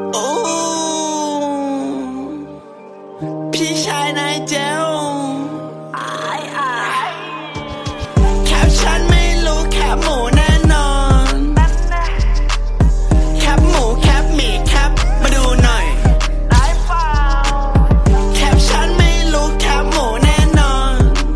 โอ้พี่ชายนายเจลแคปฉันไม่รู้แคปหมูแน่นอนแคปหมูแคปหมี่แคปมาดูหน่อยแคปฉันไม่รู้แคปหมูแน่นอน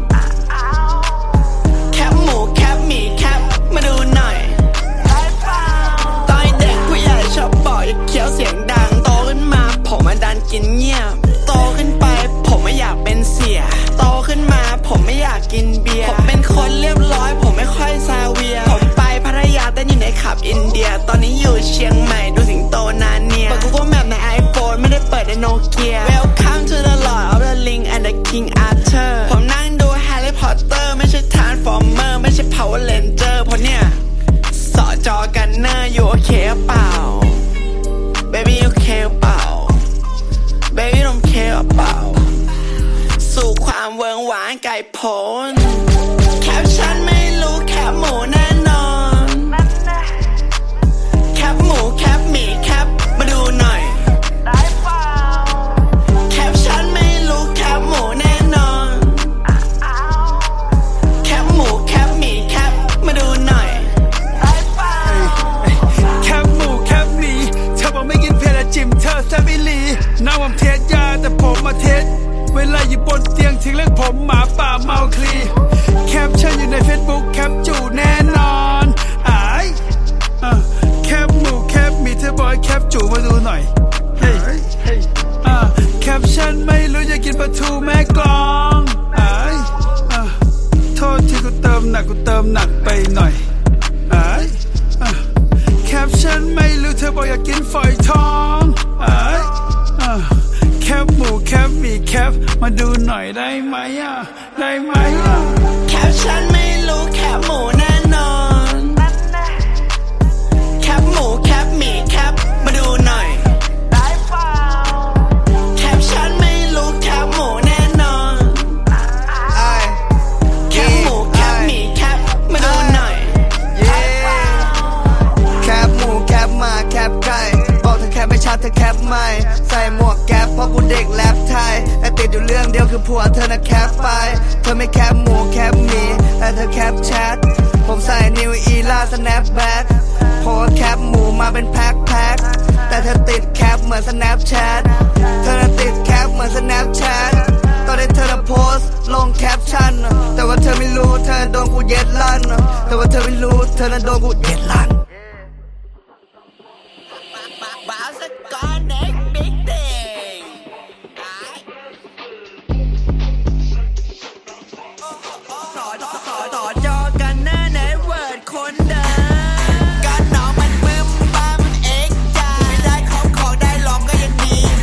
แคปหมูแคปหมี่แคปมาดูหน่อยตอนเด็กผู้ใหญ่ชอบบอกอย่าเคี้ยวเสียงดังโตขึ้นมาผมมาดันกินเงียบโตขึ้นไปผมไม่อยากเป็นเสียโตขึ้นมาผมไม่อยากกินเบียร์ผมเป็นคนเรียบร้อยผมไม่ค่อยซาเวียผมไปพัทยาเต้นอยู่ในคลับอินเดียตอนนี้อยู่เชียงใหม่ดูสิงโตนานเนียเปิด Google Map ใน iPhone ไม่ได้เปิดในโนเกีย Welcome to the Lord of the Ring and the King Arthur ผมนั่งดู Harry Potter ไม่ใช่ Transformer ไม่ใช่ Power Ranger เพราะเนี่ยสอจอกันเนอร์อยู่โอเคเปล่า Baby you care เปล่า Baby don't care เปล่าสู่ความเวิงหวานไก่ผลแคปฉันไม่รู้แคปหมูแน่นอนแคปหมูแคปหมี่แคปมาดูหน่อยแคปฉันไม่รู้แคปหมูแน่นอนแคปหมูแคปหมี่แคปมาดูหน่อยแคปหมูแคปหมี่เธอบอกไม่กินเผ็ดและจิ้มเธอแซ่บอีหลีน้าผมเทสยาแต่ผมมาเทสเวลาอยู่บนเตียงทิ้งเรื่องผมหมาป่าเมาคลีแคปชั่นอยู่ใน Facebook แคปจู่แน่นอนแคปหมูแคปหมี่เธอบอกให้แคปจู่มาดูหน่อยแคปชั่นไม่รู้อยากกินปลาทูแม่กลองโทษที่กูเติมหนักไปหน่อยแคปชั่นไม่รู้เธอบอกอยากกินฝอยทองแคปหมูแคปหมี่แคปมาดูหน่อยได้ไหมได้ไหมแคปฉันไม่รู้แคปหมูแน่นอนแคปหมูแคปหมี่แคปมาดูหน่อยแคปฉันไม่รู้แคปหมูแน่นอนแคปหมูแคปหมี่แคปมาดูหน่อยแคปหมูแคปมาแคปไก่บอกเธอแคปไม่ชัดเธอแคปไม่ใส่หมวกแคปเพราะกูเด็กแรปไทยแต่ติดอยู่เรื่องเดียวคือผัวเธอนะแคปไปเธอไม่แคปหมูแคปหมี่แต่เธอแคปแชทผมใส่นิวอีล่าสแนปแบ็คโพสแคปหมูมาเป็นแพ็คแต่เธอติดแคปเหมือนสแนปแชทเธอติดแคปเหมือนสแนปแชทตอนนี้เธอโพสลงแคปชั่นแต่ว่าเธอไม่รู้เธอโดนกูเย็ดลั่นแต่ว่าเธอไม่รู้เธอโดนกูเย็ดลั่นบ้าสักก้อนเน็กบิ๊กเด้งต่อจอกันหน้าไหนเวิร์ดคนเดิมการน้องมันบึ้มบ้ามันเอ็กจ่าไม่ได้ของได้ลองก็ยังดี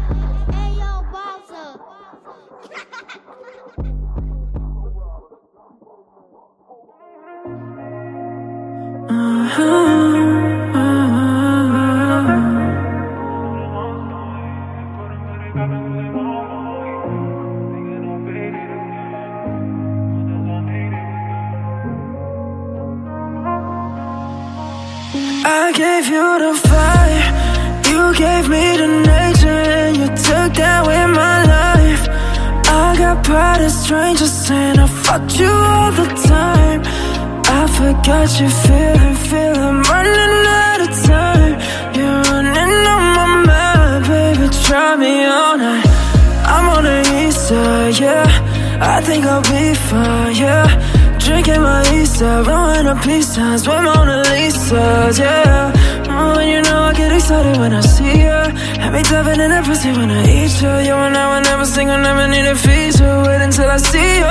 I gave you the fire, you gave me the nature, and you took that with my life. I got pride as strangers saying I fucked you all the time. I forgot you feel I'm running out of time. You're running on my mind, baby, try me all night. I'm on the east side, yeah, I think I'll be fine, yeah. Drinking my Easter, rolling up peace signs with Mona Lisa, yeah. Oh, and you know I get excited when I see ya. Had me diving in that pussy when I eat ya. You and I will never sing, I'll never need a feature. Wait until I see ya.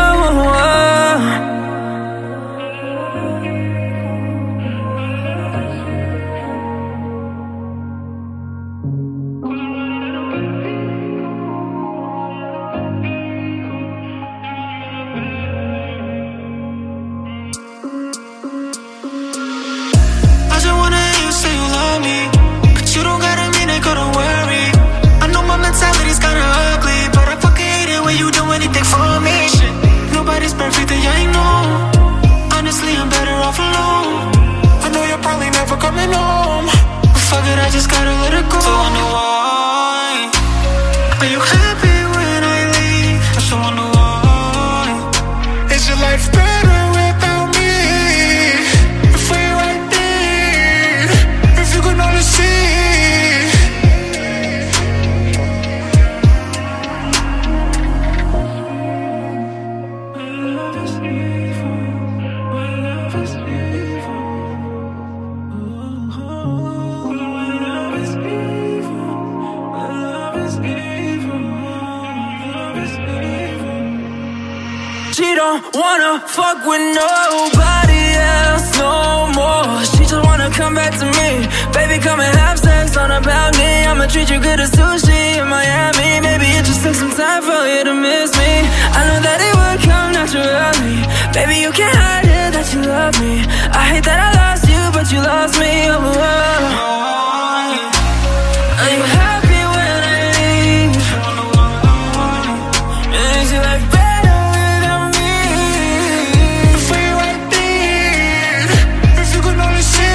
She don't wanna fuck with nobody else no more. She just wanna come back to me. Baby, come and have sex on a balcony. I'ma treat you good as sushi in Miami. Maybe it just took some time for you to miss me. I know that it would come naturally. Baby, you can't hide it that you love me. I hate that I lost you, but you lost me. Oh, are you happy when I leave? Is your life better without me? If we right there, if you could only see.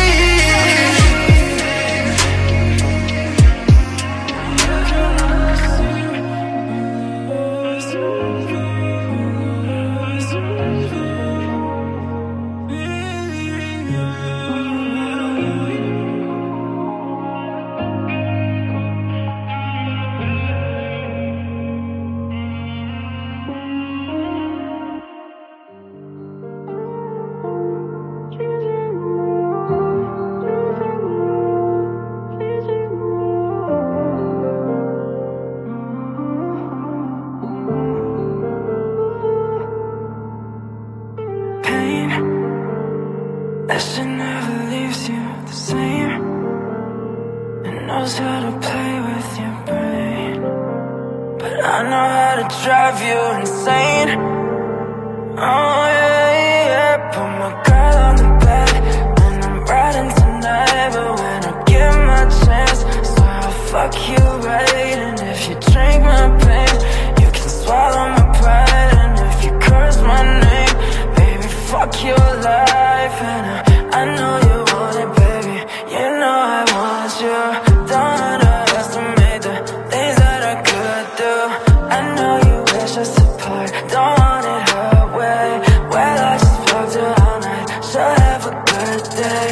That shit never leaves you the same. It knows how to play with your brain, but I know how to drive you insane. Oh yeah, yeah. Put my girl on the bed and I'm riding tonight. But when I get my chance, swear I'll fuck you right. And if you drink my pain, you can swallow my pride. And if you curse my name, baby, fuck your life. And I know you want it, baby. You know I want you. Don't underestimate the things that I could do. I know you wish us apart. Don't want it her way. Well, I just fucked her all night. She'll have a good day.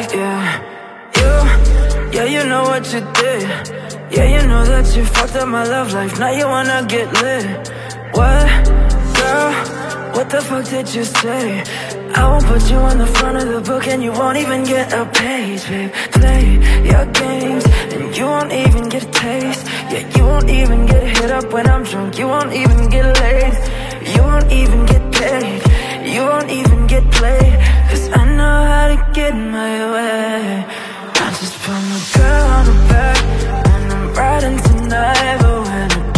Yeah, you know what you did. Yeah, you know that you fucked up my love life. Now you wanna get lit. What, girl? What the fuck did you say? I won't put you on the front of the book and you won't even get a page, babe. Play your games and you won't even get a taste. Yeah, you won't even get hit up when I'm drunk. You won't even get laid. You won't even get paid. You won't even get played. Cause I know how to get in my way. I just put my girl on the back and I'm riding tonight. But when I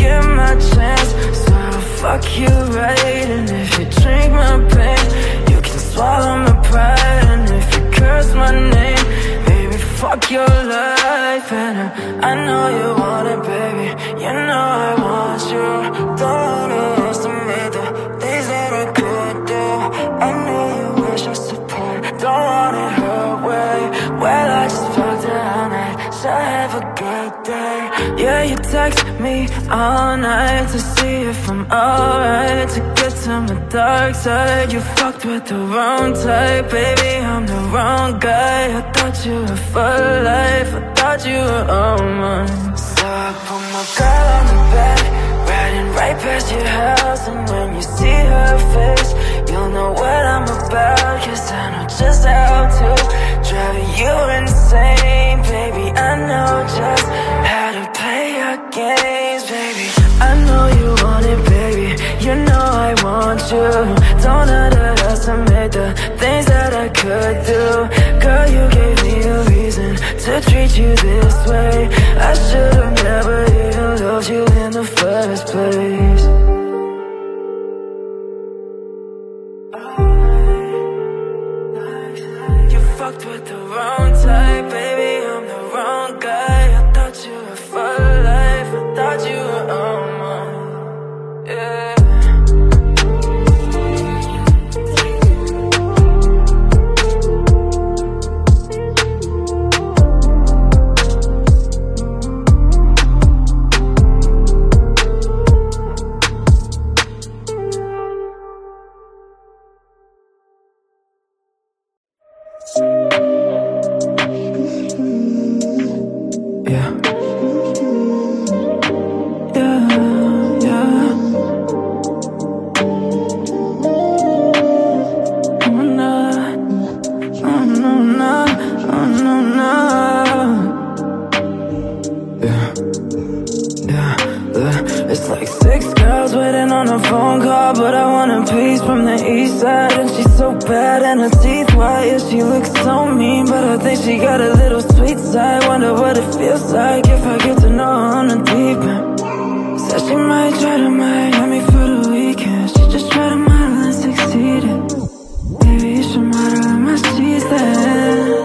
want it, baby. You know I want you. Don't underestimate the things that I could do. I know you wish us apart. Don't want it her way. Well, I just fucked her all night, so have a good day. Yeah, you text me all night to see if I'm alright, to get to my dark side. You fucked with the wrong type, baby, I'm the wrong guy. I thought you were for life, I thought you were all mine. So I put my girl on the bed, riding right past your house. And when you see her face, you'll know what I'm about. Cause I know just how to drive you insane, baby. I know just how to play your games, baby. I know you want it, baby. You know I want you. Don't underestimate the things that I could do. Girl, you gave me a reason to treat you this way. I should've never even loved you in the first place. You fucked with the wrong type, baby, I'm the wrong guy. I thought you were for life, I thought you were all mine. Yeah. It's like 6 girls waiting on a phone call, but I want a piece from the east side. And she's so bad and her teeth white, yeah, she looks so mean, but I think she got a little sweet side. Wonder what it feels like if I get to know her on the deep end. Said she might try to Miami for the weekend. She just tried to model and succeeded. Maybe you should model in my sheets then.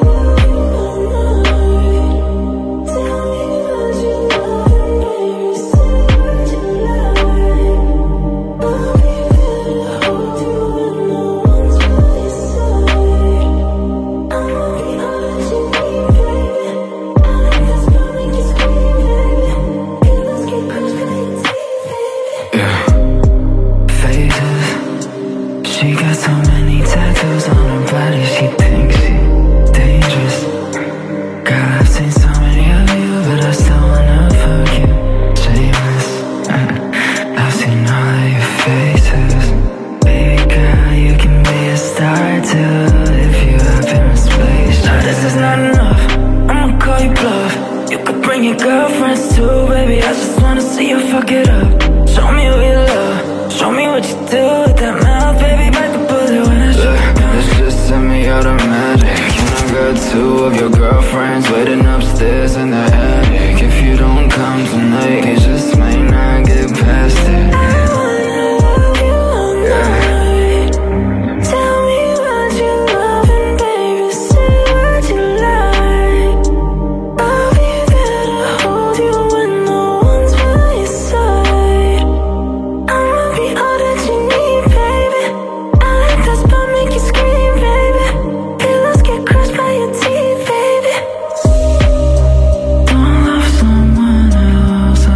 Don't love someone else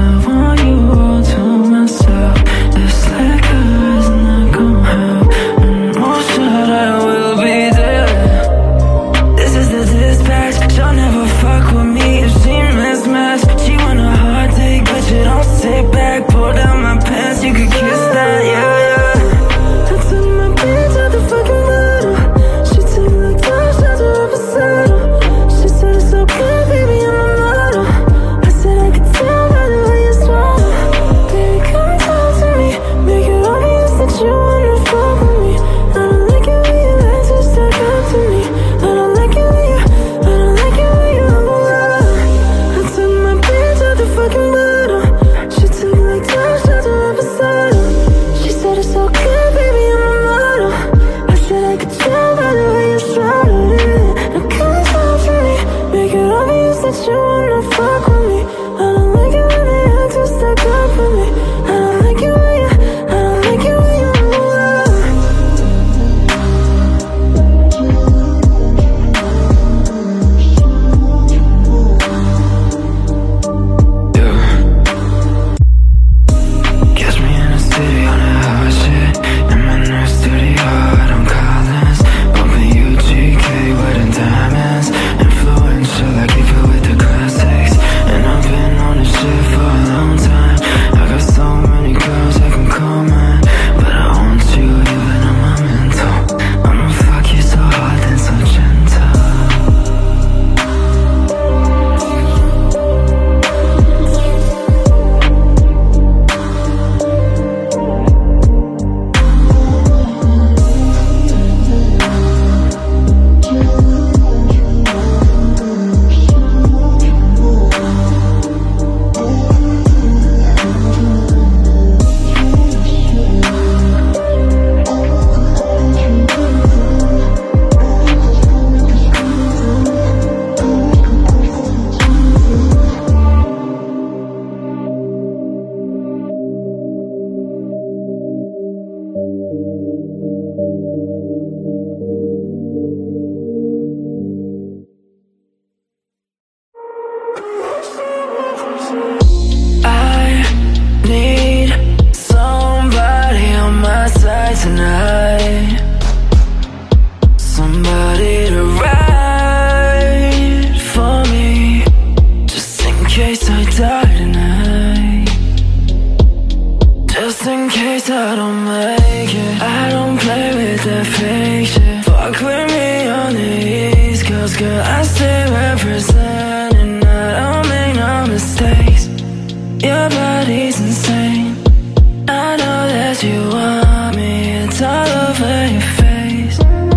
I don't make it. I don't play with that fake shit. Fuck with me on the East Coast, girl, I stay representing. I don't make no mistakes. Your body's insane. I know that you want me, it's all over your face.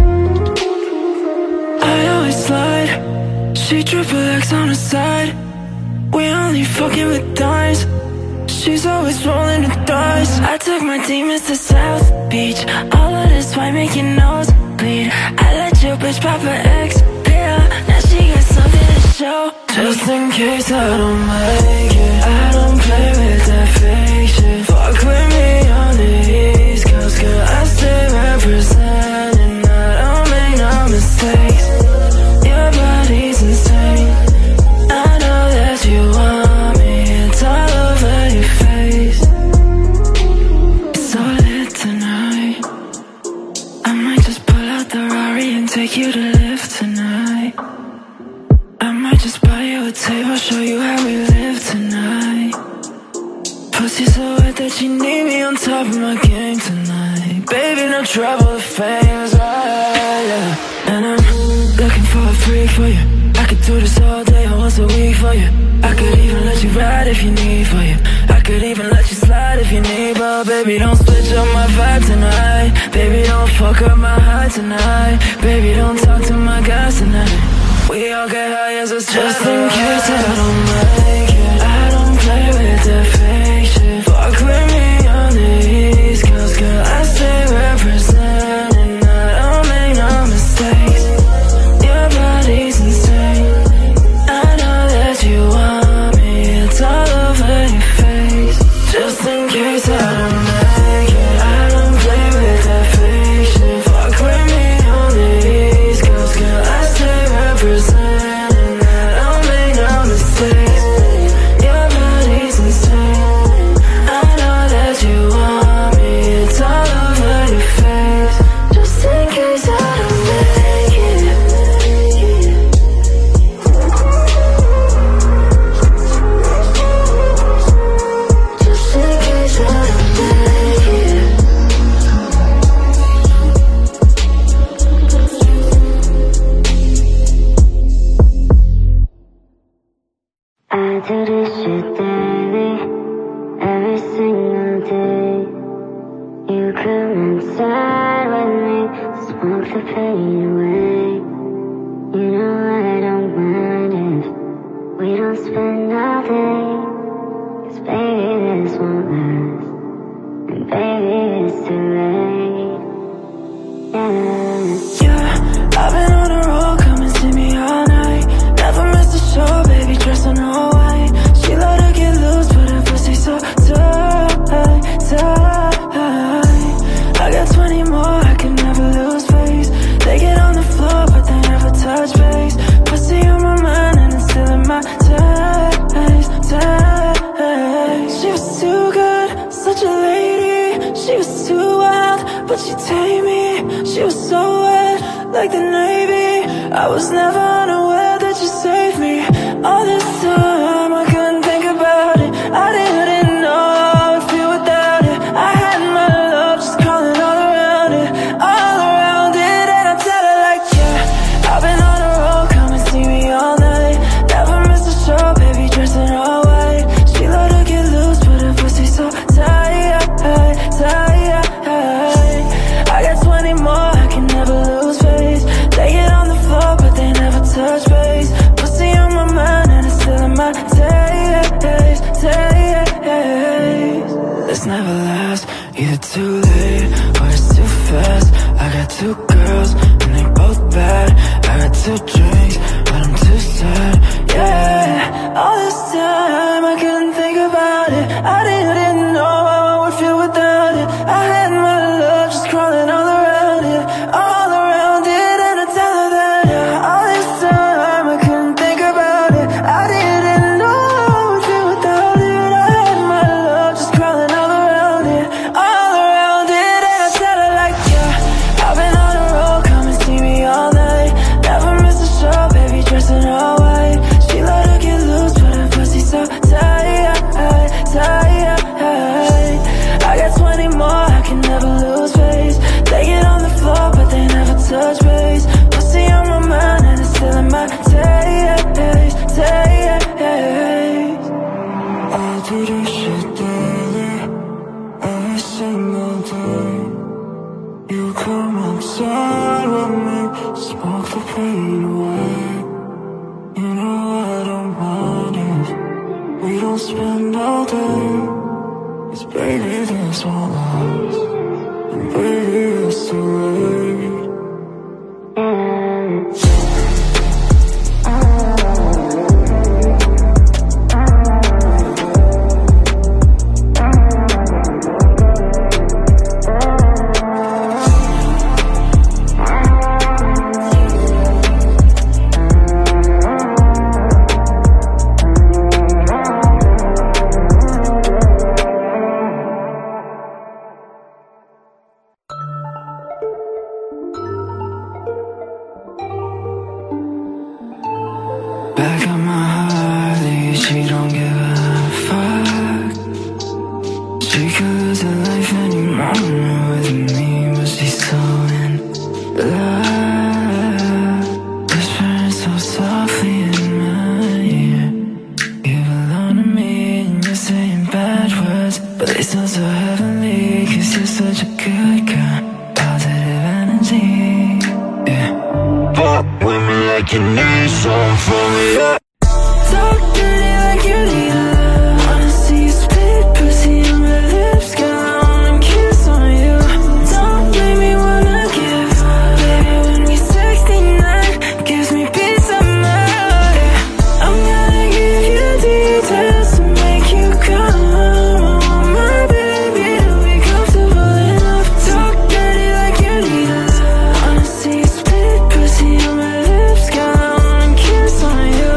I always slide, she triple X on the side. We only fucking with dimes. She's always rolling the dice. I took my demons to South Beach. All of this white make your nose bleed. I let your bitch pop her ex pill. Now she got something to show. Just in case I don't make it, I don't play with that fake shit. Fuck with me on the East Coast, girl, I stay representing. I don't make no mistakes. Your body's insane. I know that you want me, it's all over your face. It's so lit tonight. I might just pull out the Rari and take you to live tonight. I might just buy you a table, show you how we live tonight. Pussy so wet that you need me on top of my game tonight. Baby, no trouble if fame's right, yeah. And I'm looking for a freak for you. I could do this all day or once a week for you. I could even let you ride if you need for you. I could even let you slide if you need. But baby, don't switch up my vibe tonight. Baby, don't fuck up my high tonight. Baby, don't talk to my guys tonight. We all get high as a just in case I don't make it. I don't play with that fake shit. Fuck with me on the East Coast, girl, I stay representing. I don't make no mistakes. Your body's insane. I know that you want me, it's all over your face. Just in case I don't make it, I don't play with that fake shit. Fuck with me on the East Coast, girl, I stay representing. I don't make no mistakes. Your body's insane. I know that you want me, it's all over your face. Just in case I don't make it. Just in case I don't make it. I do this shit daily, every single day. You come inside with me, smoke the pain away. You know I don't mind if we don't spend all day. 'Cause baby, this won't last, and baby, it's too late. Yeah, I've been on the road, come and see me all night. Never miss a show, baby, dressed in all white. She love to get loose, but her pussy so tight, tight. I got 20 more, I can never lose face. They get on the floor, but they never touch base. Pussy on my mind, and it's still in my taste, taste. She was too good, such a lady. She was too wild, but she tamed me. She was so wet, like the Navy. I was never unaware that you saved me. All this time I couldn't think about it. I didn't know how I would feel without it. I had my love just crawling all around it, all around it. And I tell her like, yeah, I've been on the road, come and see me all night. Never miss a show, baby, dressed in all white. She love to get loose, but her pussy so tight, tight. I got 20 more, I can never lose face. They get on the floor, but they never touch base. Pussy on my mind, and it's still in my taste, taste. This never lasts, either too late or it's too fast. I got two girls, and they both bad. I got two drinks, but I'm too sad, yeah. All this time I couldn't think about it. I didn't know how I would feel without it. I had my love just crawling all around it, all around it. And I tell her that, yeah. All this time I couldn't think about it. I didn't know how I would feel without it. I had my love just crawling all around it, all around it. And I tell her like, yeah, I've been on the road, come and see me all night. Never miss a show, baby, dressed in all white. do this shit daily, every single day. You come outside with me, smoke the pain away. You know I don't mind if we don't spend all day, 'cause baby this won't last, and baby it's too late. Back on my Harley, she don't give a fuck. She could lose her life any moment with me, but she's so in love. Whispering so softly in my ear, you belong to me and you're saying bad words, but they sound so heavenly, 'cause you're such a good girl, positive energy, yeah. Fuck with me like you need something from me, yeah. Talk dirty like you need love. Wanna see you spit pussy on my lips, girl, I wanna kiss on you. Don't make me wanna give up, baby, when we 69, gives me peace of mind, yeah. I'm gonna give you details to make you come home, my baby, to be comfortable enough. Talk dirty like you need love. Wanna see you spit pussy on my lips, girl, I wanna kiss on you.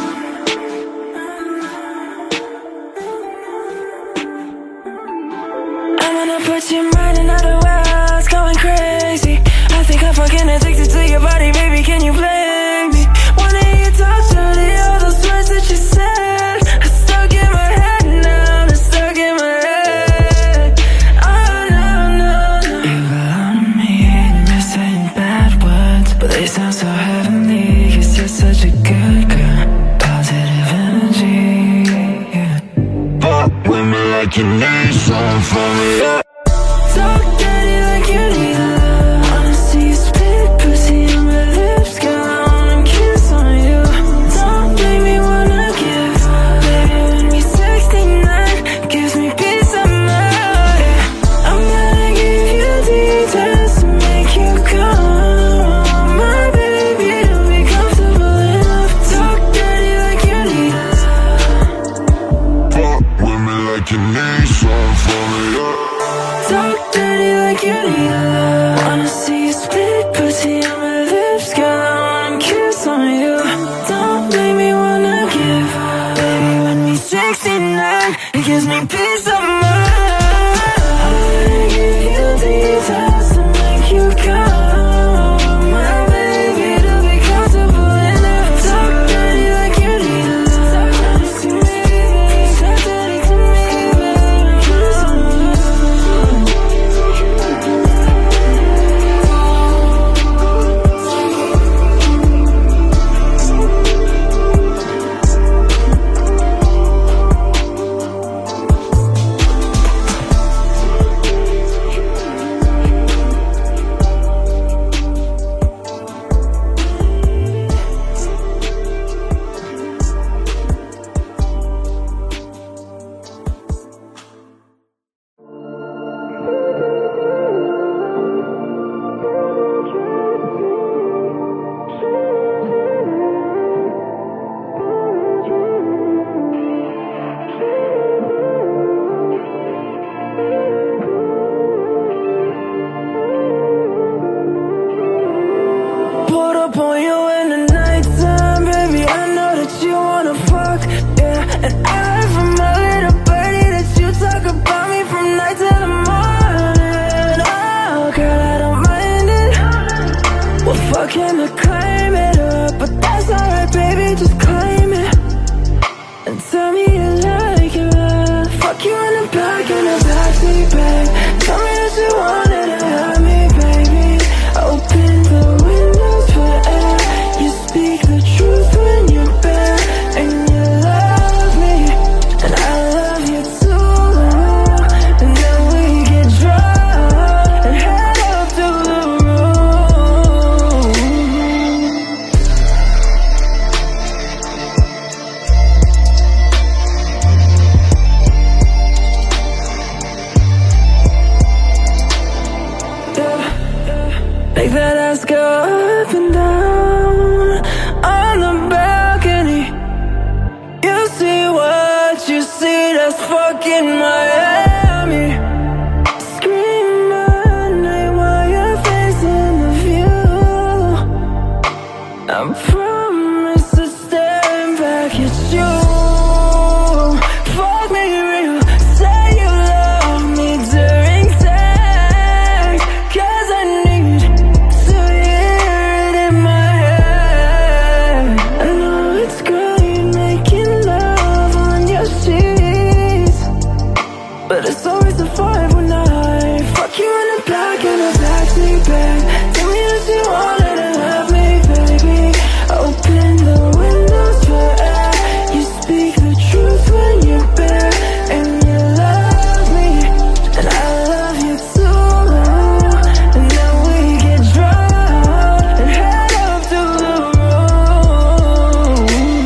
I'm gonna put your mind in other worlds, going crazy. I think I'm fucking addicted to your body, baby, can you blame me? Wanna hear you talk dirty, all those words that you said are stuck in my head now, they're stuck in my head. Oh no, no, no. You belong to me and you're saying bad words, but they sound so heavenly, 'cause you're such a good girl, positive energy, yeah. Fuck with me like you need something from me, yeah. Talk dirty like you need love. Wanna see you spit pussy on my lips, girl, I wanna kiss on you. Don't make me wanna give up, baby, when we 69, gives me peace of mind, yeah. I'm gonna give you details to make you come, my baby, to be comfortable enough. Talk dirty like you need love. Fuck with me like you need something from me, yeah. Talk dirty like you need love. Wanna see you spit pussy on my lips, girl, I wanna kiss on you. Don't make me wanna give up, baby, when we 69, it gives me peace of mind. I'm gonna give you details to make you come, my baby, to be comfortable enough. Talk dirty like you need love. Talk dirty to me, baby. Talk dirty to me, baby. Kiss on you. fucking Miami. Scream at night while you're facing the view. I promise to stand back at you. Fuck me real, say you love me during sex, 'cause I need to hear it in my head. I know it's great making love on your sheets, but it's always a fight when I fuck you in the back in the backseat bed. Tell me that you wanted to have me, baby. Open the windows for air. You speak the truth when you're bare, and you love me, and I love you too. And then we get drunk and head up to the room.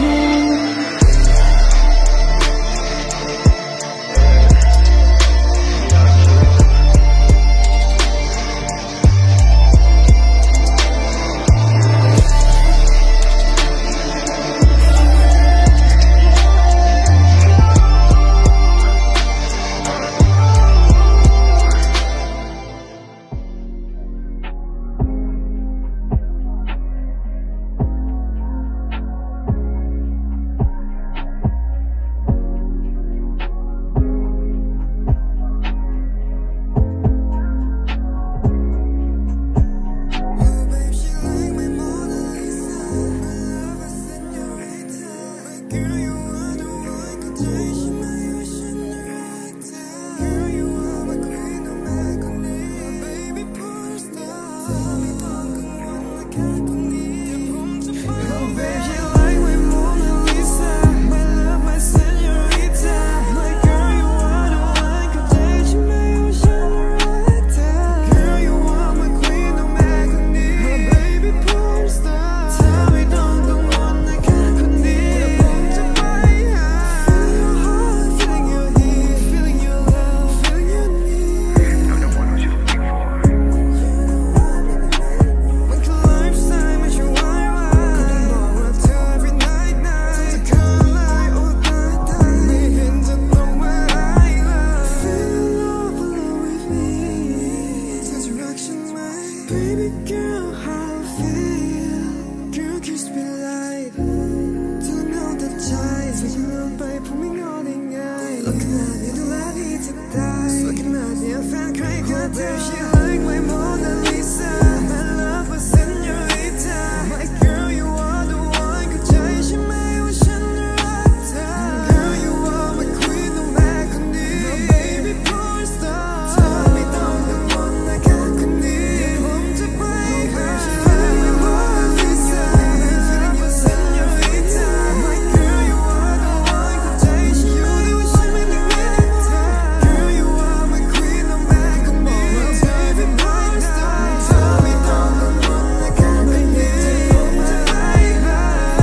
Baby girl, how I feel. Girl, kiss me light. Don't know the time. So you love by pulling on in eye. Looking at you, do I need to die? Looking at you, I felt crazy. Girl, she like my Mona Lisa. My love was señorita. My girl, you are the one. Could change my ocean right. Girl, you are my queen, no matter my baby porn star. Tell me don't the one I got need. Home to break her. She like my Mona Lisa. My señorita. My girl, you are the one. Could change my ocean right. Girl, you are my queen, no matter my baby porn star. Tell me don't the one I got need. Home to break her.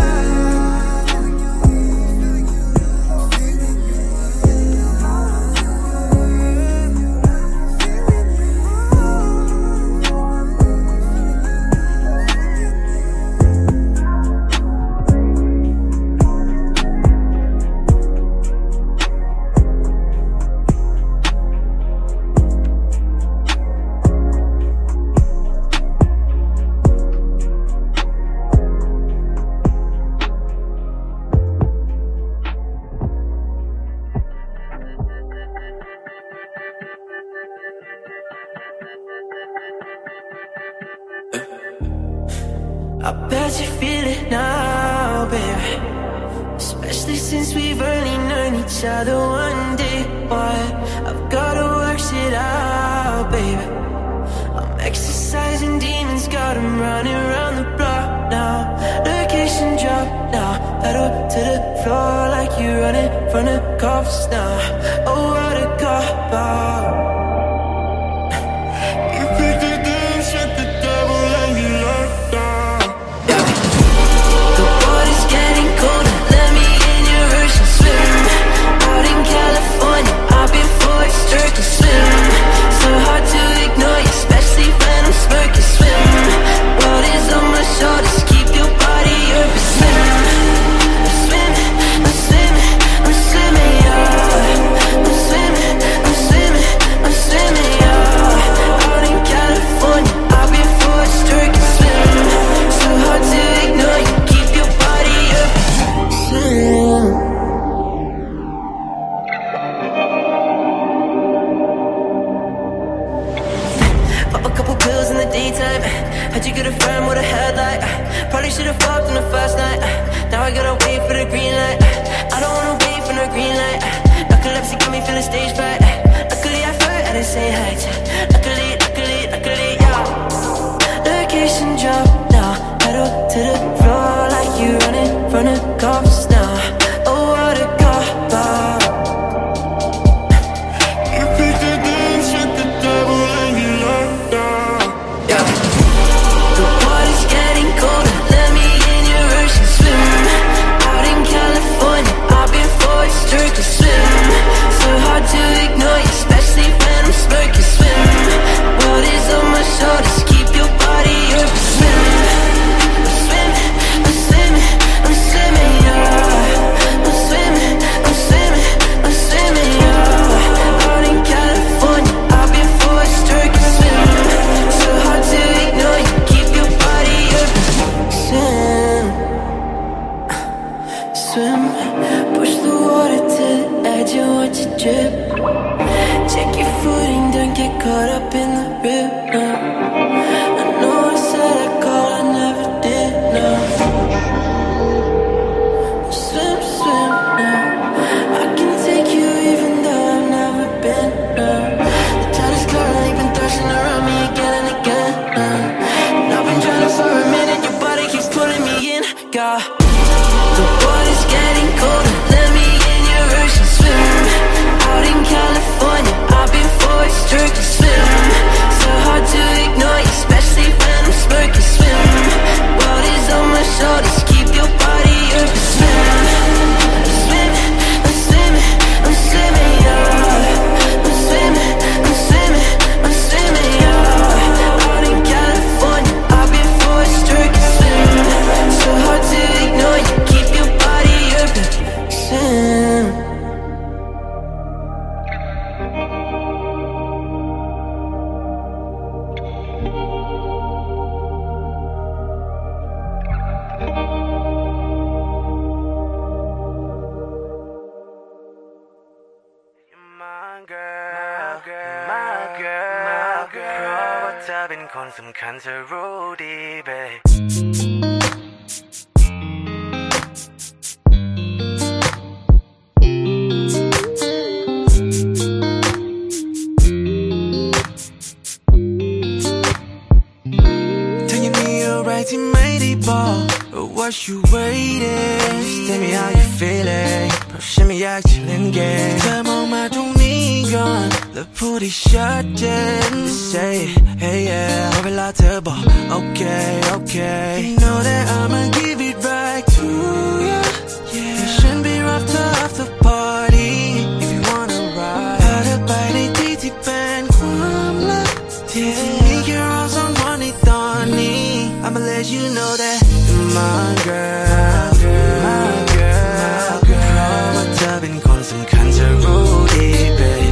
I bet you feel it now, baby. Especially since we've only known each other one day. But I've gotta work shit out, baby. I'm exercising demons, got 'em running around the block now. Location drop now, pedal to the floor like you running from the cops now. Oh, what a cop out. You pick the dance at the devil and you locked down. The water's getting colder, let me in your ocean swim. Out in California, I've been for extra swim. So hard to ignore you, especially when I'm smirking swim. World is on my shoulders, keep your body open swim. I'm swimming, I'm swimming, I'm swimming, yeah. How'd you get a friend with a headlight? Probably should've fucked on the first night. Now I gotta wait for the green light. I don't wanna wait for no green light. Narcolepsy got me feeling stage fright. Luckily I flirt at the same height. Luckily, yeah. Location drop now. Pedal to the floor like you running from the cops now. Oh, what a cop. You picked the dance with the devil and you locked down. Yeah. The water's getting colder. Let me in your ocean swim. Out in California, I've been forced to swim. So hard to ignore you, especially when I'm smirking. Swim. World is on my shoulders. Keep your body open. Swim. I'm swimming, yeah. I'm swimming, yeah. Out in California, I've been forced to swim. So hard to ignore you, keep your body open. Swim, push the water to the edge and watch it drip. Check your footing, don't get caught up in the rhythm. I know I said I called, I never did, no. Swim, now. I can take you even though I've never been, no. The tide is calling, you've been thrashing around me again and again, no. And I've been drowning for a minute, your body keeps pulling me in, God. The water's getting colder, let me in your ocean swim. Out in California, I've been forced to swim. So hard to ignore you, especially when I'm smirking. Swim. World is on my shoulders, keep your body open. Swim. I'm swimming, yeah. I'm swimming, yeah. Out in California, I've been forced to swim. So hard to ignore you, keep your body open. Swim. My girl เพราะว่าเธอเป็นคนสำคัญเธอรู้ดี babeเธอยังมีอะไรที่ไม่ได้บอก But what you waiting Just tell me how you feeling เพราะฉันไม่อยากจะเล่นเกมเธอมองมาตรงนี้ก่อนแล้วพูดให้ชัดเจน Say hey yeah พอเวลาเธอบอก Okay okay You know that I'ma give it back to you Yeah ให้ฉันไปรับเธอ after party If you wanna ride พาเธอไปในที่ที่เป็นความลับที่มีแค่เราสองคนในตอนนี้ I'ma let you know that you're my girl my girl เพราะว่าเธอเป็นคนสำคัญเธอรู้ดี babe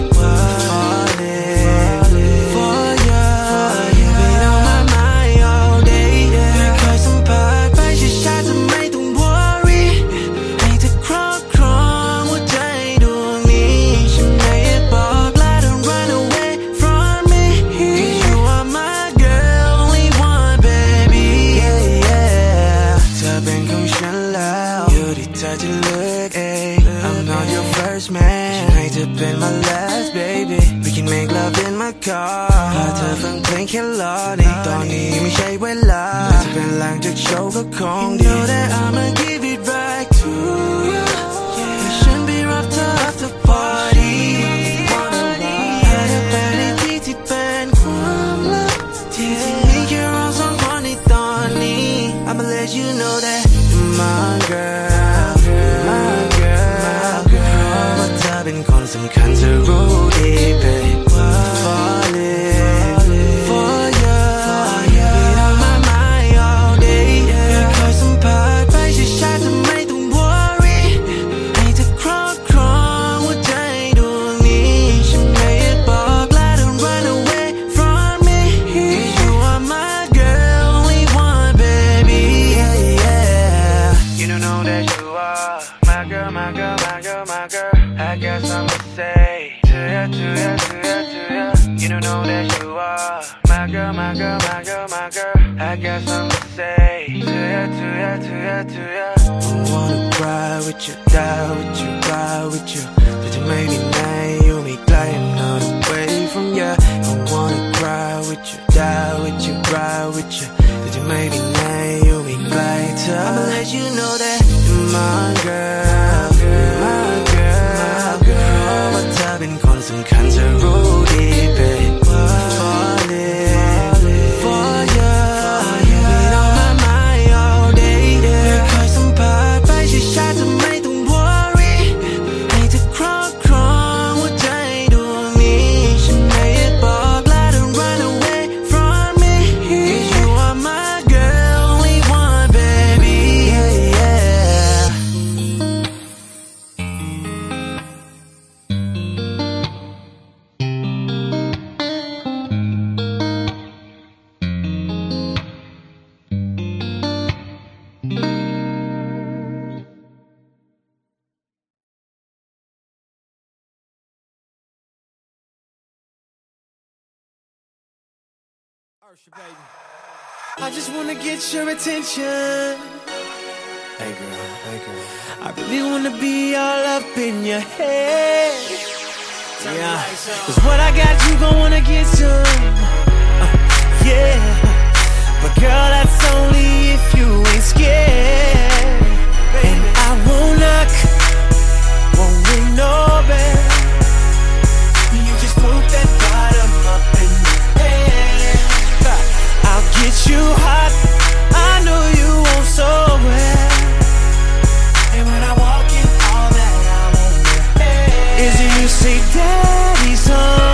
Falling for you You've been on my mind all day เคยสัมผัสไปช้าๆจะไม่ต้อง worry ให้เธอครอบครองหัวใจดวงนี้ฉันไม่อยากบอกลา Don't run away from me Cause you are my girl only one baby yeah yeah เธอเป็นของฉันแล้วอยู่ที่เธอจะเลือกเอง I'm not your first man ฉันให้เธอเป็น my last baby We can make love in my car พาเธอฟังเพลงแค่ล้อนี้ตอนนี้ไม่ใช่เวลาจะเป็นหลังจากโชว์ก็คงดี You know that I'ma give it back to youให้ฉันไปรับเธอ after party Wanna ride พาเธอไปในที่ที่เป็นความลับที่มีแค่เราสองคนในตอนนี้ I'ma let you know that you're my girl my girl เพราะว่าเธอเป็นคนสำคัญเธอรู้ดี babe Falling for you You've been on my mind all day เคยสัมผัสไปช้าๆจะไม่ต้อง worry ให้เธอครอบครองหัวใจดวงนี้ฉันไม่อยากบอกลา Don't run away from me Cause you are my girl only one baby yeah yeah You don't know that you are my girl my girl my girl my girl I guess I'ma say to ya to ya to ya to ya You don't know that you are my girl my girl my girl my girl I got something to say to ya. I wanna cry with you, die with you, ride with you. But you made me night, you make lying not away from ya. I wanna cry with you, die with you, ride with you. But you made me night, you make light. I'ma let you know that you're my girl, my girl. What I've been calling some kinds of roadie, babe. I just wanna get your attention. Hey girl. I really wanna be all up in your head. Yeah, cause what I got you gon' wanna get some. Yeah, but girl, that's only if you ain't scared. And I won't knock, won't ring no bell. You just put that bottom up in the air. I'll get you hot, I know you want so well. And when I walk in, all that I want is you say, Daddy's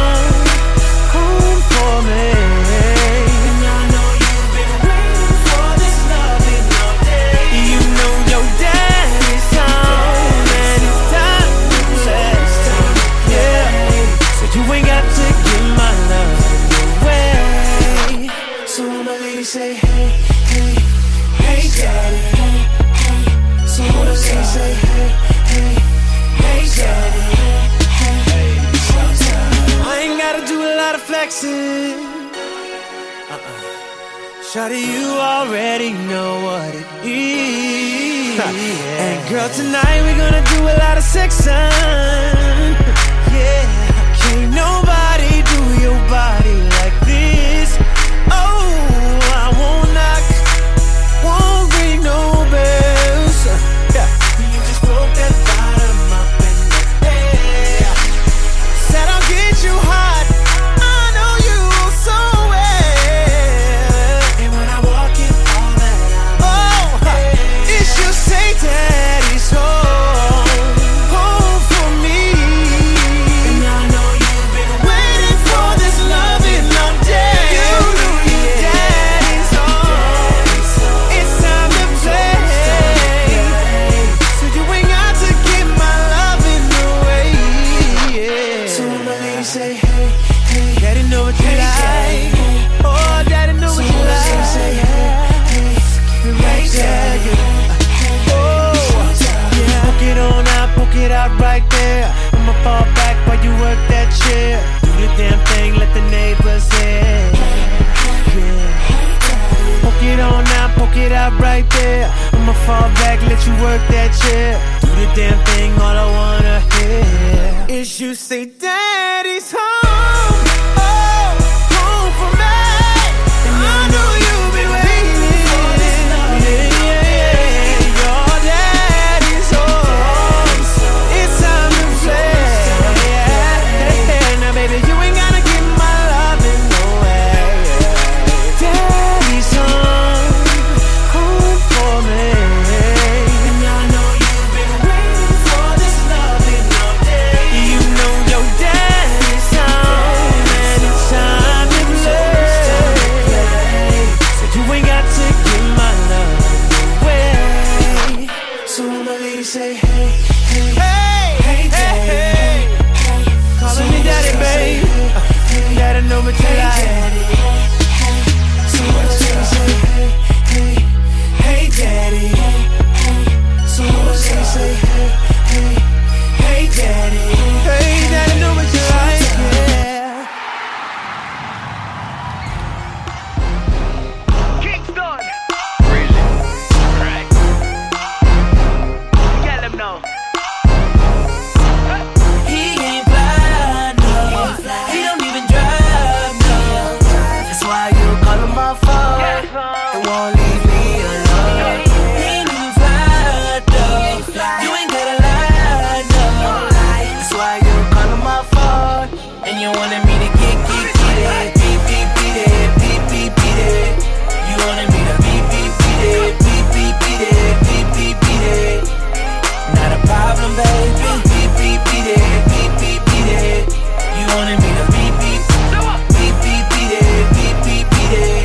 home for me. And I know you've been waiting for this loving all day. You know your daddy's home, and it's time to play. Yeah, so you ain't got to give my love away. So all my ladies say, hey, hey, hey, daddy. Hey, hey. So all my ladies say, hey, hey, hey, daddy. Hey, hey. I ain't gotta do a lot of flexing. Shawty, you already know what it is. And girl, tonight we're gonna do a lot of sexing. Yeah, can't nobody do your body like this. Oh, I won't knock, won't ring no bells. Yeah. You just broke that bottom up in the air. Said I'll get you hot, I know you so well. And when I walk in, all that I'm it should say Daddy's home for me. And I know you've been waiting for this loving all day. You know your daddy's home, it's time to play. So you ain't got to give my loving away. Yeah. So when my ladies say, hey, hey, Daddy know what you like. Oh, Daddy know what you like. Say, hey, hey, keep it right there. Yeah. Oh, yeah. Poke it on out, poke it out right there. I'ma fall back while you work that chair. Do the damn thing, let the neighbors hear. Yeah. Poke it on out, poke it out right there. I'ma fall back, let you work that chair. Do the damn thing, all I wanna hear is you say, Daddy's home, oh, home for me. And I know you've been waiting for this love. Yeah, your daddy's home, it's time to play. Yeah. Now baby, you ain't gotta give my loving away. Daddy's home for me. And I know you've been waiting for this loving all day. You know your daddy's home. you wanted me to get it. Beat, beat, beat it, beat, beat, beat it. You wanted me to beat, beat, beat it, beat, beat, beat it, beat, beat, beat it. Not a problem, baby. Beat, beat, beat it, beat, beat, beat it. You wanted me to beat, beat, beat, beat, beat it, beat, beat, beat it.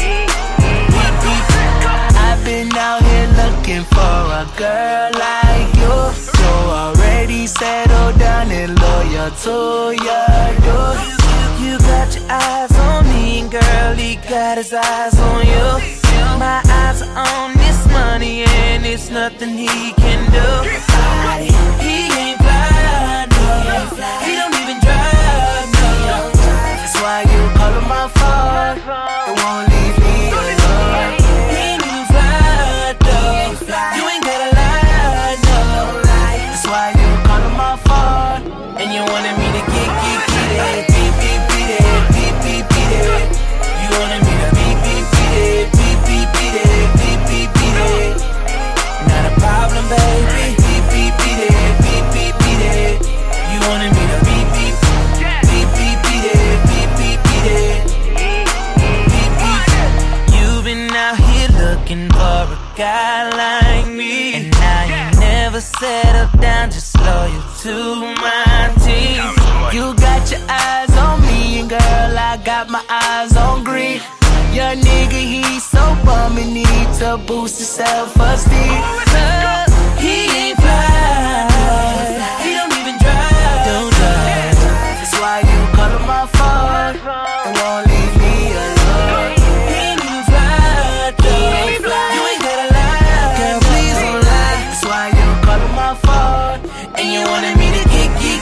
I've been out here looking for a girl like you, so already settled down and loyal to you. You got your eyes on me, and girl, he got his eyes on you. My eyes are on this money, and it's nothing he can do. He ain't fly, no. He don't even drive, no. That's why you call him my phone and won't leave me alone. He ain't even fly, though. You ain't gotta lie, no. That's why you call him my phone and you wanted me to get it. Beat, beat, beat it, beat, beat, beat it. You wanted me to beat, beat, beat it, beat, beat, beat it, beat, beat, beat it. Not a problem, baby. Beat, beat, beat it, beat, beat, beat it. You wanted me to beat, beat, beat, beat, beat it, beat, beat, beat it. Beat, beat. You've been out here looking for a guy like me, and now you never settle down, just loyal to my team. You got your eyes on me, and girl, I got my eyes on green. Your nigga, he's so bum and need to boost his self-esteem. He ain't fly, he don't even drive, That's why you call him my phone and won't leave me alone. He ain't even fly, though. You ain't gotta lie, girl, please don't lie. That's why you call him my phone and you wanted me to get it.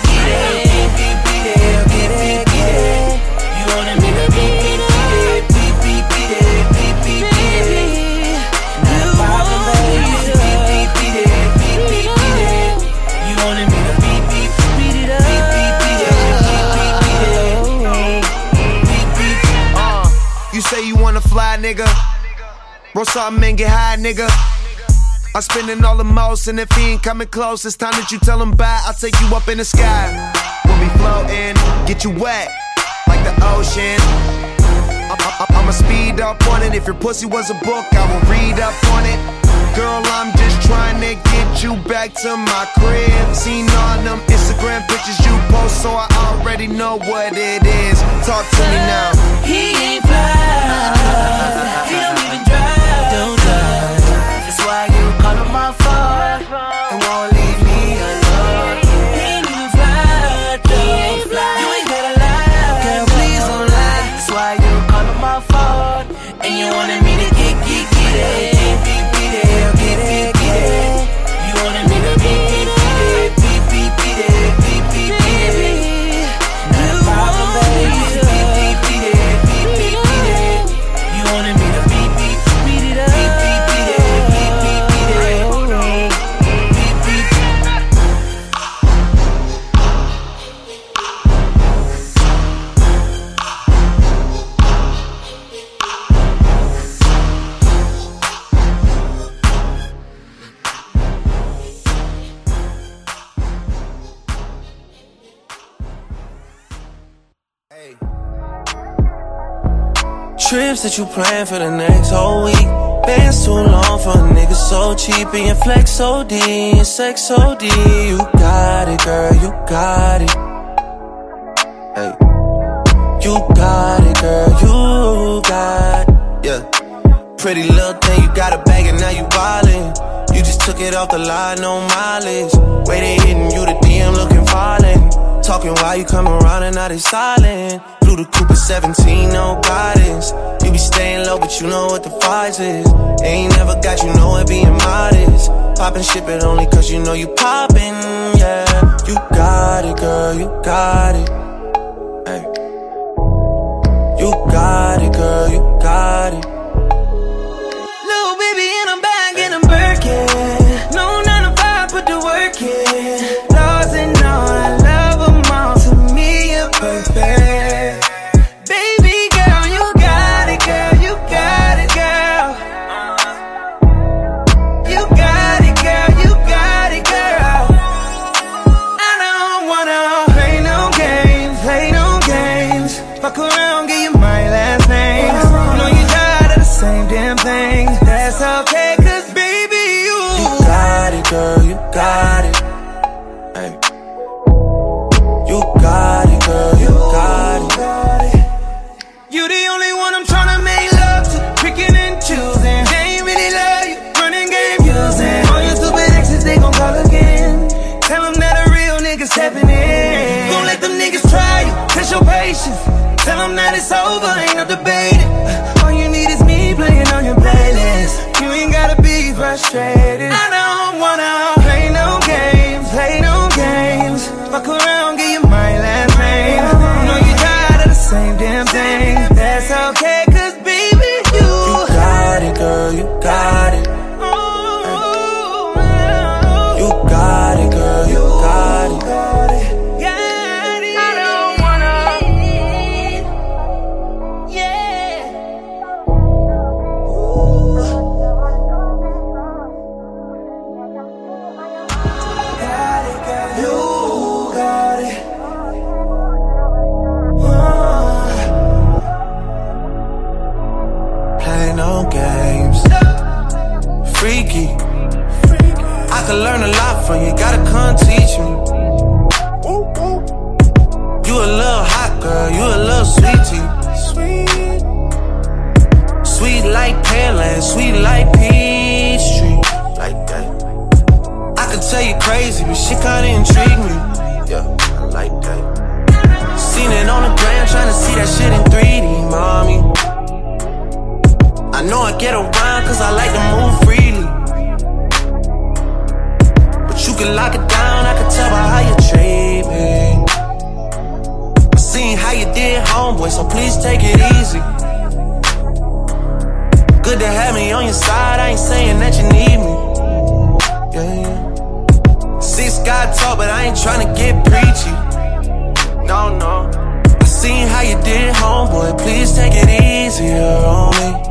You wanted me to beat it, beat, beat, beat it, beat, beat, beat it. Not a problem, baby. Beat, beat, beat it, beat, beat, beat it. You wanted me to beat, beat, beat it up, beat, beat, beat it, beat, beat, beat it. You say you wanna fly, nigga. Roll something and get high, nigga. I'm spending all the most, and if he ain't coming close, it's time that you tell him bye. I'll take you up in the sky. We'll be floating, get you wet like the ocean. I'ma speed up on it. If your pussy was a book, I will read up on it. Girl, I'm just trying to get you back to my crib. Seen all them Instagram pictures you post, so I already know what it is. Talk to me now. He ain't fly, he don't even drive, That's why you call him my phone and won't leave me alone. He ain't even fly, though. You ain't gotta lie, girl, please don't lie. That's why you call him my phone and you wanted me to get it. Beat, beat it, get it. You wanted me to beat it, beat, beat, beat it, beat, beat, beat it. Not a problem, baby. Beat, beat, beat it, beat, beat, beat it. You wanted me to beat it up, beat, beat, beat it, beat, beat, beat it. Beat, beat. Trips that you plan for the next whole week. Bands too long for a nigga so cheap. And your flex so D, and sex so D. You got it, girl, you got it. Hey, you got it, girl, you got it. Yeah, pretty little thing, you got a bag and now you wildin'. You just took it off the line, no mileage. Way they hitting you, the DM looking violent. Talking while you come around and now they silent. Flew the coupe at 17, no guidance. You be staying low, but you know what the price is. Ain't never got you know it being modest. Poppin' shit, but only cause you know you poppin', yeah. You got it, girl, you got it. Hey. You got it, girl, you got it. Little baby in a bag and I'm Birkin. No 9 to 5, put the work in. Laws and all, I love them all. To me, you're perfect. Baby girl, you got it, girl, you got it, girl. You got it, girl, you got it, girl. I don't wanna play no games, play no games. patience. Tell them that it's over, ain't no debating. All you need is me playing on your playlist. You ain't gotta be frustrated. I don't wanna play no games, play no games. Fuck around, give you my last name. I know you tired of the same damn thing. That's okay, cause baby, you got it, girl, you got it. You got it, girl, you got it. Freaky, I could learn a lot from you, gotta come teach me. You a little hot girl, you a little sweetie. Sweet like Pearland, sweet like Peachtree. Like that. I could tell you crazy, but shit kinda intrigue me. Yeah, I like that. Seen it on the gram, tryna see that shit in 3D, mommy. I know I get around cause I like to move freely. But you can lock it down, I can tell by how you treat me. I seen how you did, homeboy, so please take it easy. Good to have me on your side, I ain't saying that you need me. Yeah, yeah. 6 God talk, but I ain't tryna get preachy. No, no. I seen how you did, homeboy, please take it easier on me.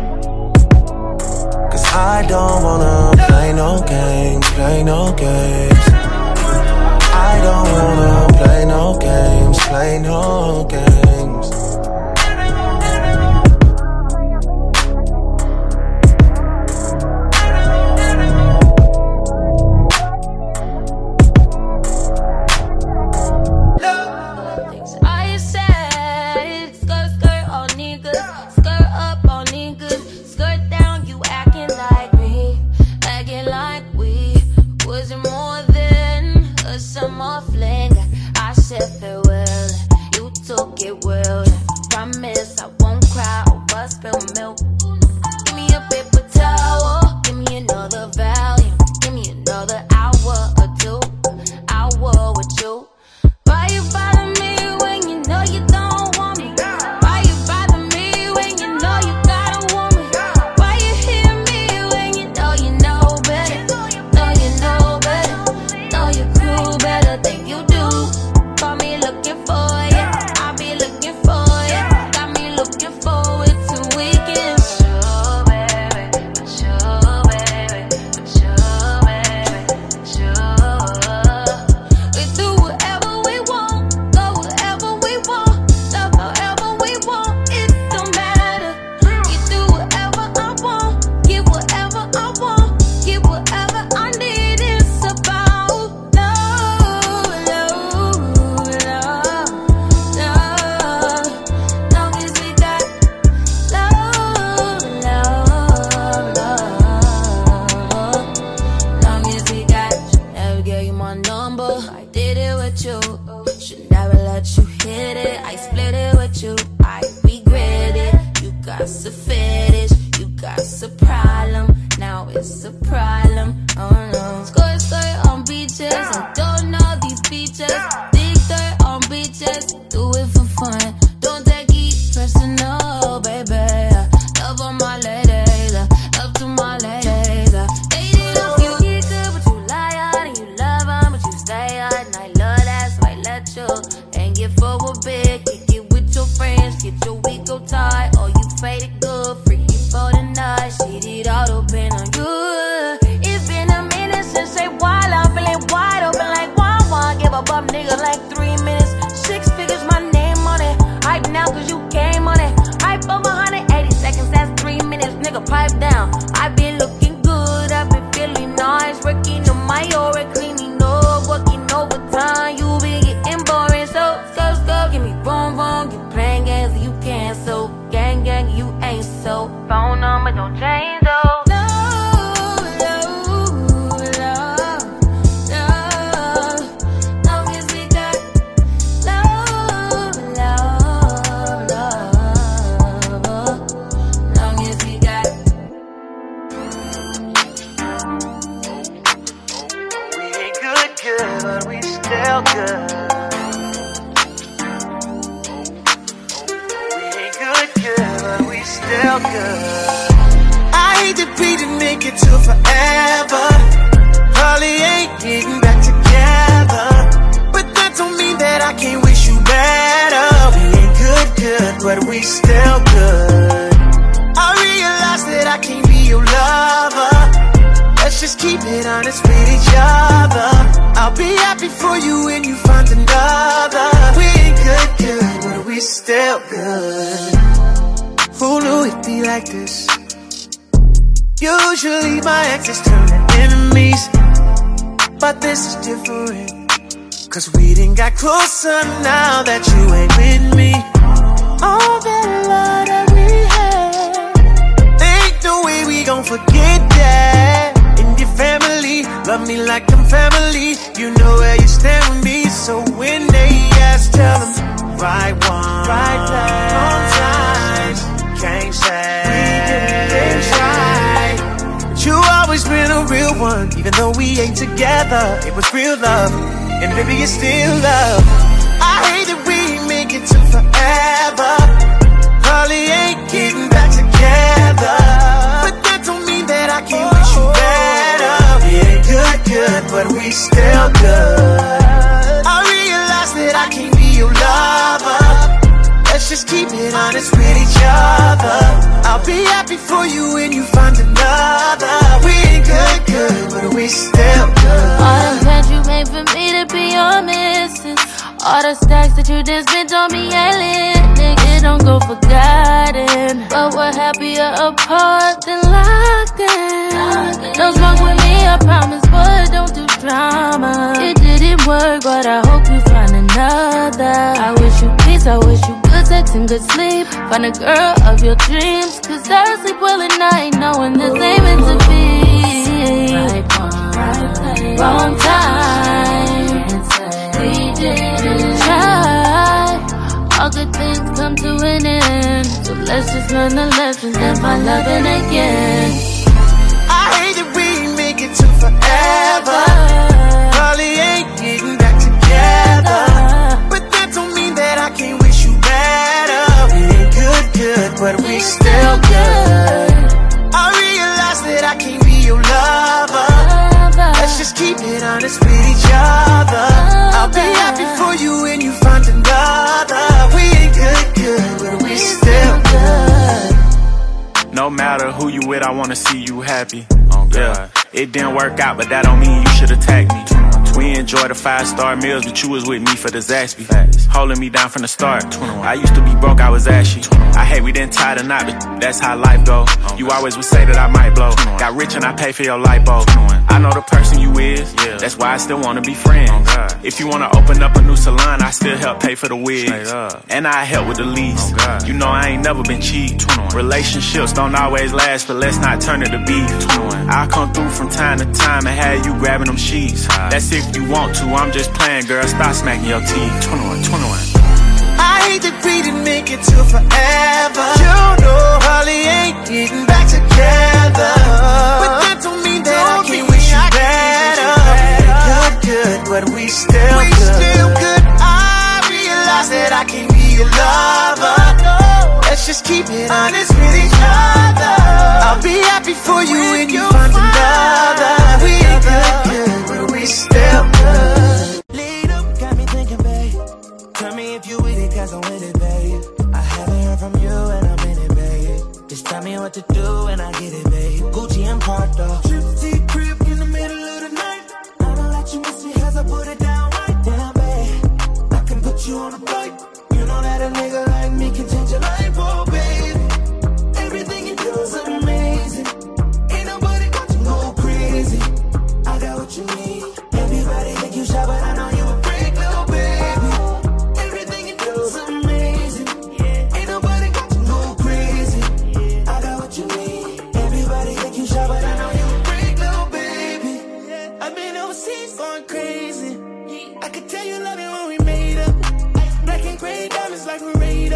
I don't wanna play no games, play no games. I don't wanna play no games, play no games. I said, skirt, skirt on niggas, skirt up on niggas, skirt down, you acting like me, acting like we wasn't more than a summer fling. I said farewell, you took it well. Promise I won't cry over spilled milk. Give me a paper towel, give me another volume, give me another hour or two, hour with you. Why you bother me when you know you don't want me? Why you bother me when you know you got a woman? Why you hear me when you know better? Know you know better, know your crew better than you do. Call me looking for you, I'll be looking for you. Got me looking forward to weekends. Sure, baby, sure, baby, sure, baby, sure. We do whatever we want, go wherever we want, love however we want, it don't matter. You do whatever I want, get whatever I want, get whatever I need. It's about love, love, love, love. Long as we got love, love, love. Long as we got you. Never gave you my number, I did it with you. Should never let you hit it, I split it with you. I regret it, you got a fetish, you got a problem. Now it's a problem, oh no. Skirt, skirt on beaches, I don't know these beaches. Dig dirt on beaches, do it for fun. Don't take it personal, baby. Love on my ladies, love to my ladies. Dated a few, you good, but you lie on and you love them, but you stay on. And I love that, so I let you and get forward big. Kick it with your friends, get your week go tight. Or you faded good, freaky for the night. Shit, it all open on you. It's been a minute since they wild, I'm feeling wide open like one. Give up, nigga, like 3 minutes. 6 figures, my name on it. Hype now, cause you came on it. Hype over 180 seconds, that's 3 minutes, nigga, pipe down. I've been looking good, I've been feeling nice. Working on my aura, cleaning up, working overtime. You been getting boring, so go, give me wrong. You playing games and you cancel. Gang, you ain't so. Phone number don't change, though. Long as we got love, love. still good. I hate that we didn't make it to forever. Probably ain't getting back together, but that don't mean that I can't wish you better. We ain't good, but we still good. I realize that I can't be your lover. Let's just keep it honest with each other. I'll be happy for you when you find another. We ain't good, but we still good. Who knew it'd be like this? Usually my exes turn to enemies, but this is different, cause we done got closer now that you ain't with me. All that love that we had, ain't no way we gon' forget that. And your family, love me like I'm family. You know where you stand with me, so when they ask, tell them right one, right place, wrong times. Can't say we didn't try. You always been a real one, even though we ain't together. It was real love, and baby it's still love. I hate that we ain't make it to forever. Probably ain't getting back together, but that don't mean that I can't wish you better. We ain't good, but we still good. I realize that I can't be your lover. Let's just keep it honest with each other. I'll be happy for you when you find another. We ain't good, but we still good. All the plans you made for me to be your missus, all the stacks that you just spent on me ain't lit. Nigga, don't go forgotten, but we're happier apart than locked in. Don't smoke with me, I promise, but don't do drama. It didn't work, but I hope you find another. I wish you peace, I wish you good sex and good sleep. Find a girl of your dreams, cause I sleep well at night knowing this ain't meant to be. Right one, right place, wrong time. We didn't try. All good things come to an end, so let's just learn the lessons and find loving again. I hate that we ain't make it to forever. Probably ain't getting back together, but that don't mean that I can't wish you better. We ain't good, but we still good. I realize that I can't be your lover. Let's just keep it honest with each other. I'll be happy for you when you find another. We ain't good, but we still good. No matter who you with, I wanna see you happy. Oh God. Yeah. It didn't work out, but that don't mean you should attack me. We enjoy the 5-star meals, but you was with me for the Zaxby. Holding me down from the start. I used to be broke, I was ashy. I hate we didn't tie the knot, but that's how life go. You always would say that I might blow. Got rich and I pay for your lipo. I know the person you is, that's why I still wanna be friends. If you wanna open up a new salon, I still help pay for the wigs. And I help with the lease. You know I ain't never been cheap. Relationships don't always last, but let's not turn it to beef. I'll come through from time to time and have you grabbing them sheets. That's if you want to, I'm just playing, girl, stop smacking your teeth. 21. I hate that we didn't make it to forever. You know, probably ain't getting back together, but that don't mean that I can't wish you better. Good, but we still good. I realize that I can't be your lover. Let's just keep it honest with each other. I'll be happy for you when you find another. We ain't good, but we still good. Lead up, got me thinking, babe. Tell me if you with it, cause I'm with it, babe. I haven't heard from you and I'm in it, babe. Just tell me what to do and I get it, babe. Gucci and Pardo. Trip to your crib in the middle of the night. I don't let you miss me as I put it down right down, babe. I can put you on a flight. You know that a nigga like me can change your life, oh, babe. Everything you do is amazing. Ain't nobody got you go crazy. I got what you need. Everybody think you shy, but I know you a freak, little baby. Everything you do is amazing. Ain't nobody got you go crazy. I got what you need. Everybody think you shy, but I know you a freak, little baby. I've been overseas going crazy. I could tell you love it when we made up. Black and gray diamonds like we're radar.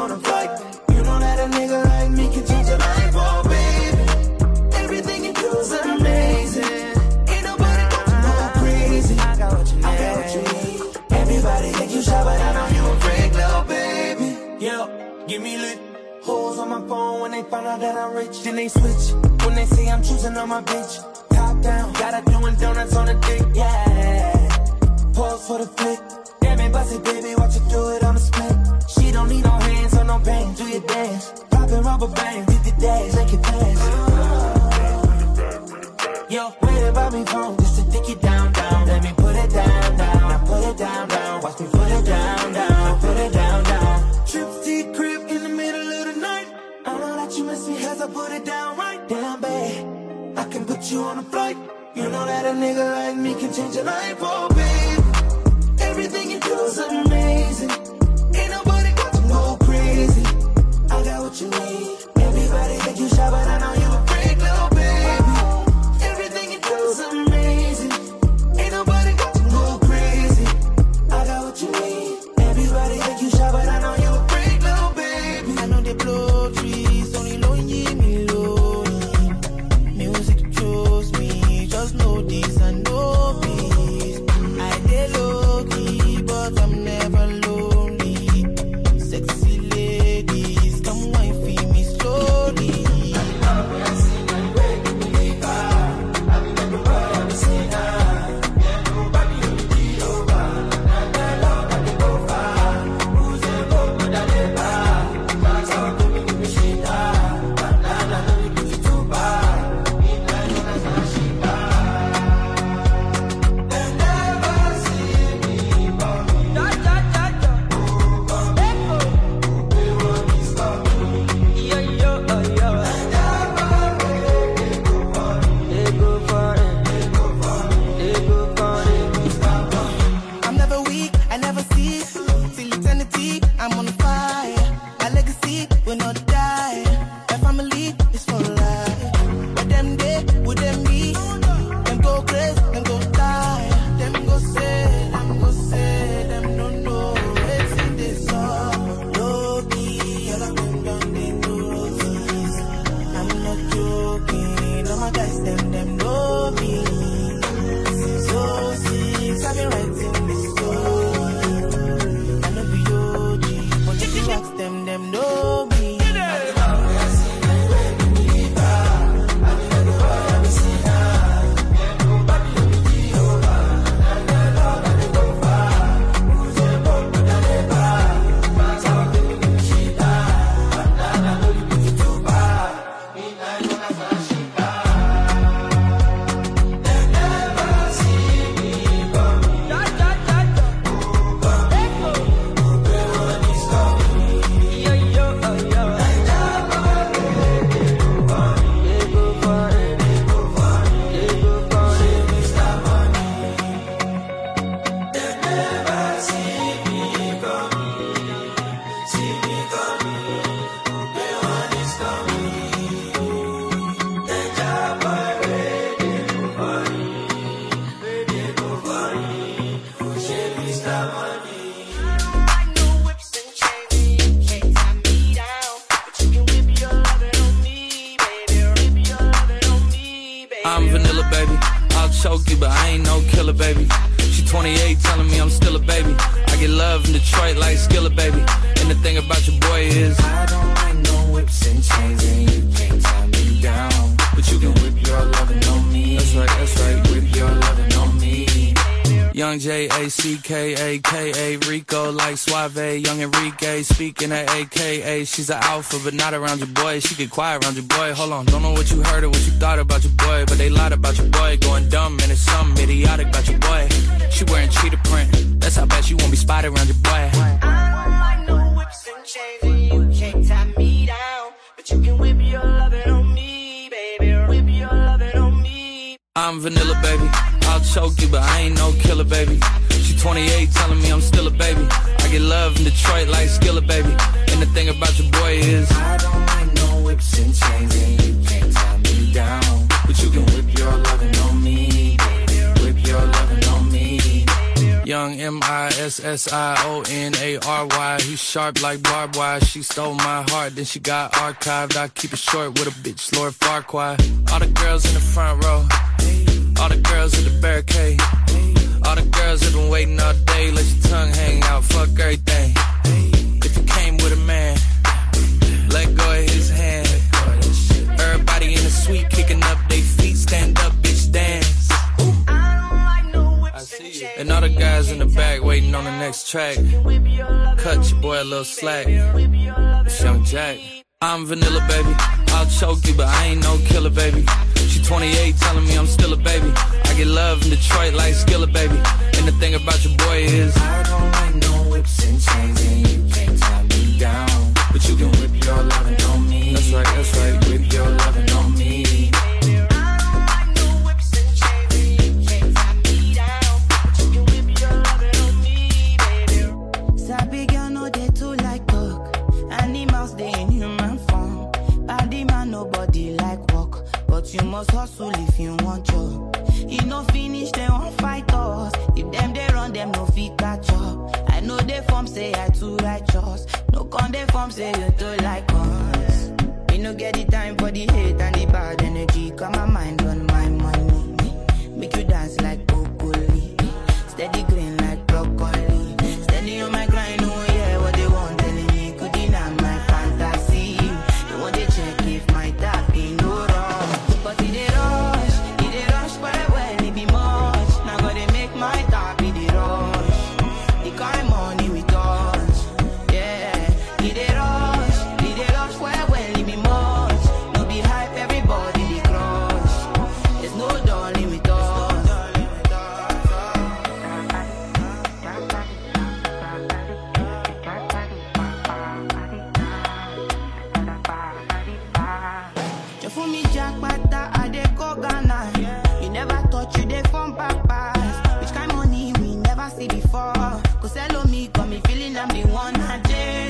on a flight. You know that a nigga like me can change your life, oh baby. Everything you do is amazing. Ain't nobody got to go crazy. I got what you need. Everybody think you shy, but I know you a freak, little baby. Yo, give me lit. Hoes on my phone when they find out that I'm rich. Then they switch when they say I'm choosing on my bitch. Top down, gotta doing donuts on the dick, yeah. Pause for the flick. Damn it, bust it, baby, watch you do it on the split. She don't need no hands or no pain, do your dance. Poppin' rubber bands, did the dash, make it fast. Yo, wait about me phone, just to dick it down, down. Let me put it down, down. Now put it down, down. Watch me put it down, down. Put it down, down. Trip to your crib in the middle of the night. I know that you miss me as I put it down right down, babe. I can put you on a flight. You know that a nigga like me can change your life, oh babe. Everything you do is amazing. Ain't nobody got to go crazy. I got what you need. Everybody think you shy, but I know you a freak, little baby. Everything you do is amazing. Ain't nobody got to go crazy. I got what you need. Everybody think you shy, but I know you a freak, little baby. I know they blow trees, only lonely me lonely. Music chose me, just know this and know peace. I did low key, but I'm never lonely. Sexy ladies, come wine feed me slowly. I'm never weak, I never cease. Till eternity, I'm on fire. My legacy will not die. My family is for life. But them day, would them be? Them go crazy, them go die. Them go say, them don't know. It's in this song. Low key, all of them done they know this. I'm not joking, all my guys, them know me. So sick, I've been writing this story. I know be OG, but if you ask them know me. I'm vanilla, baby. I'll choke you, but I ain't no killer, baby. She 28, telling me I'm still a baby. I get love in Detroit like Skillet, baby. And the thing about your boy is I don't like no whips and chains, and you can't tie me down. But you can whip your lovin' on me. That's right, whip your lovin' on me. Young J-A-C-K-A-K-A, Rico like Suave, Young Enrique, speaking at AKA. She's an alpha, but not around your boy. She get quiet around your boy. Hold on, don't know what you heard or what you thought about your boy, but they lied about your boy. Going dumb, and it's something idiotic about your boy. She wearing cheetah print, that's how bad she won't be spotted around your boy. I don't like no whips and chains, and you can't tie me down. But you can whip your lovin' on me, baby. Whip your lovin' on me. I'm vanilla, baby. I'll choke you, but I ain't no killer, baby. She 28, telling me I'm still a baby. I get love in Detroit like Skillet, baby. And the thing about your boy is I don't like no whips and chains, and you can't tie me down. But you can whip your lovin' on me, baby. Whip your lovin' on me. Young MISSIONARY. He sharp like barbed wire. She stole my heart, then she got archived. I keep it short with a bitch, Lord Farquaad. All the girls in the front row, all the girls at the barricade, all the girls have been waiting all day. Let your tongue hang out, fuck everything. If you came with a man, let go of his hand. Everybody in the suite kicking up their feet. Stand up, bitch, dance. I see you. And all the guys in the back waiting on the next track. Cut your boy a little slack. It's Young Jack. I'm vanilla, baby. I'll choke you, but I ain't no killer, baby. She 28, telling me I'm still a baby. I get love in Detroit like Skilla, baby. And the thing about your boy is I don't like no whips and chains, and you can't tie me down. But you can whip your lovin' on me. That's right, whip your lovin' on me. Sabi girl no they too like talk. Animals they in human form. Body man nobody like walk. But you must hustle if you want job. You no finish they won't fight us. If them they run them no fit catch up. I know they form say I too righteous. No con they form say you too like us. Me no get the time for the hate and the bad energy. Got my mind on my money. Make you dance like broccoli. Steady green like broccoli. Steady on my grind, oh yeah, what they want telling me could deny my fantasy. They want to check if my tap ain't no wrong. But it they rush quite well, it be much. Now gotta make my tap in the rush. The kind money we touch, yeah. It they rush quite well, it be much. No be hype, everybody they crush. There's no darling with us. For me, Jack Pata, I dey go Ghana. You never thought you dey from papas. Which kind money we never see before. Cause hello me, got me feeling I'm the one. Ajay.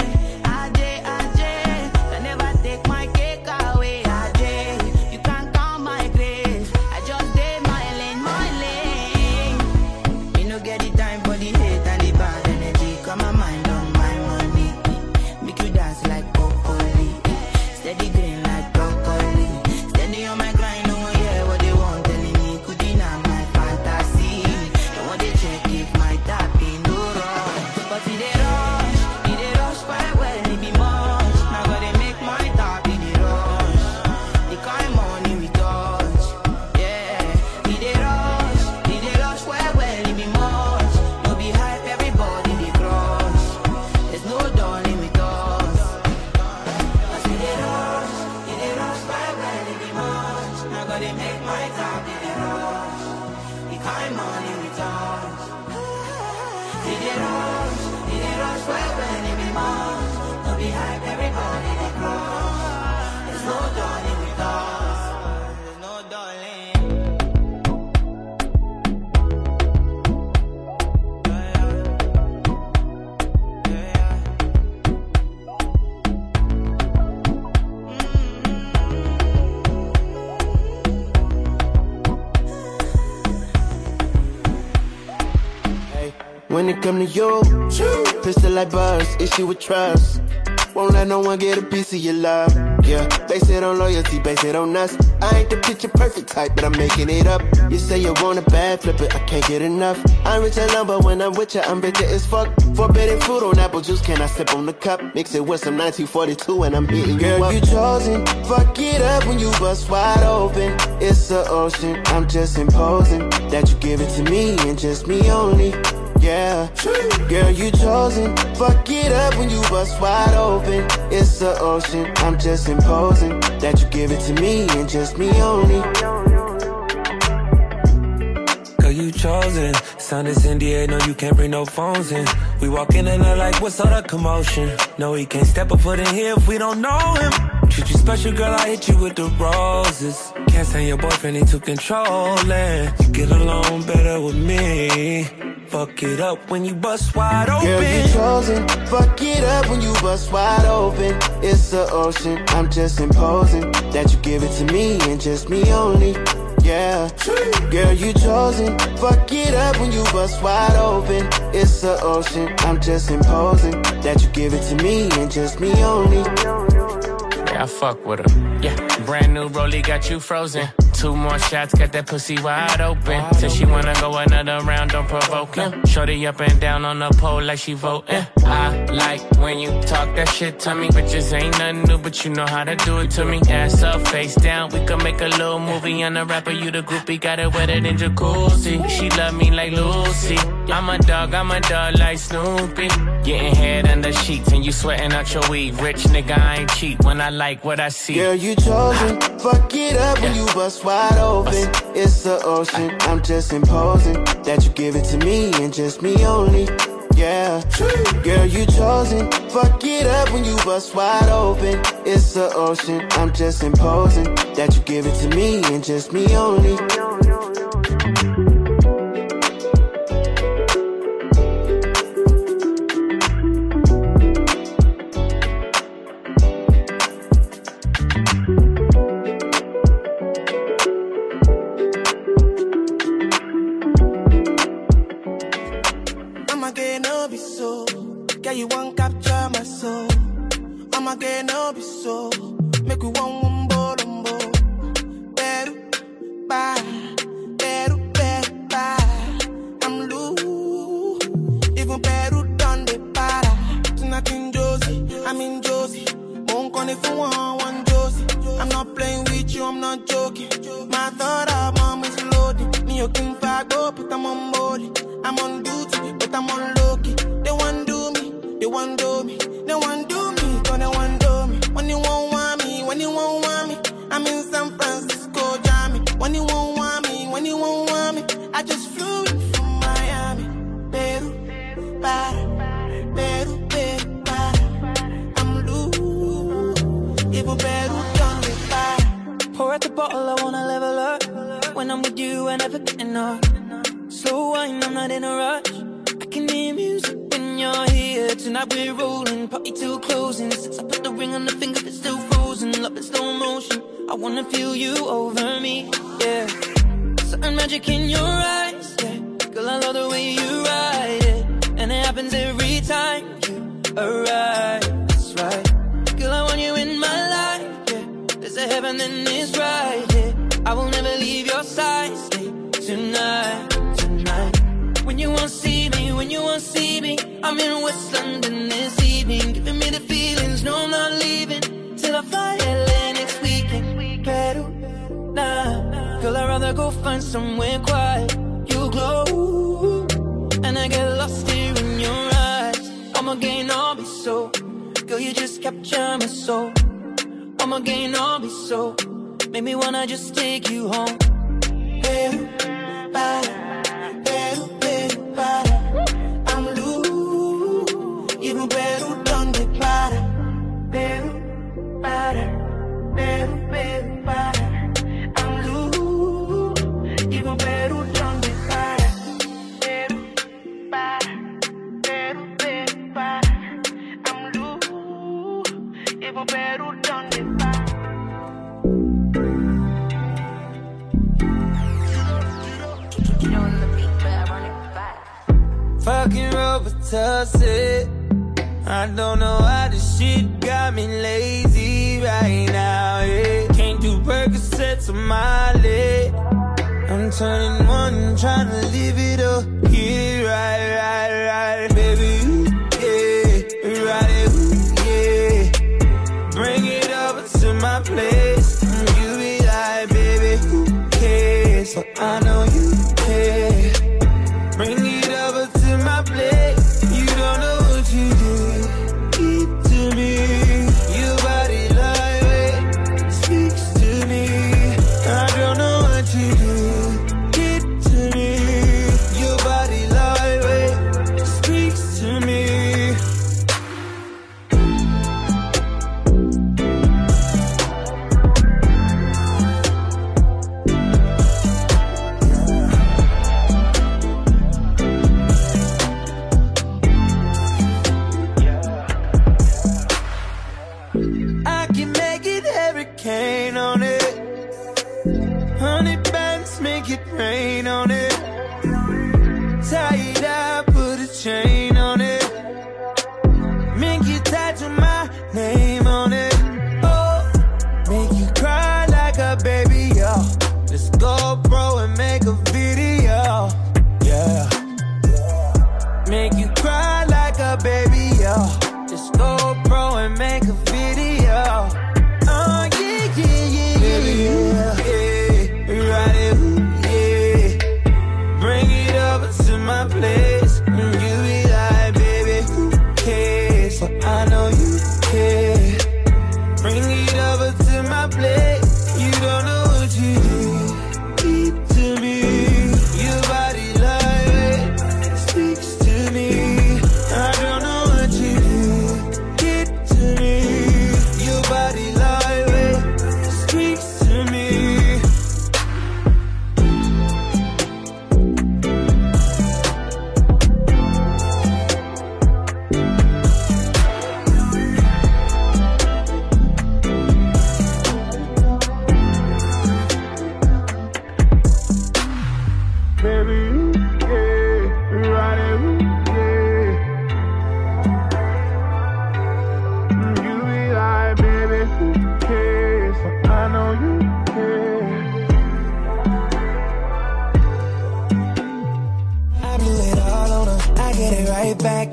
Can never take my cake away. Ajay, you can't count my grace. I just did my lane. Me no get the time for the hate and the bad energy. Got my mind on my money. Make you dance like broccoli. Steady green like broccoli. Steady on my grind, oh yeah, what they want telling me could deny my fantasy. They want to check if my tap ain't no wrong. But it they rush quite well, it be much. Now gotta make my tap in the rush. The kind money we touch, yeah. It they rush quite well, it be much. No be hype, everybody they crush. There's no darling with us. But it they rush quite well, it be much. Now gotta make my tap in the rush. The kind money we touch. It they rush quite well, it be much. No be hype, everybody they crush. There's no darling with us. There's no darling. When it come to you, pistol like buzz, issue with trust. Won't let no one get a piece of your love. Yeah, base it on loyalty, base it on us. I ain't the picture perfect type, but I'm making it up. You say you want a bad flip it, I can't get enough. I'm rich and love, but when I'm with you, I'm bitter as fuck. Forbidden fruit on apple juice, can I sip on the cup? Mix it with some 1942 and I'm hitting you up. Girl, you chosen, fuck it up when you bust wide open. It's the ocean, I'm just imposing that you give it to me and just me only. Yeah, girl, you chosen. Fuck it up when you bust wide open. It's the ocean, I'm just imposing that you give it to me and just me only. Girl, you chosen. Sound is NDA, no, you can't bring no phones in. We walk in and they're like, what's all that commotion? No, he can't step a foot in here if we don't know him. Treat you special, girl, I hit you with the roses. Can't stand your boyfriend, he too controlling. You get along better with me. Fuck it up when you bust wide open. Girl, you chosen. Fuck it up when you bust wide open. It's the ocean, I'm just imposing that you give it to me and just me only. Yeah, girl, you chosen. Fuck it up when you bust wide open. It's the ocean, I'm just imposing that you give it to me and just me only. Yeah, I fuck with her. Yeah, brand new rollie got you frozen. 2 more shots, got that pussy wide open. Said she wanna go another round, don't provoke him. Shorty up and down on the pole like she voting. I like when you talk that shit to me. Bitches ain't nothing new, but you know how to do it to me. Ass up, face down, we can make a little movie. On the rapper, you the groupie, got it wetter than jacuzzi. She love me like Lucy. I'm a dog like Snoopy. Getting head under sheets and you sweating out your weed. Rich nigga, I ain't cheap when I like what I see. Girl, you chosen. Fuck it up when you bust wide open. It's the ocean, I'm just imposing that you give it to me and just me only. Yeah, girl, you chosen. Fuck it up when you bust wide open. It's the ocean, I'm just imposing that you give it to me and just me only. You won't capture my soul. I'm again, no be so. Make we one bombo. Beru, bye. Beru, bye. I'm loose. Even Peru done the para. Tonight in Josie, I'm in Josie. Won't call if you want Josie. I'm not playing with you, I'm not joking. My thought of mom is loaded. Me, you can fag up, but I'm on molly. I'm on duty, but I'm on low-key. They want do me. They want do me, they want do me, cause they want do me. When you won't want me, when you won't want me, I'm in San Francisco, Jammy. When you won't want me, when you won't want me, I just flew in from Miami. Peru, para, Peru, para. I'm loose, even Peru done me para. Pour out the bottle, I wanna level up. When I'm with you, I never get enough. Slow wine, I'm not in a rush. I can hear music when you're here. Tonight we're rolling, party till closing. Since I put the ring on the finger, it's still frozen. Love in slow motion, I wanna feel you over me, yeah. Certain magic in your eyes, yeah. Girl, I love the way you ride it. And it happens every time you arrive, that's right. Girl, I want you in my life, yeah. There's a heaven and it's right here, yeah. I will never leave your side, stay tonight. When you won't see me, when you won't see me, I'm in West London this evening, giving me the feelings, no I'm not leaving, till I fly LA next weekend. Peru, nah, girl I'd rather go find somewhere quiet. You glow, and I get lost here in your eyes. I'm again, I'll be so, girl you just capture my soul. I'm again, I'll be so, make me wanna just take you home. Peru, para. I'm loose, even Peru done the para. Peru, para, Peru, para. I'm loose, even Peru done the para. Peru, para, Peru, para. I'm loose, even Peru done the para. Fucking Robitussin. I don't know why this shit got me lazy right now, yeah. Can't do Percocets on my leg. I'm turning one, trying to live it up. Yeah, right, baby, ooh, yeah. Ride it, ooh, yeah. Bring it over to my place. You be like, baby, who cares? But I know you care. Bring it over to my place. You don't know what you did. Keep to me. Your body lightweight speaks to me. I don't know what you do. Keep to me. Your body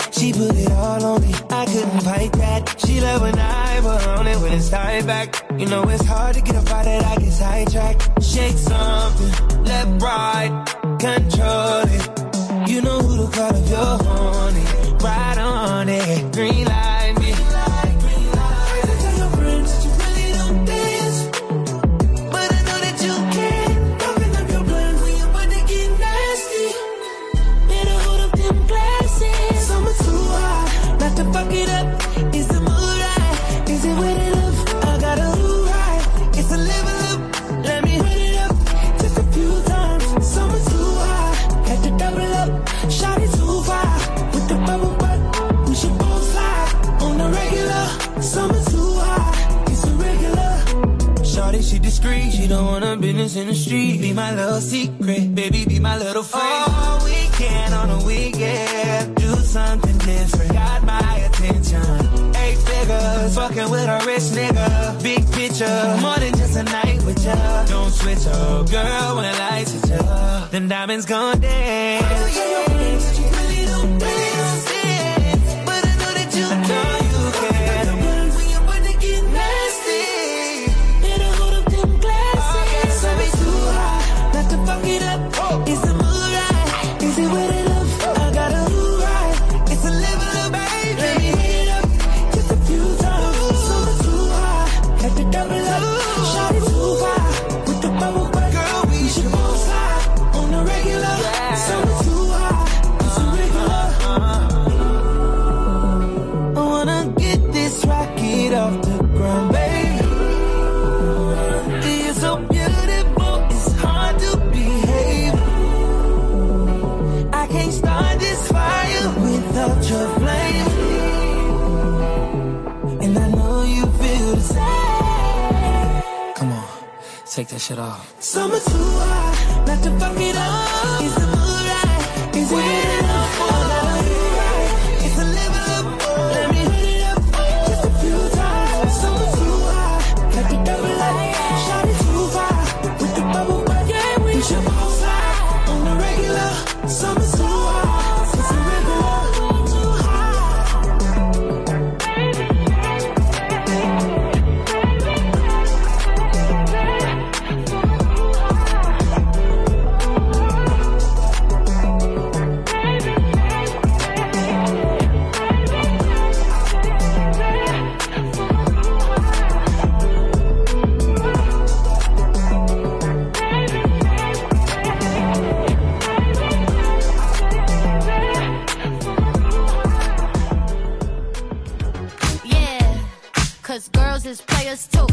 She put it all on me, I couldn't fight that. She love when I put on it when it's tied back. You know it's hard to get up out that I get sidetracked. Shake something, left, right, control it. You know who to call if you're horny. Ride on it, green light me. Tell your friends that you really don't dance, but I know that you can. Open up your blinds when you're about to get nasty. Better hold up them glasses. Summer too hot, not to fuck it up. Is the mood right? Is it with it up? I got a blue right. It's a level up. Let me hit it up just a few times. Summer too hot, had to double up. Shot it too far with the bubble butt. We should both slide on the regular. Summer too hot, it's irregular. Shorty, she discreet, she don't want her business in the street. Be my little secret, baby, be my little friend. All weekend on the weekend, do something different. Got my attention. 8 figures, fucking with a rich nigga. Big picture, more than just a night with ya. Don't switch up, girl, when the lights hit ya. Them diamonds gon' dance. Oh, yeah, you really don't dance, but I know that you can. You can. When you're about to get nasty, better hold up them glasses. Summer too hot, not to fuck it up. Is the mood right? Is it with it up? I got a blue right. It's a level up, baby. Let me hit it up just a few times. Summer too hot, had to double up. Shot it too far with the bubble butt. Girl, we should both slide on the regular. Summer too hot, it's irregular. I wanna get this rocket off the ground, baby. You're so beautiful, it's hard to behave. I can't start this fire without your flame. And I know you feel the same. Come on, take that shit off. Summer too hot, not to fuck it up. Is the mood right? Is it enough? I got a blue right. It's a level up. Let me hit it up just a few times. Summer too hot, had to double up. Shot it too far with the bubble butt. Yeah, we should both slide on the regular. Summer too hot, it's irregular. Too Cause girls is players too.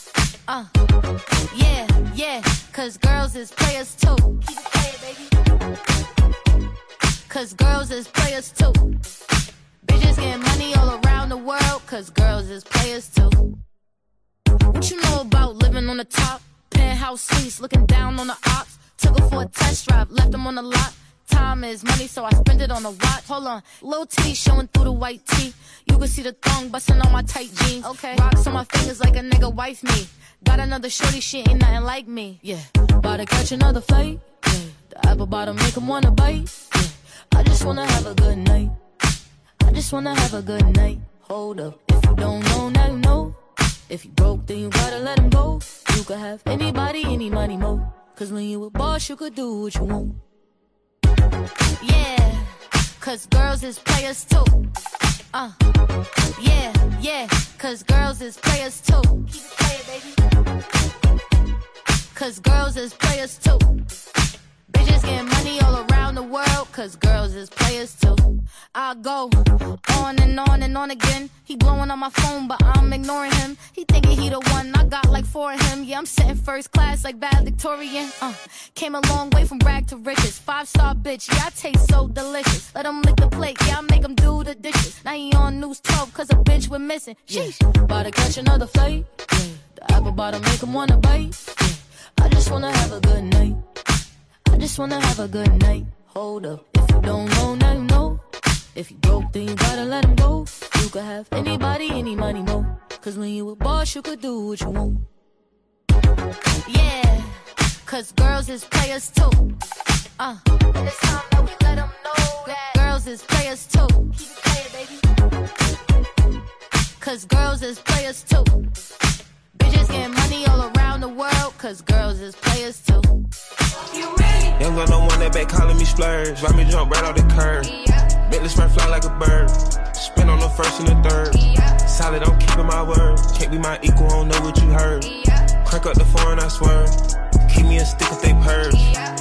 Yeah, cause girls is players too. Keep it playing, baby. Cause girls is players too. Bitches getting money all around the world, cause girls is players too. What you know about living on the top? Penthouse suites, looking down on the ops. Took her for a test drive, left them on the lot. Time is money, so I spend it on a watch. Hold on, little titty showing through the white tee. You can see the thong busting on my tight jeans. Okay, rocks on my fingers like a nigga wife me. Got another shorty, she ain't nothing like me. Yeah, about to catch another flight. Yeah, the apple bottom make him wanna bite. Yeah, I just wanna have a good night. I just wanna have a good night. Hold up, if you don't know, now you know. If you broke, then you gotta let him go. You could have anybody, any money, mo. Cause when you a boss, you could do what you want. Yeah, cause girls is players too. Yeah, cause girls is players too. Keep it playing, baby. Cause girls is players too. Bitches getting money all around the world, cause girls is players too. I go on and on and on again. He blowing on my phone, but I'm ignoring him. He thinking he the one, I got like 4 of him. Yeah, I'm sitting first class like valedictorian. Came a long way from rag to riches. 5-star bitch, yeah, I taste so delicious. Let him lick the plate, yeah, I make him do the dishes. Now he on news 12, cause a bitch we're missing. Sheesh, about to catch another flight. Yeah, the apple bottom make him wanna bite. Yeah, I just wanna have a good night. I just wanna have a good night. Hold up, if you don't know, now you know. If you broke, then you gotta let him go. You could have anybody, any money, mo. Cause when you a boss, you could do what you want. Yeah, cause girls is players too. And it's time that we let them know that girls girls is players too. Keep it playing, baby. Cause girls is players too. Bitches getting money all around the world, cause girls is players too. Young girl don't want that back calling me splurge. Ride me jump right off the curb. Yeah. Bentley spray fly like a bird. Spin on the first and the third. Yeah. Solid, I'm keeping my word. Can't be my equal, I don't know what you heard. Yeah. Crank up the foreign, I swear. Keep me a stick if they purge. Yeah.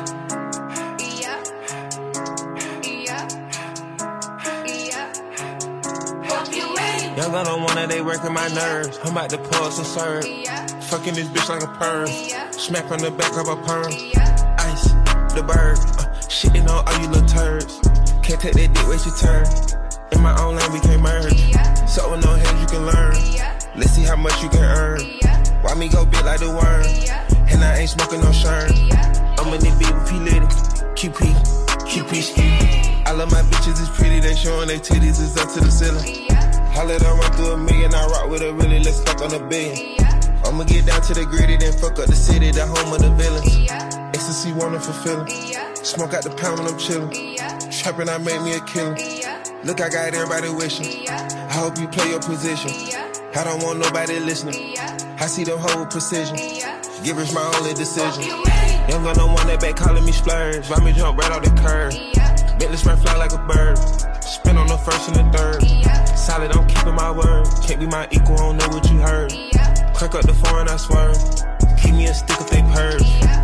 Young girl don't want that, they working my nerves. I'm about to pull some serve. Fucking this bitch like a perm. Smack on the back of a perm. Ice, the bird. Shitting on all you little turds. Can't take that dick, wait your turn. In my own lane, we can't merge. So with no hands, you can learn. Let's see how much you can earn. Why me go big like the worm? And I ain't smoking no shirt. I'm in the beat with P. Litty. QP ski. I love my bitches, it's pretty. They showing their titties, it's up to the ceiling. I let her run through a million, I rock with her really, let's fuck on a billion. I'ma get down to the gritty, then fuck up the city, the home of the villains. Ecstasy wanting fulfilling. Smoke out the pound when I'm chillin'. Trappin', I made me a killer. Look, I got everybody wishing. I hope you play your position. I don't want nobody listening. I see them whole precision. Givers my only decision. Young girl don't want that back calling me splurge. Ride me jump right off the curb. Bentley spray fly like a bird. Spin on the first and the third. Solid, I'm keeping my word. Can't be my equal, I don't know what you heard. Crank up the foreign, I swear. Keep me a stick if they purge.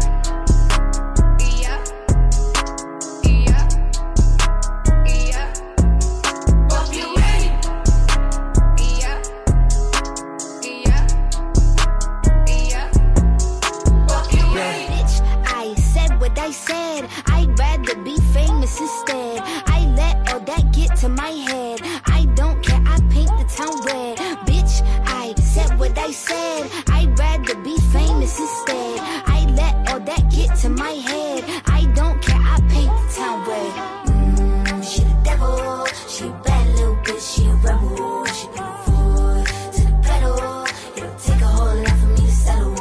I'd rather be famous instead. I let all that get to my head. I don't care, I paint the town red. Bitch, I said what I said. I'd rather be famous instead. I let all that get to my head. I don't care, I paint the town red. She the devil, she a bad little bitch, she a rebel. She put her foot to the pedal. It'll take a whole lot for me to settle.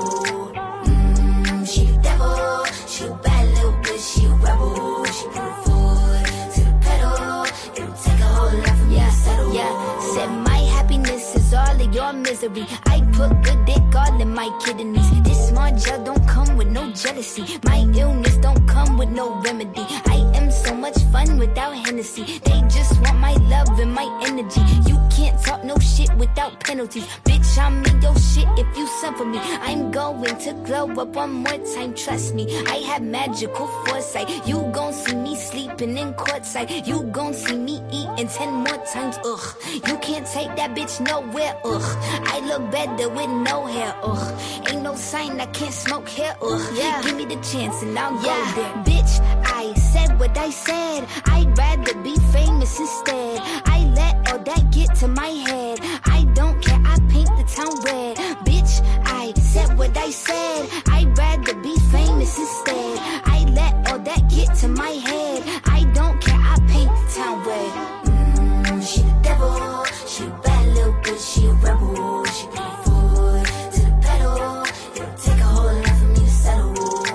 She the devil, she a bad little bitch, she a rebel. She put her foot to the pedal. It'll take a whole lot for me to settle. Yeah, said my happiness is all of your misery. I put good dick all in my kidneys. This small gel don't come with no jealousy. My illness don't come with no remedy. I am so much fun without Hennessy. They just want my love and my energy. You can't talk no shit without penalties. Bitch, I'm in your shit if you suffer me. I'm going to glow up one more time, trust me. I have magical foresight. You gon' see me sleeping in courtside. You gon' see me eating 10 more times, ugh. You can't take that bitch nowhere, ugh. I look better with no hair, ugh. Ain't no sign I can't smoke hair, ugh. Yeah. Give me the chance and I'll go there. Bitch, I said what I said. I'd rather be famous instead. I let all that get to my head. I don't care, I paint the town red. Bitch, I said what I said. I'd rather be famous instead. I let all that get to my head. I don't care, I paint the town red. She the devil, she a bad little bitch, she a rebel. She put her foot to the pedal. It'll take a whole lot for me to settle.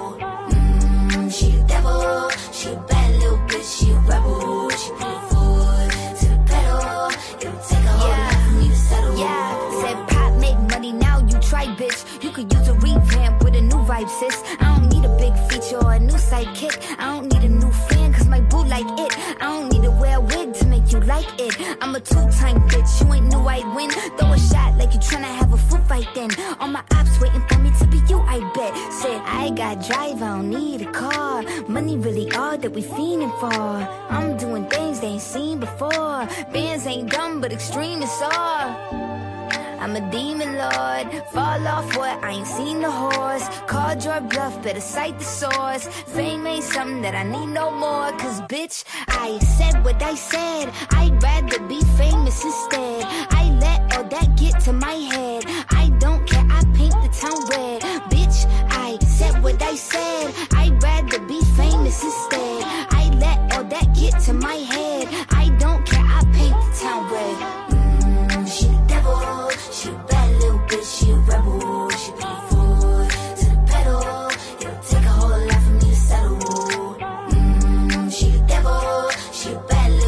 She the devil, she a bad little bitch, she a rebel. She put her foot to the pedal. It'll take a whole lot for me to settle. Yeah, said pop make money, now you try, bitch. You could use a revamp with a new vibe, sis. I don't need a big feature or a new sidekick. I don't need a new fan, cause my boo like it. I don't need to wear a wig to make you like it. I'm a two-time bitch, you ain't knew I'd win. Throw a shot like you tryna have a foot fight then. All my ops waiting for me to be you, I bet. Said I got drive, I don't need a car. Money really all that we fiending for. I'm doing things they ain't seen before. Bands ain't dumb, but extreme is all. I'm a demon lord, fall off what, I ain't seen the horse. Called your bluff, better cite the source. Fame ain't something that I need no more. Cause bitch, I said what I said. I'd rather be famous instead. I let all that get to my head. I don't care, I paint the town red. Bitch, I said what I said. I'd rather be famous instead. I let all that get to my head. I don't care, I paint the town red. She the devil, she a bad little bitch, she a rebel. She put her foot to the pedal. It'll take a whole lot for me to settle. She the devil, she a bad little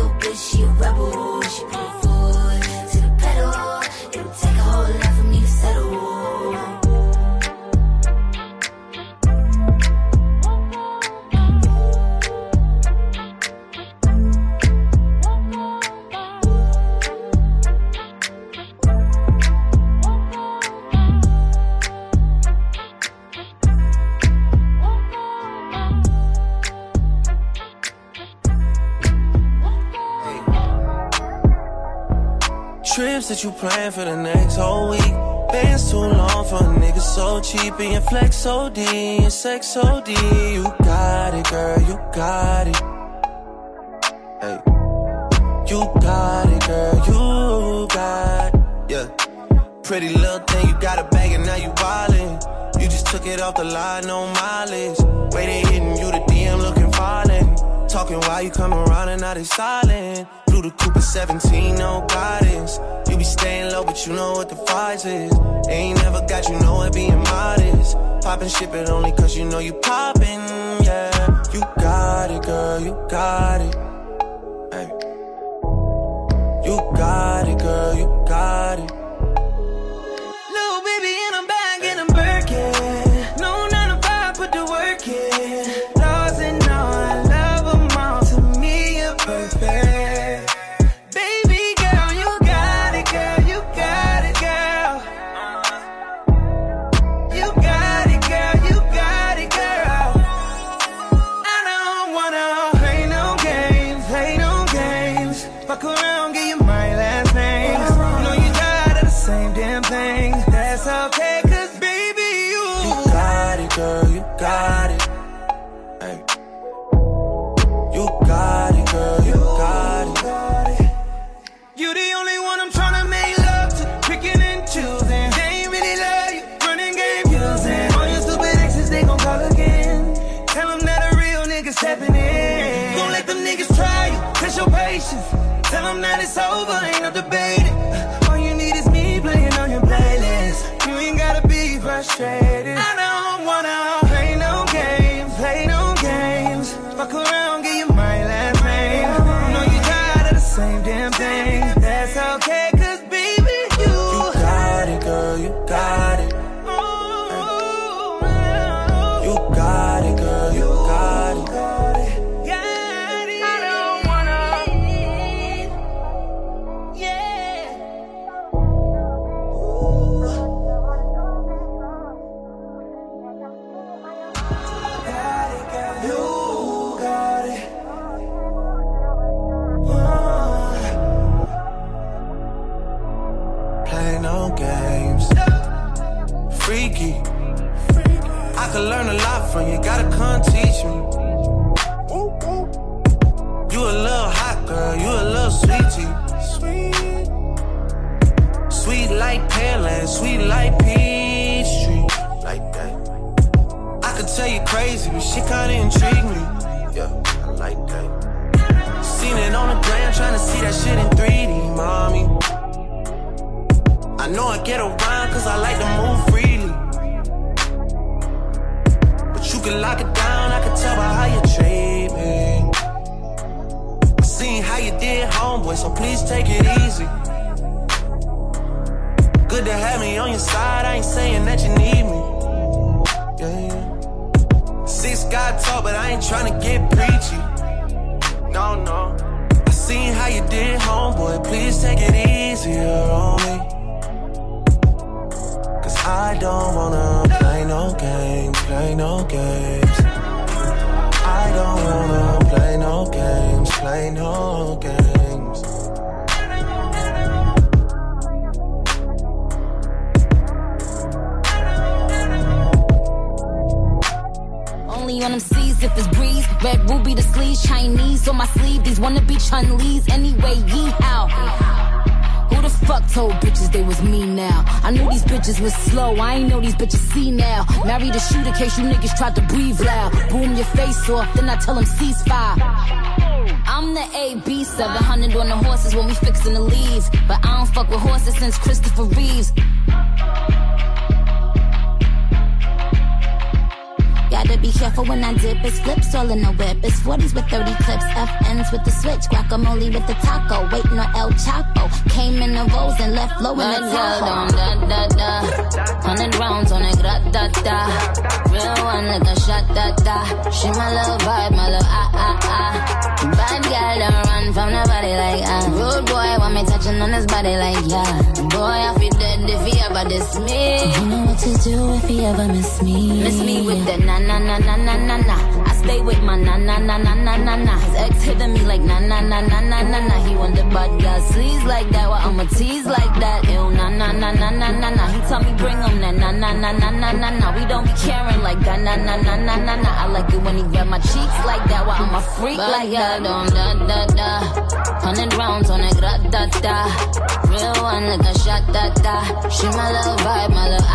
that you plan for the next whole week. Bands too long for a nigga so cheap. And your flex OD, your sex OD. You got it, girl, you got it. Hey, you got it, girl, you got it. Yeah, pretty little thing, you got a bag and now you wildin'. You just took it off the line, no mileage. Waiting, hitting you the DM, looking violent. Talking while you come around and now they silent. Blew the Cooper 17, no guidance. You be staying low, but you know what the price is. Ain't never got you know it being modest. Poppin' shit, but only cause you know you poppin', yeah. You got it, girl, you got it. Hey. You got it, girl, you got it. Little baby and I'm back in a Birkin. No 9 to 5, put the work in. Laws and all, I love them all. To me, you're perfect. Baby girl, you got it, girl, you got it, girl. You got it, girl, you got it, girl. I don't wanna play no games, play no games. Fuck around, give you my last name. Know you tired of the same damn thing. That's okay, cause baby, you got it, girl, you got it. Hey. You got it, girl, you got it. You the only one I'm tryna make love to, picking and choosing. They ain't really love you, running game using. All your stupid exes, they gon' call again. Tell them that a real nigga stepping in. Gon' let them niggas try you, test your patience. Tell them that it's over, ain't no debating. All you need is me playing on your playlist. You ain't gotta be frustrated. I don't wanna play no games, play no games. Fuck around, give you my last name. Know you tired of the same damn thing. That's okay, cause baby, you got it, girl, you got it. You got it, girl, you got it. Freaky, I could learn a lot from you, gotta come teach me. You a little hot girl, you a little sweetie. Sweet like Pearland, sweet like Peachtree. Like that. I could tell you crazy, but shit kinda intrigue me. Yeah, I like that. Seen it on the gram, tryna see that shit in 3D, mommy. I know I get around cause I like to move freely. But you can lock it down, I can tell by how you treat me. I seen how you did, homeboy, so please take it easy. Good to have me on your side, I ain't saying that you need me. Yeah. 6 got tall, but I ain't tryna get preachy. No, no. I seen how you did, homeboy, please take it easier on me. I don't wanna play no games, play no games. I don't wanna play no games, play no games. Only on them seas if it's breeze. Red ruby the sleeves, Chinese on my sleeve. These wanna be Chun-Li's anyway, yee-how. Who the fuck told bitches they was me now? I knew these bitches was slow, I ain't know these bitches see now. Married a shooter case you niggas tried to breathe loud. Boom your face off, then I tell them ceasefire. I'm the AB, 700 on the horses when we fixin' to leave. But I don't fuck with horses since Christopher Reeves. Gotta be careful when I dip, it's flips all in the whip. It's 40s with 30 clips, FNs with the switch. Guacamole with the taco, waiting on El Chapo. Came in the rolls and left low in the Tahoe. Da-da-da, 100 rounds on it, gra-da-da. Real one like a shot-da-da. She my little vibe, my little ah-ah-ah. Bad girl don't run from nobody like rude boy want me touching on his body like boy, I feel dead if he ever diss me. You know what to do if he ever miss me. Miss me with the na-na-na-na-na-na-na. I stay with my na. His ex hitting me like na. He want the bad girl sleeves like that, well I'ma tease like that. Ew na. He tell me bring him that na. We don't be caring like that na. I like it when he grab my cheeks like that, well I'm a freak like that. Don't da. 100 rounds on a gratata. Real one like a shot da. She my little vibe, my little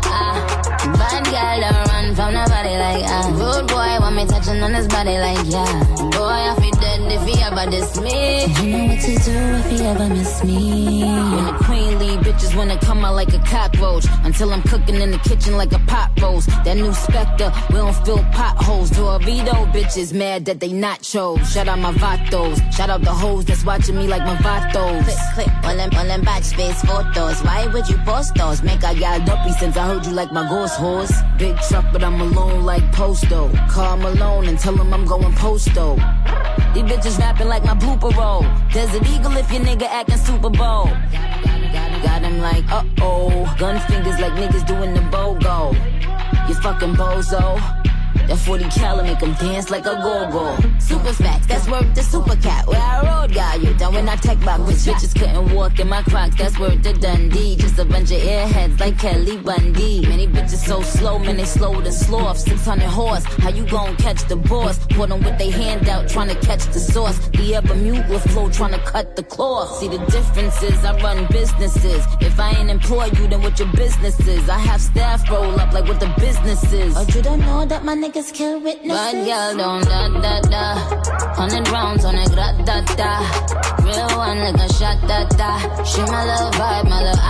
Bad girl don't run from nobody like Rude boy want me touching on his body like yeah. Boy I feel dead if he ever diss me. You know what to do if he ever miss me. When the queen leave, bitches wanna come out like a cockroach. Until I'm cooking in the kitchen like a pot roast. That new Spectre, we don't fill potholes. Dorito bitches mad that they nachos. Shout out my vatos. Shout out the hoes that's watching me like my vatos. Click, all them batch face photos. Why would you post those? Make a y'all dumpy since I heard you like my ghost horse. Big truck but I'm alone like Posto. Call Malone and tell him I'm going Posto. These bitches rapping like my blooper roll. Desert Eagle if your nigga acting Super Bowl. Got him like uh-oh. Gun fingers like niggas doing the BOGO. You fucking bozo. That 40 cal make them dance like a go-go. Super facts, that's worth the super cat. Where I road got you down when I tech back. Which bitches couldn't walk in my Crocs, that's worth the Dundee. Just a bunch of airheads like Kelly Bundy. Many bitches so slow, man, they slow to sloth. 600 horse, how you gon' catch the boss? Put them with they hand out, trying to catch the sauce. The Bermuda with flow, trying to cut the cloth. See the differences, I run businesses. If I ain't employ you, then what your business is? I have staff roll up like what the business is. Oh, you don't know that my niggas kill witnesses? Bad girl don't da. 100 rounds on a gratata. Real one like a shot da. She my little vibe, my little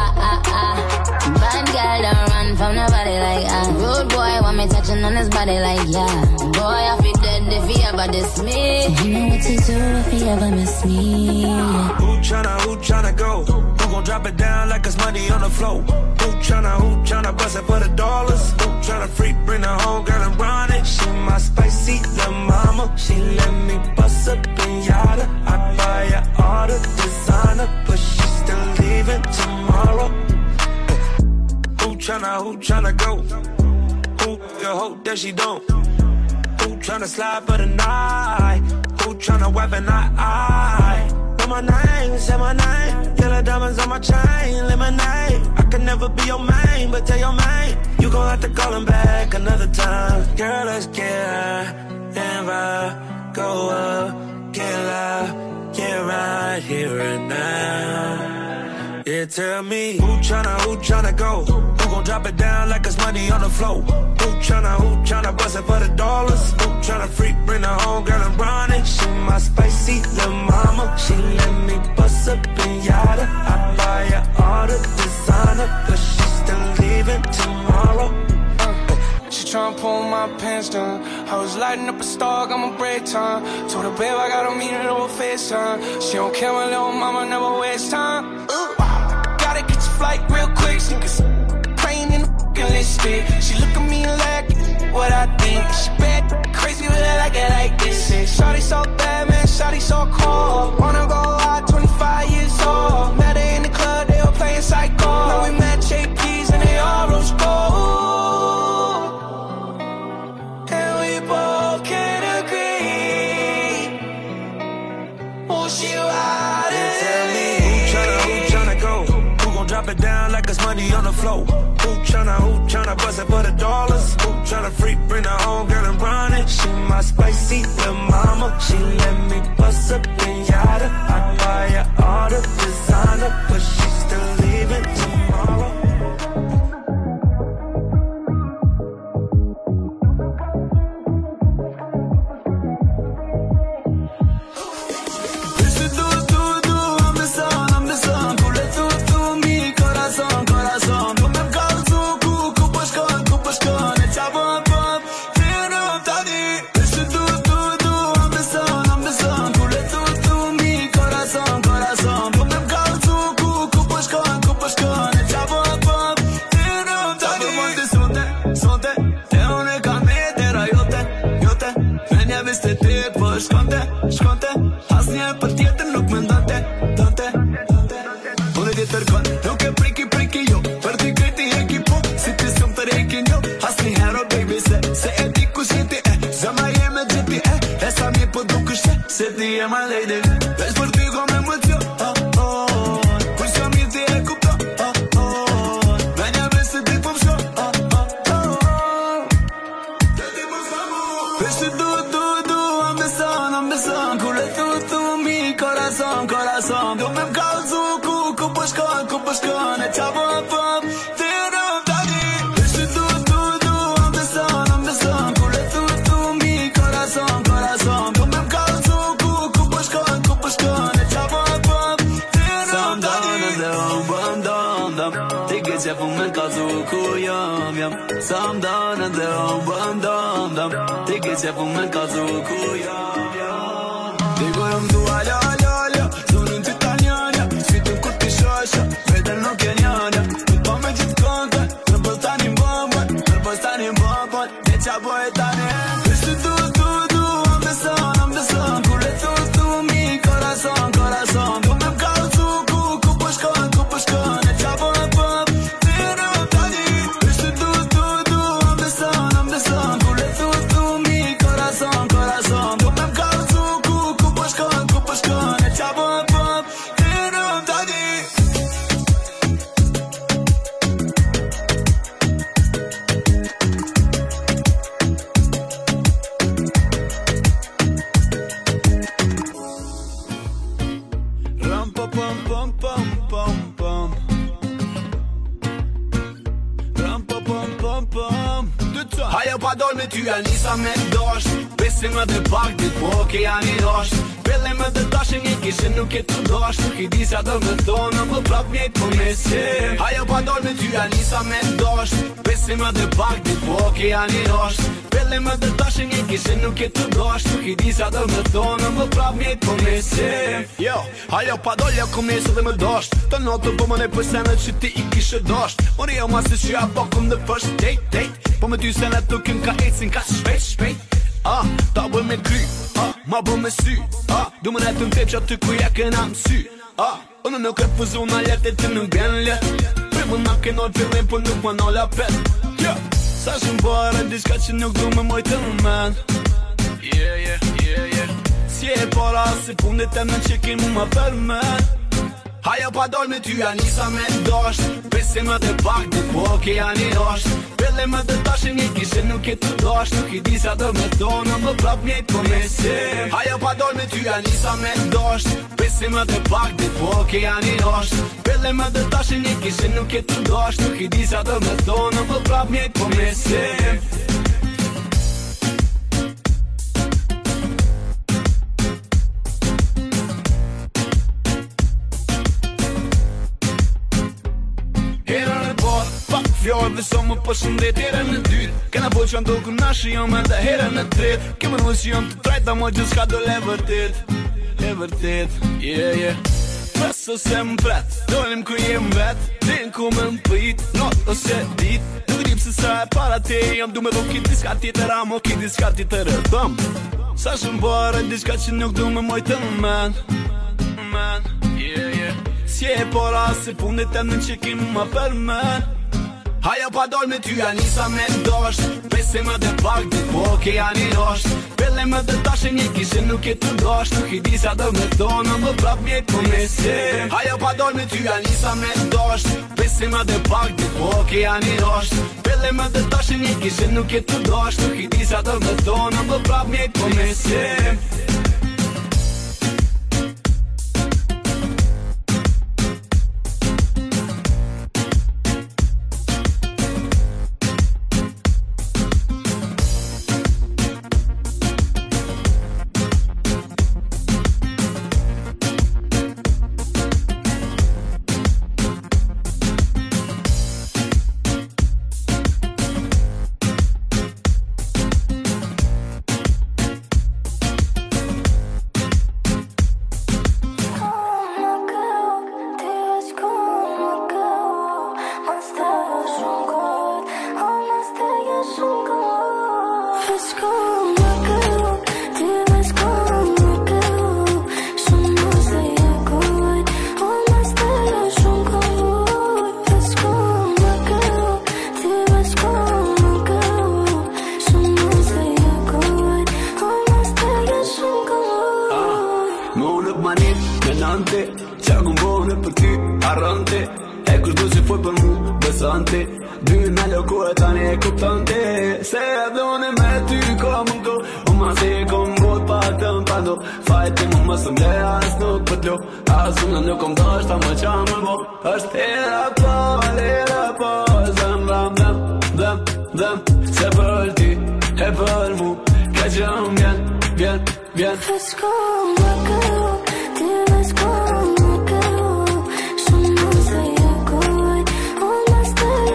Bad girl don't run from nobody like Rude boy want me touching on his body like yeah. Boy I feel dead if he ever diss me. You know what to do if he ever miss me. Who tryna go? Who gon' drop it down like it's money on the floor? Who tryna bust it for the dollars? Who tryna freak, bring the whole girl and run it? She my spicy little mama. She let me bust a pinata. I buy her all the designer, but she still leaving tomorrow. Who tryna go? Who your hope that she don't? Who tryna slide for the night? Who tryna weapon eye? Know my name, say my name. Yellow diamonds on my chain, lemonade. I can never be your main, but tell your main you gon' have to call him back another time. Girl, let's get high and ride, go up, get loud, get right here and now. Yeah, tell me who tryna go? Who gon' drop it down like it's money on the floor? Who tryna bust it for the dollars? Who tryna freak, bring the whole girl and run it? She my spicy little mama. She let me bust a pinata. I buy her all the designer, but she still leaving tomorrow. She tryna pull my pants down. I was lighting up a star, got my break time. Told her, babe, I gotta meet her over FaceTime. She don't care, my little mama never waste time. Gotta get your flight real quick. She can praying in the fucking lipstick. She look at me like what I think. She bad, crazy with it like it like this. Shawty so bad, man, shawty so cold. Wanna go out, 25 years old. Met her in the club, they were playing psycho. Now we met JP's and they all rose gold. And we both can agree. Oh, she ride it. Tell me who tryna go? Who gon' drop it down like it's money on the floor? Who tryna bust it for the dollars? Who tryna freak, bring the whole girl and run it? She my spicy little mama. She let me bust a pinata. I buy her all the designer, but she still leaving tomorrow. Corazón, me kazu ku jam Sam dan edhe o bëm dam Ti ke qefu me kazu ku jam Ti ku jam tua la la la Sunën që ta njanja Sfitën kur ti shosha Vetën nuk e njanja Pa me gjithë konta Kërpës tani mbëmbën Kërpës tani mbëmbën Dhe qa boj tani Kështë tu I'm the sun Kure tu mi Corazon Du me m'kallëzu ku pushkon E qa boj pëm Ti në tani Kështë tu I'm the sun Kure tu mi Corazon Du me m'kallëzu ku pushkon E qa boj pëm Ti në tani Hajo pa dol me ty a nisa me dosh Besim edhe pak dit po ke janë I dosh Pellim edhe dashin një kishin nuk e të dosh Nuk I di sa do me thonë më prap mjejt po me si Hajo pa dol me ty a nisa me dosh Besim edhe pak dit po ke janë I dosh Pellim edhe dashin një kishin nuk e të dosh Nuk I di sa do me thonë më prap mjejt po me si Yo, hajo pa dol ja kom nesë dhe me dosh Të notë po më ne përsenet që ti I kishe dosh Unë jo masë që ja bokum dhe first date Po me ty senet tuk jem ka ecin ka shpejt Ta bëj me kry, ma bëj me sy Du më netën te që aty ku ja kena mësy Unë nuk e fuzu na let e ti nuk bjen let Primu na ke nol fillim po nuk ma nol apet Sa shumë bërë diska që nuk du me mojtë në men Si e para si punit e në që kin mu ma përmen Hajo pa dol me ty a nisa me dosh Besim edhe pak dit po ke janë I dosh Pellim edhe dashin një kishin nuk e të dosh Nuk I di sa do me thonë më prap mjejt po me si Hajo pa dol me ty a nisa me dosh Besim edhe pak dit po ke janë I dosh Pellim edhe dashin një kishin nuk e të dosh Nuk I di sa do me thonë më prap mjejt po me si Fjallë dhe so më përshëndet herën në dytë Kena po që ando ku nashi jom edhe herën në tretë Kemë në që jom të trajta mo gjithë shka do le vërtet Pres ose më pret, dolim ku jem vet Din ku më mprit, not ose dit Nuk rip se sa e para te jom du me do ki diska tjetër amo ki diska tjetër e thëm Sa shumë bërë diska që nuk du me mojtë në men Si e para se punit e në që ki mu ma përmen Hajo pa dol me ty a nisa me dosh Besim edhe pak dit po ke janë I dosh Pellim edhe dashin një kishin nuk e të dosh Nuk I di sa do me thonë më prap mjejt po me si Hajo pa dol me ty a nisa me dosh Besim edhe pak dit po ke janë I dosh Pellim edhe dashin një kishin nuk e të dosh Nuk I di sa do me thonë më prap mjejt po me si Let's go, my girl, dear, let's go, my girl. Someone say you're good, all my style.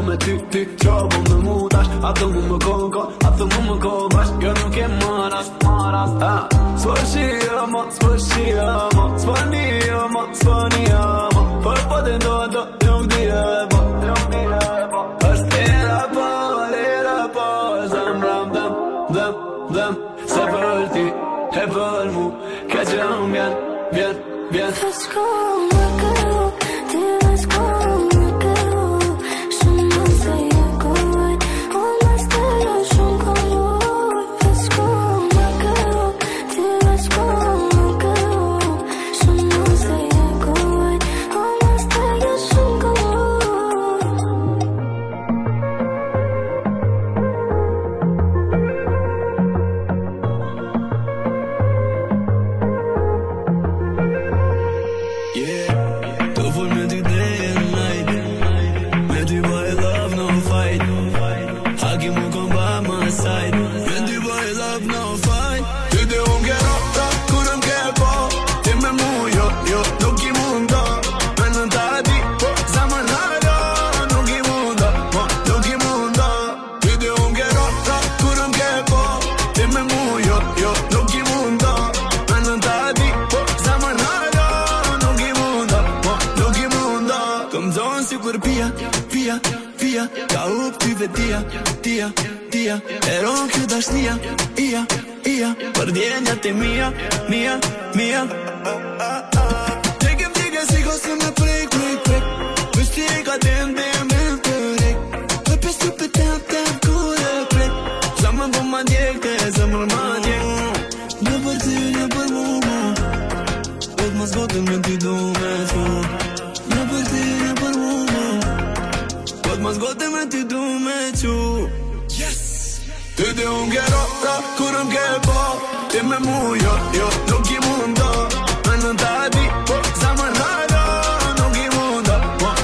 me ty Qabo me mu tash Atë mu më kon, atë mu më kon bash Jo nuk e maras S'po shia mo, s'po shia mo S'po nia mo, s'po nia mo Për po të ndohet do nuk dhja e po është lera po Zemra dhem Se për ti e për mu Ke që më vjen Let's go, my girl Let's go, my girl Shumë se e gojt Ona stella shumë gojt Let's go, my girl Let's go, my girl Shumë se e gojt Ona stella shumë gojt Ka up ty vetia E ron kjo dashnia Ia Për djenjat e mia Tekem si ko se me prek Vështi e ka dem përek Dhe pes të pëtem kure prek Sa më po ma djek te zemër ma djek Në për ty, në për mu Od ma zgote me ty do me thu Në për ty, në për mu Ma zgote me ty du me qu Ty dhe unë ke rota Kur më ke po Ti me mu Nuk i munda Me në ta di Zaman hada Nuk i munda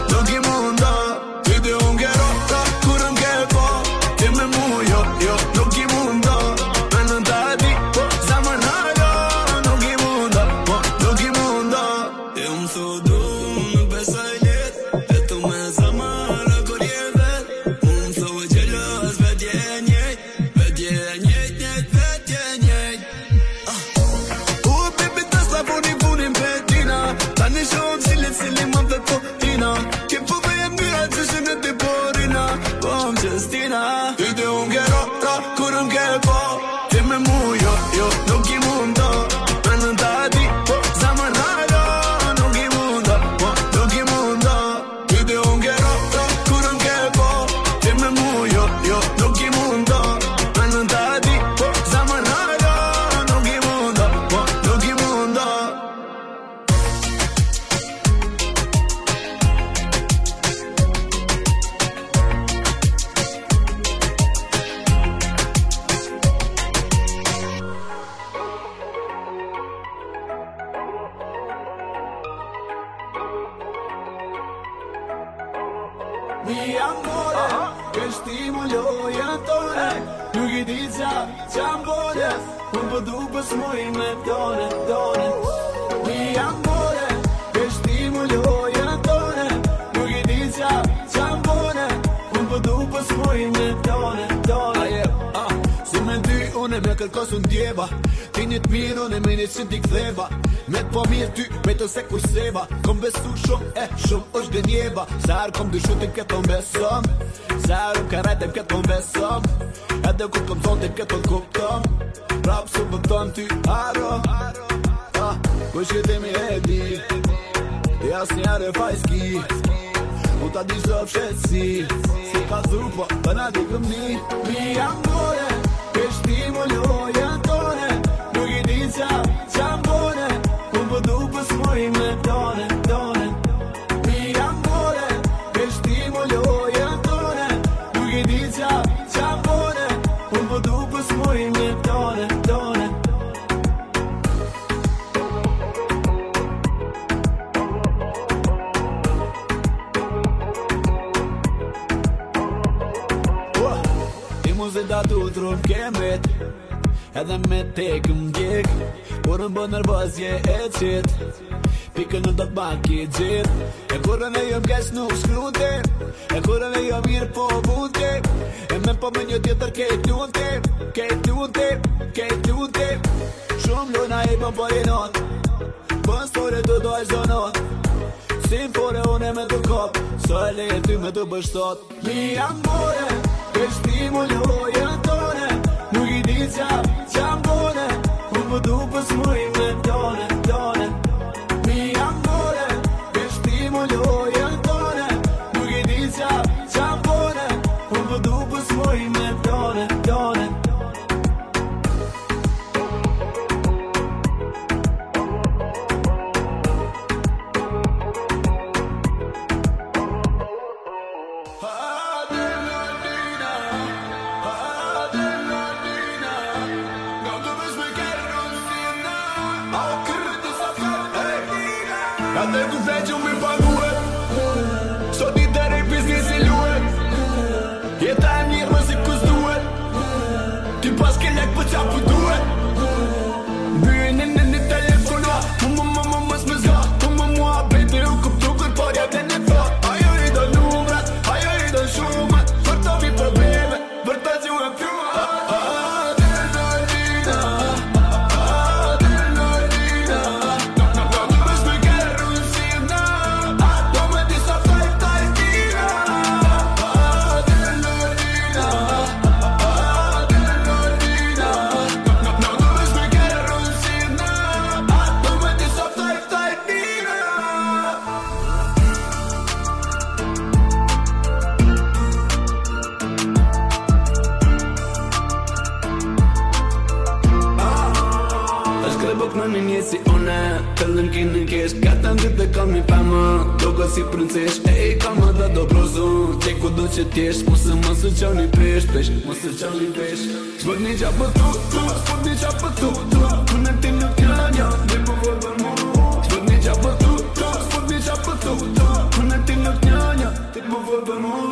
Ty dhe unë ke rota Kur më ke po Ti me mu Nuk i munda Me në ta di Zaman hada Nuk i munda Ti më thodu Nuk besaj let E tu me zaman Ty dhe unë ke rota Kur më ke po Ti me mu Nuk i munda Me në ta di Zaman hada Nuk i munda Ty dhe unë ke rota Kur më ke po Ti me mu Nuk i munda Me në ta di Zaman hada Nuk i munda Mi amore, che stimolo tone Nuk I di qa mbore Unë për du për smoj me tone Mi amore, che stimolo tone Nuk I di qa mbore Unë për du për smoj me tone Si me dy une me kërkos unë djeva Ti një t'mirë une me një që t'i ktheva Me t'po mirë ty, me të se kur seva Kom besu shumë, shumë është gënjeva Sa arë kom dyshu t'i këtë kom besom Sa arë më karajtem këtë kom besom Edhe kur kom thonë t'i këtë kom kuptom Prapë su bëton ty aro Kush jetemi e di Jas njare fajski U ta di zë fshetsi Si ka dhupo, për na di këmni Mi amore, che stimolo tone Nuk I di qa mbone Unë për du për smoj me tone Mi amore, che stimolo tone Nuk I di qa mbone Unë për du për smoj me tone Se da tu trum kemet Edhe me tek m'gjek Por më bë nervozje e qit pikën në do t'baki gjithë. E kurën e jëm kesh nuk shkrute, e kurën e jëm mirë po vute, e me po me një tjetër kejt lute. Shumë luna i bëm për i not, bën store të do e zonot, sin fore une me të kop, sa e leje ty me të bështot. Mi amore, ke shtimu ljojën tone, nuk i di qam bone, unë pëdu pës muj me tone. Mi amore, ke shtimu ljojën tone, nuk i di qam bone, unë pëdu pës muj me tone. Atë ku the që mi paguet, sot i të rej biznesi luet, jeta e mirë më si kus duhet, ti pas ke lek për qa për duhet. Byën e në telefona, më s'me zga, më mua bete u kuptu kër parja dhe në thot. Ajo i do numrat, ajo i do shumat, për të mi probleme, për të që e pjuat. Si one, tëllën kinë në kesh, katën dy dhe kam i pëmë, dogo si princesh, e kam edhe do prozu, qe ku do që t'jesh, musë mësë qani pesh, musë qani pesh. S'pët një qa për tu, s'pët një qa për tu, unë ti nuk njënja, një për vërë për mu. S'pët një qa për tu, s'pët një qa për tu, unë ti nuk njënja, ti për vërë për mu.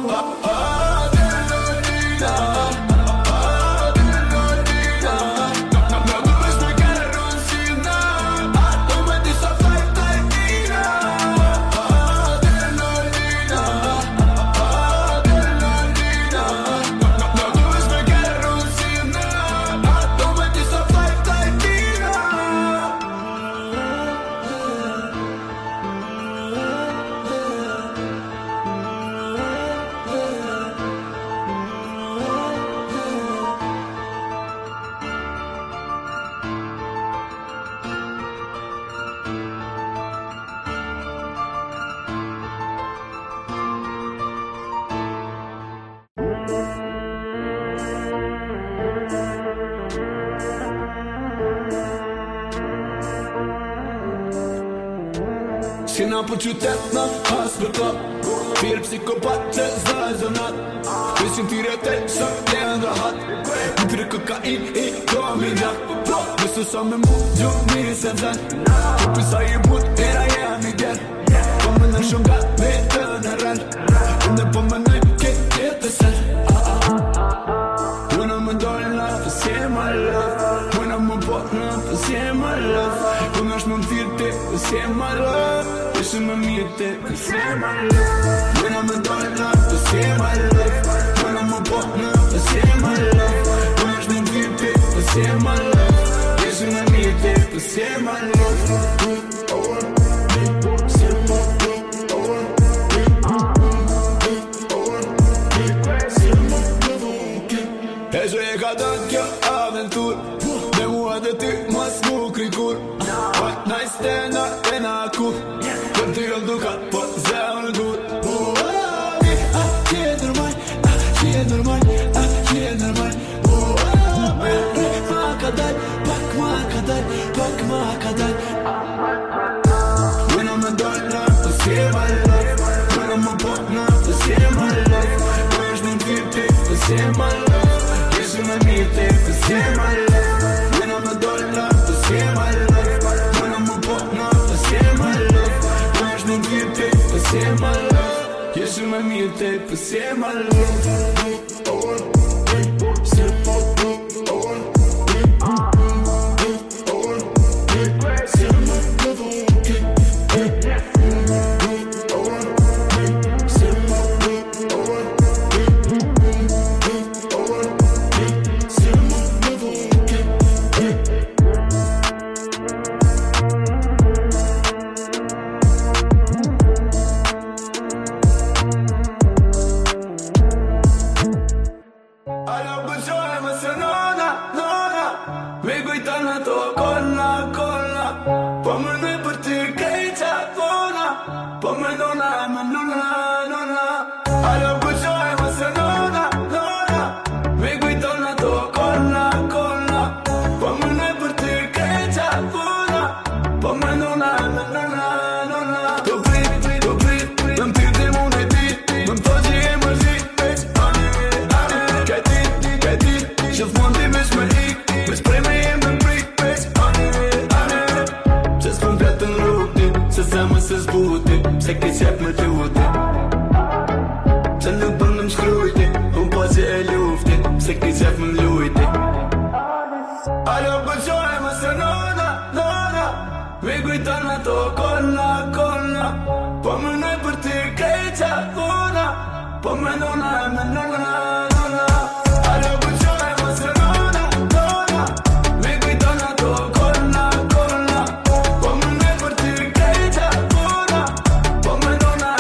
Kena për qytet në has për top, firë psikopat që zaj zonat, Peshin tire të së lehen rahat, në kërë kokain i kam i gjak, besu sa me mu gjumi se zan, për sa i but era jam i djer, po më në shumë gat me të në rën, unë po më nëj këtë jetë sen. When I'm a darling life, I say my love. When I'm a partner, I say my love. When I'm a tirte, I say my love. Listen to me, I say my love. When I'm a darling life, I say my love. When I'm a partner, I say my love. When I'm a tirte, I say my love. Listen to me, I say my love. E që e ka dënë kjo aventur, dhe mua dhe ty mas mu krikur, One night stand e na kur, për ty jëllë dukat po zemër gur. Je normal, je normal, je normal, ma ka dal, pak ma ka dal, pak ma ka dal. When I'm a dollar, I say my love. When I'm a partner, I say my love. When I'm a tirte, I say my love. When I'm a dollar, I say my love. When I'm a partner, I say my love. When I'm a tirte, I say my love. Jeśli ma mirte, I say my love. po me nona, ajo po qoj më se nona, me kujton ato kona, po më nëj për ty keqa puna, po me nona, to prit, në më ty ti mund e ti, më më to që je më zi, veç ane, kaj ti, që fmon ti veç me ik, veç prej me jem në prik, veç ane, që s'pun pjatë në rukti, se zemë se zbuti, se ki qep me t'luti, që nuk për në më shkrujti, unë po që e lufti, se ki qep më lujti. Ajo po qoj më se nona, me kujton ato kona, po më nëj për ty keqa puna, po me nona, ajo po qoj më se nona, me kujton ato kona, po më nëj për ty keqa puna, po me nona.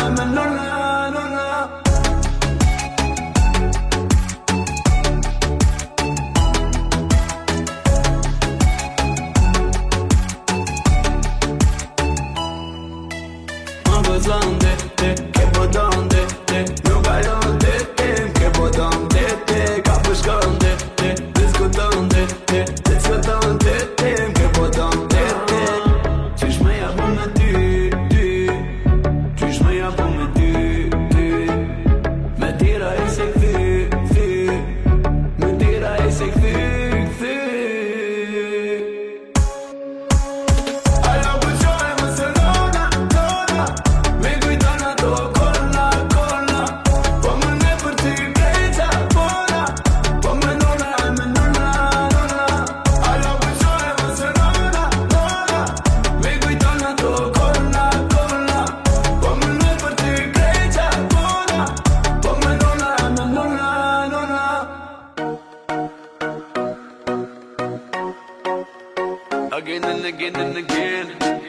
Ma bëzande, ke po donde, nuk ajon tim, ke po donde, ka përshkonde, diskutonde, diskutonde tim, ke po donde, qysh me ja po me ty, qysh me ja po me ty, me tira e se këthy, me tira e se këthy. Ajo po qoj më se nona, me kujton ato kona, po më nëj për ty keqa puna, po me nona, ajo po qoj më se nona, me kujton ato kona, po më nëj për ty keqa puna, po me nona. Again and again and again.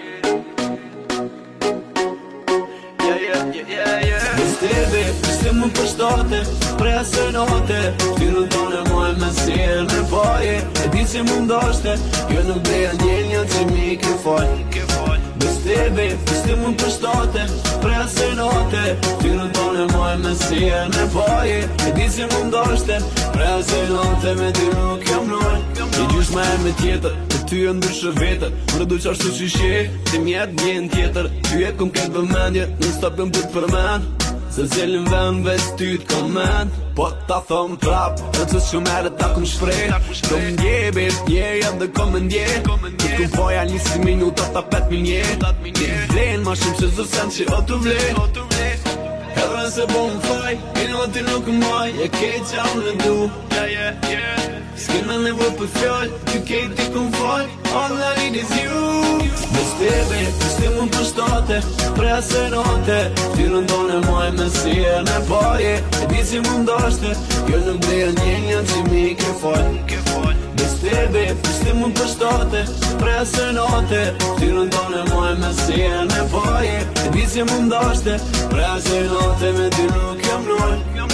Yeah. Viste më përshtate, prea se note, tyrën tone moj me sirë në poje, e di që më ndoshte, jo nuk breja njenja që mi ke fol. Viste më përshtate, prea se note, tyrën tone moj me sirë në poje, e di që më ndoshte, prea se note me ty nuk jam nol. I gjysh me me tjetër, e ty e ndryshë vetër, më du qashtu që shje, të mjetë njën tjetër, ty e kom këtë vëmendje, në stopim të të përmen, se zellin vëm veç ty t'komend, po ta thom prap, e të shumë ere ta kum shprej, kom ndjebit, jam dhe kom ndje, të kum poja 20 minuta ta 5 nje, të vlen ma shumë që zësen që o të vle, edhe se bo më faj, i në ti nuk maj, e kej qa unë du, s'kena nevoj për fjall, ty kej ti kum faj, all I need is you. Viste më përshtate, prea se note, tyrën tone moj me sirë në poje, e di që më ndoshte, jo nuk breja njenja që mi ke fol. Viste më përshtate, prea se note, tyrën tone moj me sirë në poje, e di që më ndoshte, prea se note me ty nuk jam nol.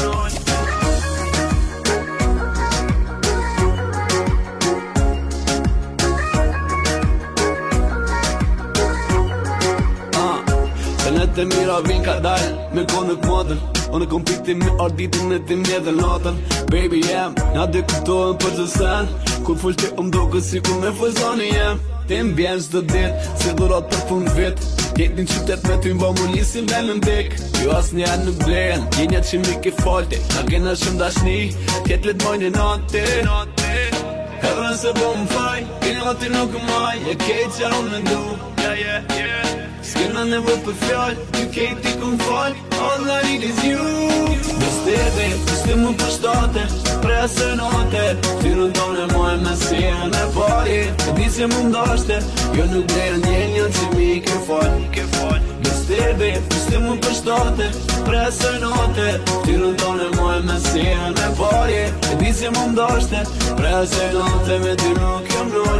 Të mira vin ka dal, me konët modën, unë kom piti me arditin e ti mje dhe natën. Baby jem, na dy kuptohen për të sen, kur full ti doke si ku me fëzoni jem. Ti m'bjen s'do dit, se dhurat për fund vit, jetin qytet me ty mba mu lisim dhe në ndik. Jo as njerë nuk blejen, jenjat që mi ke falti, na kena shumë dashni, tjetlet mojnë e nati. Edhe se bo më faj, i në ti nuk maj, e kej qa unë ndu. S'kena nevoj për fjall, ty kej ti kum fall, all I need is you. Viste më përshtate, prea se note, tyrën tone moj me sirë në poje, e di që më ndoshte, jo nuk breja njenja që mi ke fol. Viste më përshtate, prea se note, tyrën tone moj me sirë në poje, e di që më ndoshte, prea se note me ty nuk jam nol.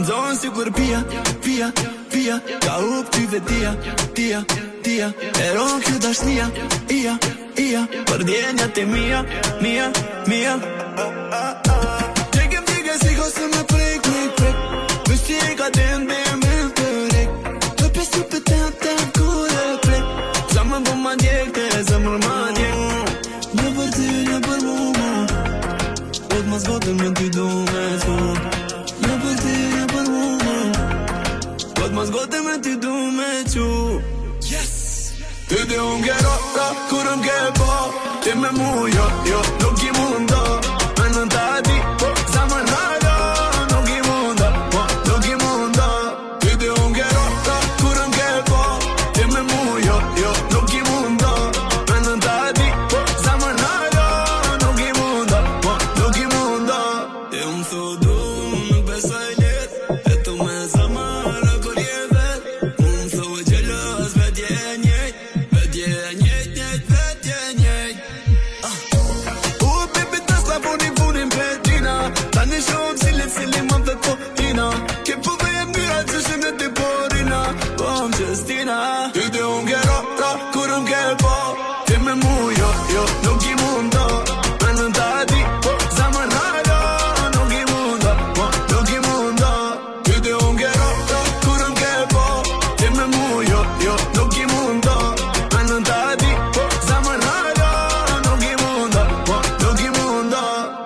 zone sigur pia, pia, pia. Ka up ty vetia, tia, tia. E ron kjo dashnia, ia, ia. Për djenjat e mia, mia, mia. Tjekem si ko se me prek, prek, prek. Vështi e ka den të rek. Të pesu për të kure prek. Zamër po ma djek, te zamër ma djek. Një për ty, një për mu. Po t'ma zgote me ty du me su. Një për ty, një për mu. Po t'ma zgote me ty du me qu. Yes! Ty dhe unë ke ra, kur unë ke po. Ti me mu, jo, jo, nuk i mundo. Me në ta di, zamër nada. Nuk i mundo, nuk i mundo. Ty dhe unë ke ra, kur unë ke po. Ti me mu, jo, jo, nuk i mundo. Me në ta di, zamër nada. Nuk i mundo, nuk i mundo. Ti unë thudu, nuk besoj let. E tu me zamër, kur je vet. Unë thudu gjelos, vetje njejt. Vetje njejt, njejt, vetje njejt. Baby, tas la punin petina. Tani shumë sili më dhe po tina. Ke po vejem myra që shime të porina. Po më qestina. Ty dhe unë ke ra, kur unë ke po. Ti me mu, jo, jo, nuk i mundo. Me në ta di, zamër nada. Nuk i mundo, nuk i mundo. Ty dhe unë ke ra, kur unë ke po. Ti me mu, jo, jo, nuk i mundo. Me në ta di, zamër nada. Nuk i mundo, nuk i mundo.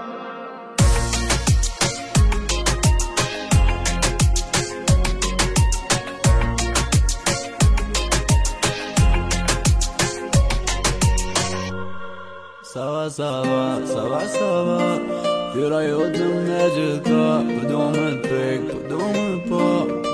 Sava. Fyra jotëm me gjitha. Po du me t'pek, po du me po.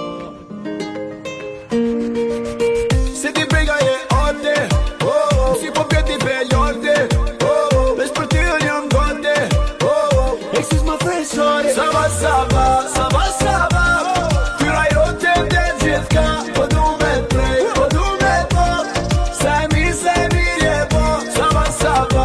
Se ti pega je arte. Si po pjeti pe ljorte. Vesh për ty unë jam gote. Excuse my French shorty. Sava. Fyra jotëm me gjithka. Po du me t'pek, po du me po. Sa e mirë je po. Sava.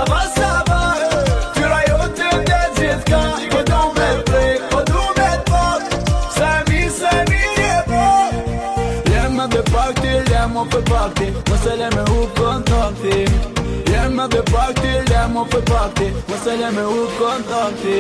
Fyra jotëm me gjithka. Po du me t'pek, po du me po. Sa e mirë je po. Jem me dhe pakti, jem o për pakti. Mos e le me u kontakti. Jem me dhe pakti, jem o për pakti. Mos e le me u kontakti.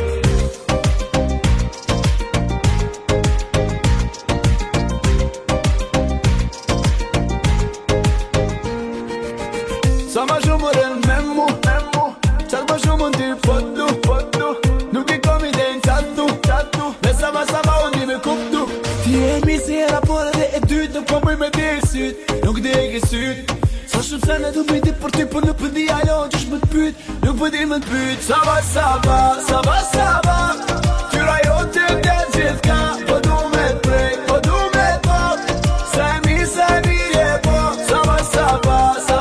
Sa ma shumë rën me mu. Qatë ma shumë në ty fotu. Nuk i kom i den qatu. Dhe sa ma unë di me kuptu. Ti e mi si e rapore dhe e dytë. Nuk po mëj me dirë syt. Nuk di e ke syt. Sa shumë se ne du me di për ty. Po nuk pëdi alo që shmë t'pyt. Nuk pëdi më t'pyt. Sava. Fyra jotëm dhe gjithka. Po du me t'prej, po du me t'pot. Sa e mirë je po. Sava.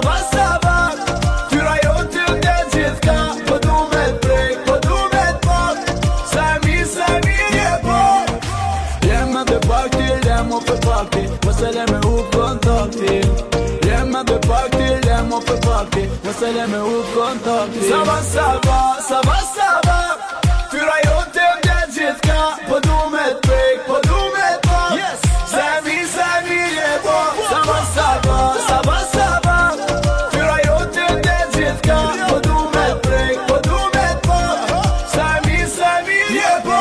Fyra jotëm dhe gjithka. Po du me t'prej, po du me t'pot. Sa e mirë je po. Jem me dhe pakti, jem o për pakti. Mos e le me u kontakti. Jem me dhe pakti, jem o për pakti. Mos e le me u kontakti. Sava. Fyra jotëm dhe gjithka. Po du me t'prej, po du me t'pot. Sa e mirë je po. Sava. Fyra jotëm dhe gjithka. Po du me t'prej, po du me t'pot. Sa e mirë je po.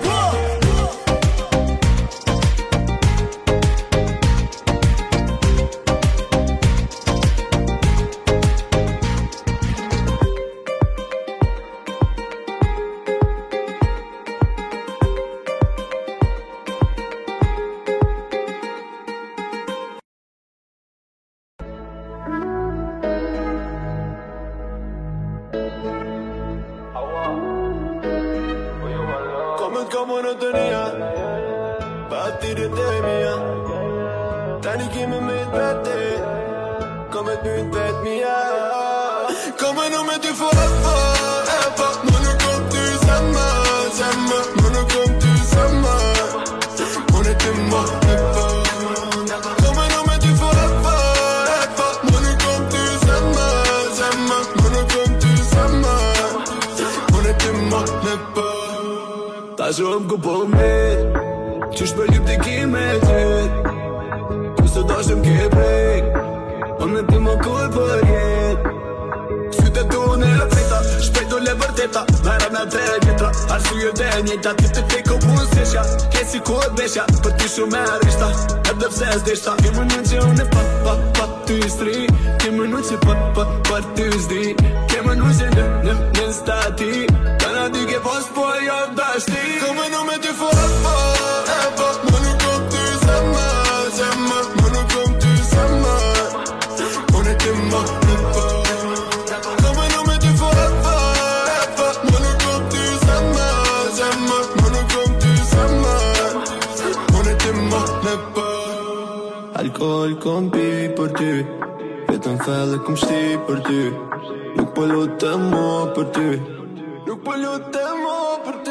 Como no tenía Batteriet mia Tani kimi me t'vete Kom et nyt vet mia Kom en om du får Epa Men nu kom du samma Men nu kom du samma Hon är dumma Kom en om du får Epa Men nu kom du samma Men nu kom du samma Hon är dumma Ta shumë ku po mirë Qysh për lyp të kime qyt Tu së dashëm ke prek Unë ti më kuj për jet Syte tu në e feta Shpejt u le vërteta Vera në 3 vjetra Arsuje dhe njëta Ti të te kopun sesha Kesi ku e besha Për ty shumë e rishta Edhe pse s'deshta Ke më në që unë e pa ty stri Ke më në që pa ty s'di Ke më në që në stati Kana di ke pas po e jo dashti Ka më në me ty fa Më nuk kom ty zemma Më nuk kom ty zemma Unë e ti më në pa Ka më në me ty fa Më nuk kom ty zemma Më nuk kom ty zemma Unë e ti më në pa Alkohol kom pi për ty Vetëm fellë kom shti për ty Nuk po lutem mo për ty Nuk po lutem mo për ty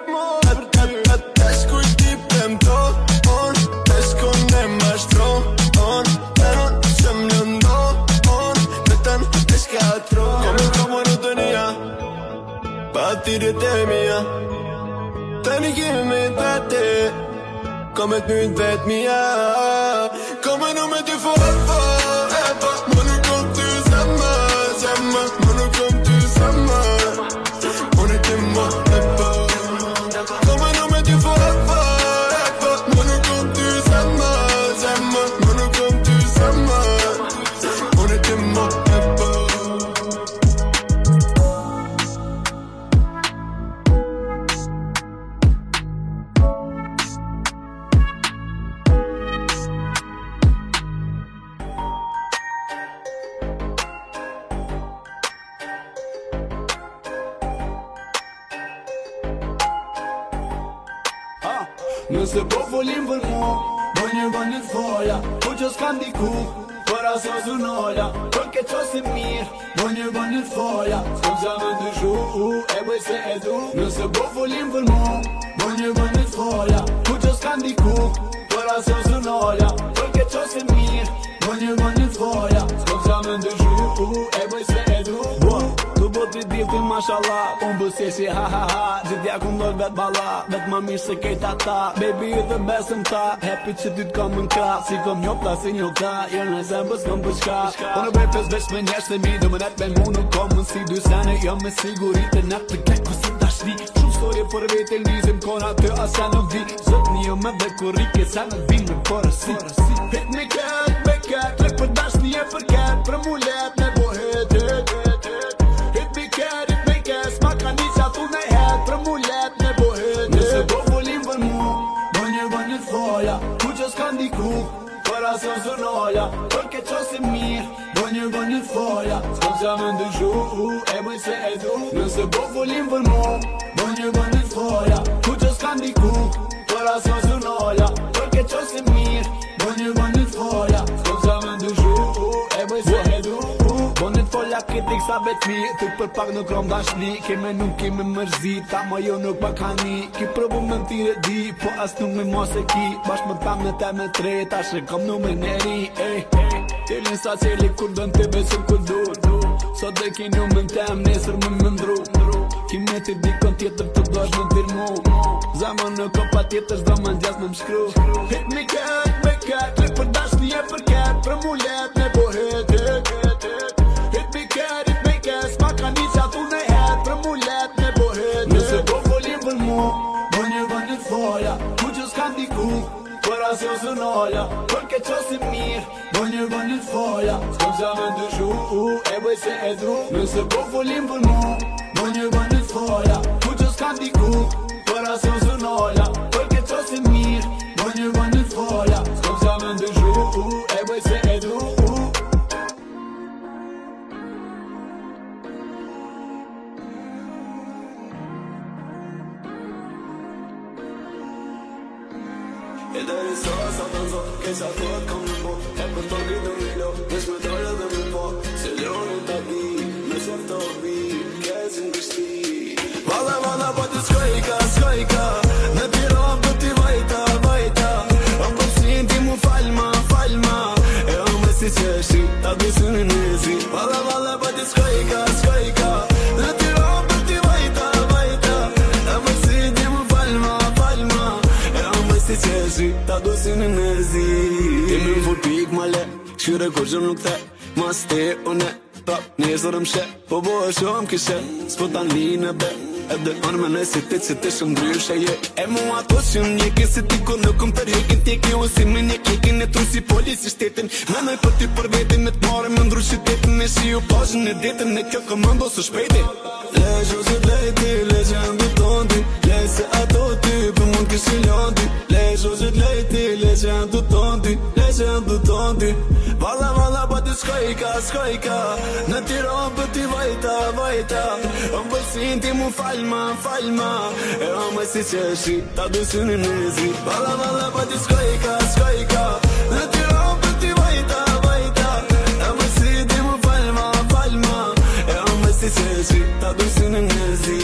Tash kuj ti premton Tash kon e mashtron Tanon që m'lëndon Vetëm e shkatron Kom në të nija Pa tirit e mija Tani kemi të te Kom e t'myt vet mija Kom e në me ty fa Më nuk kom ty zemma Më nuk kom ty zemma Unë e ti më e pa Kom e në me ty fa Më nuk kom ty zemma Më nuk kom ty zemma Unë e ti më e pa Nëse po folim për mu Bënjë foja Po që s'kam diku Për aso zunoja Për ke qosin mirë Bënjë foja S'kom qa më ndyshu E bëj se e du Nëse po folim për mu Bënjë foja Po që s'kam diku Për aso zunoja Për ke qosin mirë Bënjë foja S'kom qa më ndyshu E bëj se e du Tu boti dilti mashallah Unë bësjeshi ha ha ha Gjithja ku ndoj vet bala Vet ma mirë se kejt ata Baby you the best në ta Happy që ty t'kom në kra Si kom njopla si njopta Jërë në zembës kom për shka Unë bëj pës veç me njerës të mi Do më net me mu nuk kom në si dy sene Jo me sigurit e net të kek ku si dashni Shumë storje për vete lizim Kona të asja nuk di Zot një jo me dhe kurike Sa në vim në përësi Hit me cat, me cat Lek për dashni e për cat Për mu let me bo hit S'ma ka një qa tu ne het Për mu let me bo hit Nëse po folim për mu Bënjë foja Ku që s'kan diku Për aso zunoja Për ke qosin mirë Bënjë foja S'kom qa më ndyshu E bëj se e du Nëse po folim për mu Bënjë foja Ku që s'kan diku Për aso zunoja Për ke qosin mirë Bënjë foja S'kom qa më ndyshu E bëj se e du Bonit folja këtë kësa betmi Tuk për pak në krom dashni Keme nuk keme mërzi Ta ma jo nuk pa kani Ki provu me në tire di Po as nuk me mos e ki Bashk më tam në te me tre Ta shë kom numër neri Tilin sa qeli kur dën të besëm kur du Sot dhe ki numër në tem Nesër më mëndru Ki me të dikon tjetër të dosh më t'irmu Zamon në kopa tjetër Zdo më ndjas me më shkru Hit me cat, me cat Lek për dashni e për cat Për mu let me bo hit S'ma ka një qa tu ne het Për mu let me bo hit Nëse po folim për mu Bënjë foja Ku që s'kan diku Për aso zunoja Për ke qosin mirë Bënjë foja S'kom qa më ndyshu E bëj se e dru Nëse po folim për mu Bënjë foja Ku që s'kan diku Për aso zunoja Për ke qosin mirë Bënjë foja S'kom qa më ndyshu E bëj se e dru E deri sa të nëzo Keqa thot kom në bo E për të gritë në milo Nesh me dole dhe me po Se loni të di Me shef të obi Kecin kështi Valla po të skojka Në tiro për t'i vajta Am përsin ti mu falma E o me si qeshi Ta dusin në nezi Valla po të skojka Në tiro për t'i vajta Am përsin ti mu falma E o me si si qesh i ta dosin e nezi. Ti me më fut male, shyre kur që nuk the, mas te une, prap njëzër më she, po bo e shumë kishe, s'po ta linë e be, edhe anë me nësi ti që ti shumë ndryshe je. E mua to që më njeki si ti kur nuk më tërhekin, ti ki u si me një kekin e tru si polisi shtetin. Menoj për ty për vetin e t'mare me ndru qytetin, e shi u pashën e detin e kjo këmëndo së shpejti. Le gjose lejti, le gjendu tondi, le se ato ty për mund këshi ljondi. Le gjose lejti, le gjendu tondi, le gjendu tondi. Valla valla pa ty s'kojka, në Tiran për ty vajta, vajta. Më bësin ti mu falma, e ama si qeshi, ta dusin e nezi. Valla valla pa ty s'kojka, në Tiran për ty vajta, vajta. Më bësin ti mu falma, e ama si qeshi, ta dusin e nezi.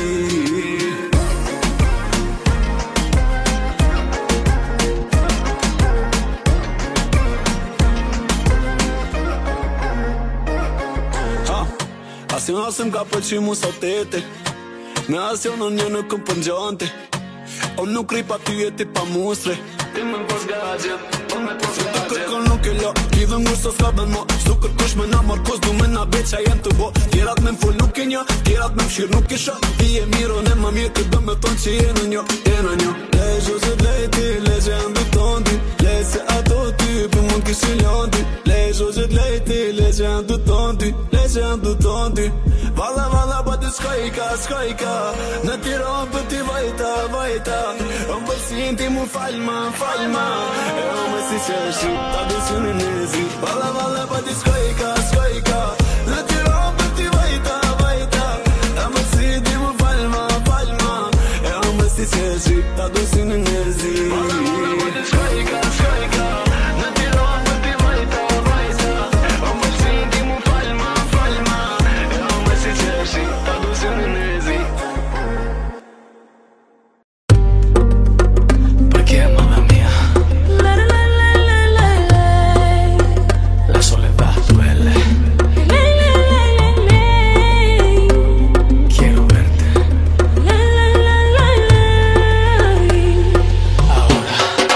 Asjon asëm ka pëlqy mu sa tete, me asjon në një në këm pëngjante. O nuk ri pa ty e ti pa mustre, ti me pos gadget, o me pos gadget. Të kërkon nuk e lo, lidhë ngurë së s'ka ben mo. Shtu kërkush me na markos, du me na beqa jen të bo. Tjerat me m'full nuk e një, tjerat me m'shir nuk e shok. Ti e miro ne ma mirë, këtë me ton që je në një. Le gjose lejti, le gjendu tondi, le se ato ty për mund këshin ljondi. Le gjose lejti, le gjendu tondi, le gjendu tondi. Valla valla pa ty s'kojka, në Tiran për ty vajta, vajta. Më bësin ti mu falma, e ama si qeshi, ta dusin e nezi. Valla valla pa ty s'kojka, në Tiran për ty vajta, vajta. Më bësin ti mu falma, e ama si qeshi, ta dusin e nezi. Valla valla pa ty s'kojka, në Tiran për ty vajta, vajta. Më bësin ti mu falma, e ama si qeshi, ta dusin e nezi. Perché mamma mia, la soledad duele. Quiero verte. Ahora.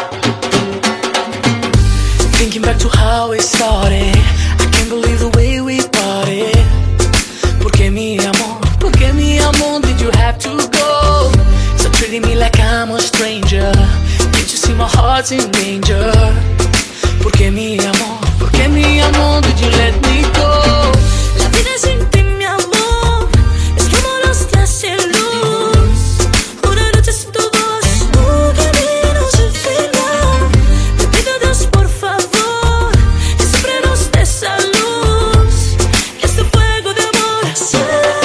Thinking back to how it started, I can't believe the way we parted. Porque mi amor, did you have to go? Stop treating me like I'm a stranger. Can't you see my heart's in danger? Porque mi amor, did you let me go? La vida sin ti, mi amor, es como los trajes de luz. Una noche sin tu voz, un camino sin final. Te pido Dios, por favor, que siempre nos dé esa luz, que este fuego de amor se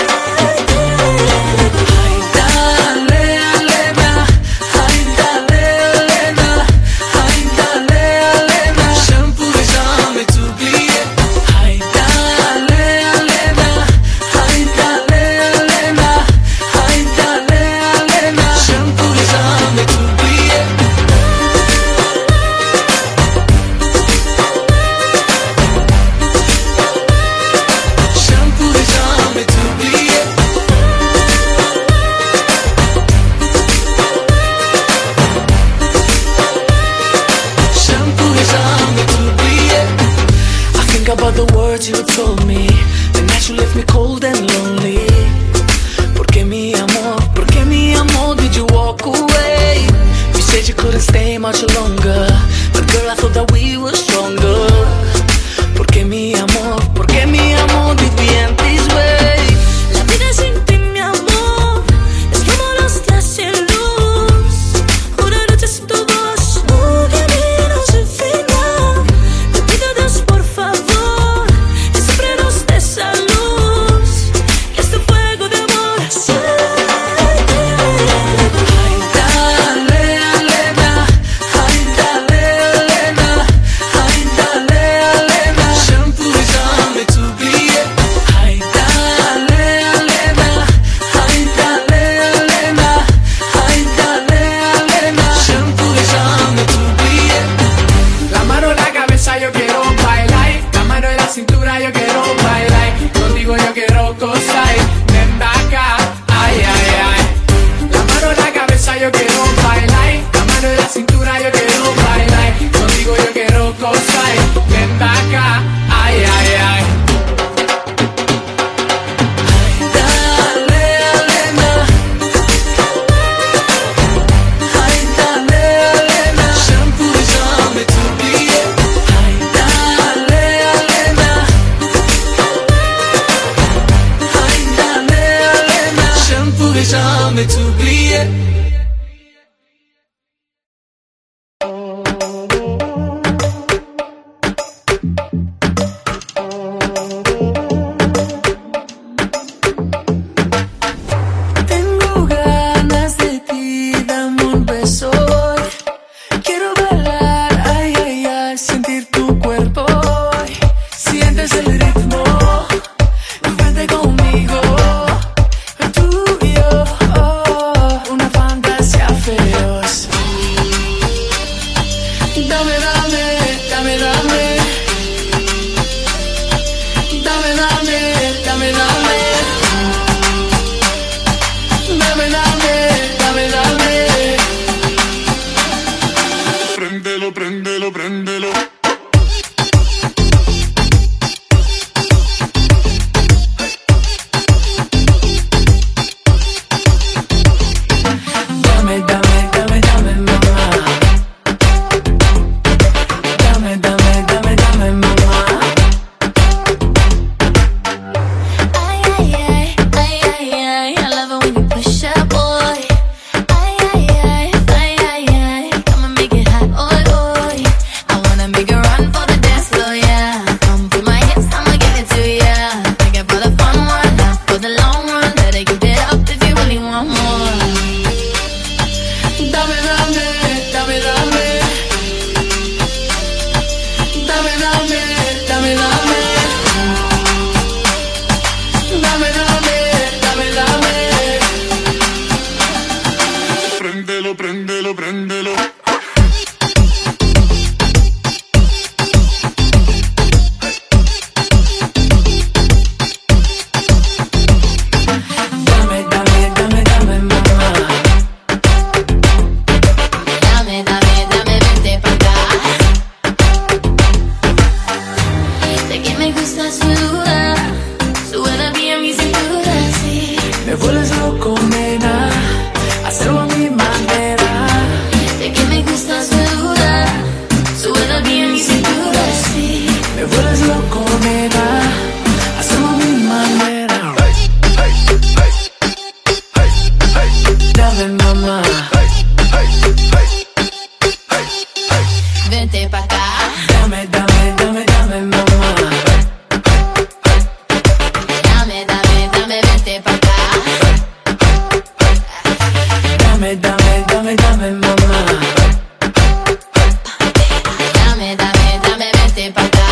Ay, dale, Elena, ay, dale, Elena, ay, dale, Elena. Shampoo de jamais t'oublier. Ay, dale, Elena, ay, dale, Elena, ay, dale, Elena. Shampoo de jamais t'oublier. Shampoo de jamais t'oublier. Shampoo is on me to be it. I think about the words you told me, the night you left me cold and lonely. Porque mi amor, did you walk away? You said you couldn't stay much longer, but girl, I thought that we were stronger. Porque mi amor, did we end this way? La vida sin ti, mi amor, es como los trajes de luz. Una noche sin tu voz, un camino sin final. Te pido Dios, por favor, que siempre nos dé esa luz, que este fuego de amor se Ay, dale, Elena, ay, dale, Elena, ay, dale. vente pa' acá. Dame, dame, dame, dame, mamá. Dame, dame, dame, vente pa' acá. Dame, dame, dame, dame, mamá. Dame, dame, dame, vente pa' acá.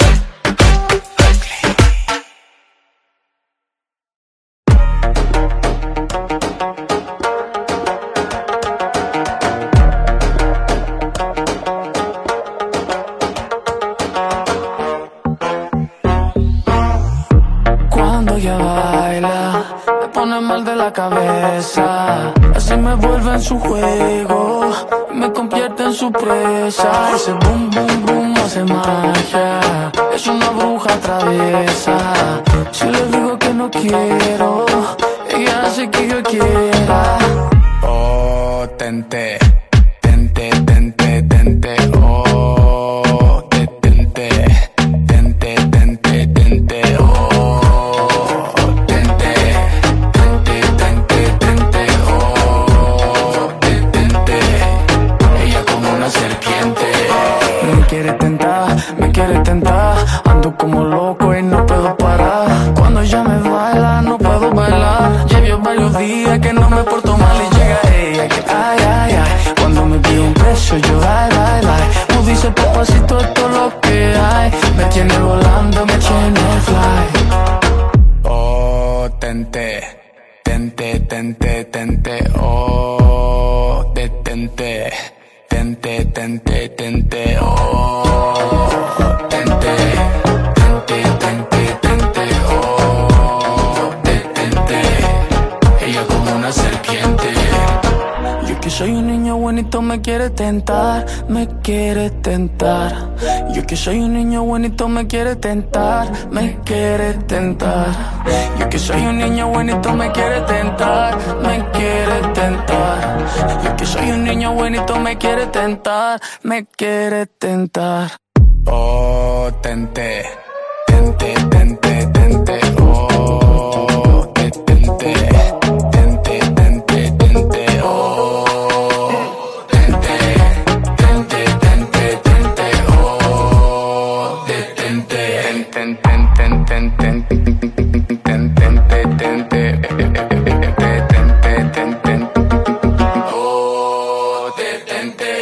Cuando ella baila, me pone mal de la cabeza. Así me vuelve en su juego, me convierte en su presa. Ese boom, boom, boom hace magia, es una bruja traviesa. Si le digo que no quiero, ella hace que yo quiera. Oh, tente, tente, tente, tente, oh, tente, tente, tente, tente, oh, tente, tente, tente, tente, oh, tente. Ella como una serpiente. Me quiere tentar, ando como loco y no puedo parar. Cuando ella me baila, no puedo bailar. Llevo varios días que no me porto mal y llega ella que ay, ay, ay. Cuando me pide un beso yo ay, ay, ay. No dice papacito esto es lo que hay. Me tiene volando, me tiene fly. Oh, tente, tente, tente, tente, oh, detente, tente, tente, tente, oh, tente, tente, tente, tente, oh, detente. Ella como una serpiente. Yo que soy un niño bonito me quiere tentar, me quiere tentar. Yo que soy un niño bonito me quiere tentar, me quiere tentar. Yo que soy un niño bonito me quiere tentar, me quiere tentar. Yo que soy un niño bonito me quiere tentar, me quiere tentar. Oh, tente, tente, tente, tente, oh, tente, tente, tente, tente, oh, tente, tente, tente, tente, oh, detente, tente, tente, tente, oh, detente.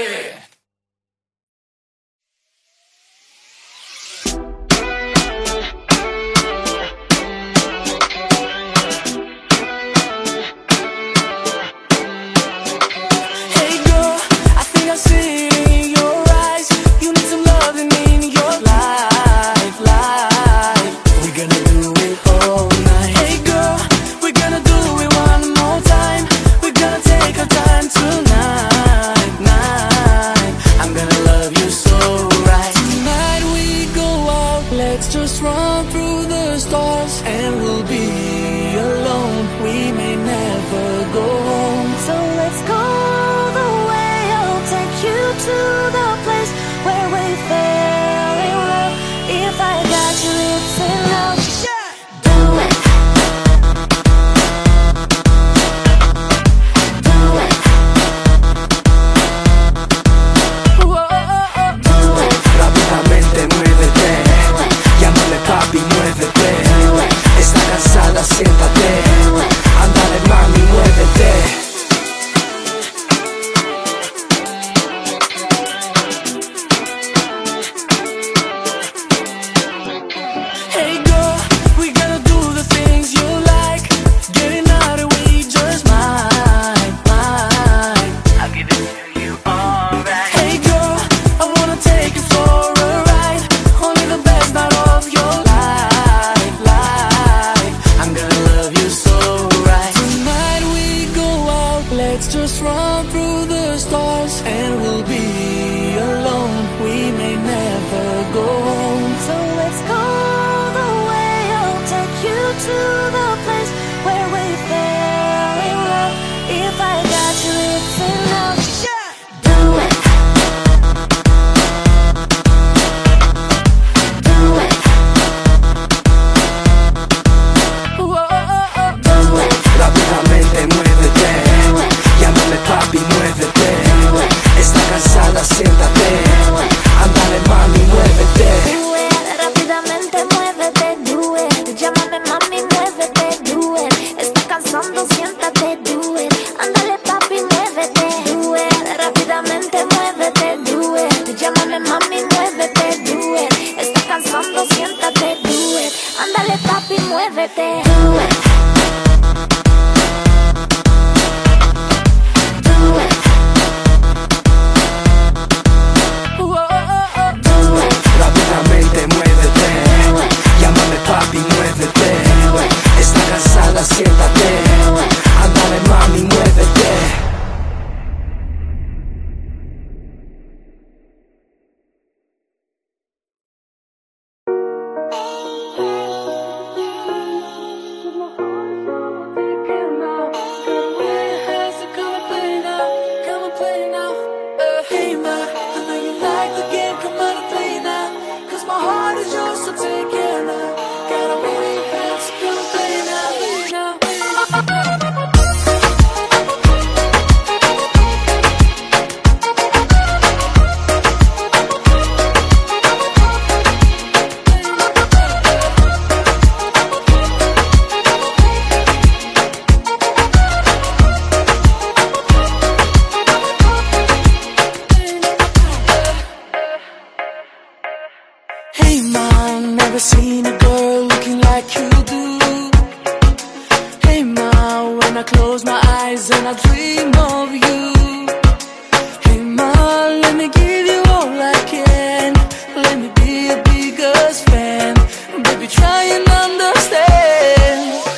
Never seen a girl looking like you do. Hey ma, when I close my eyes and I dream of you. Hey ma, let me give you all I can. Let me be your biggest fan. Baby, try and understand.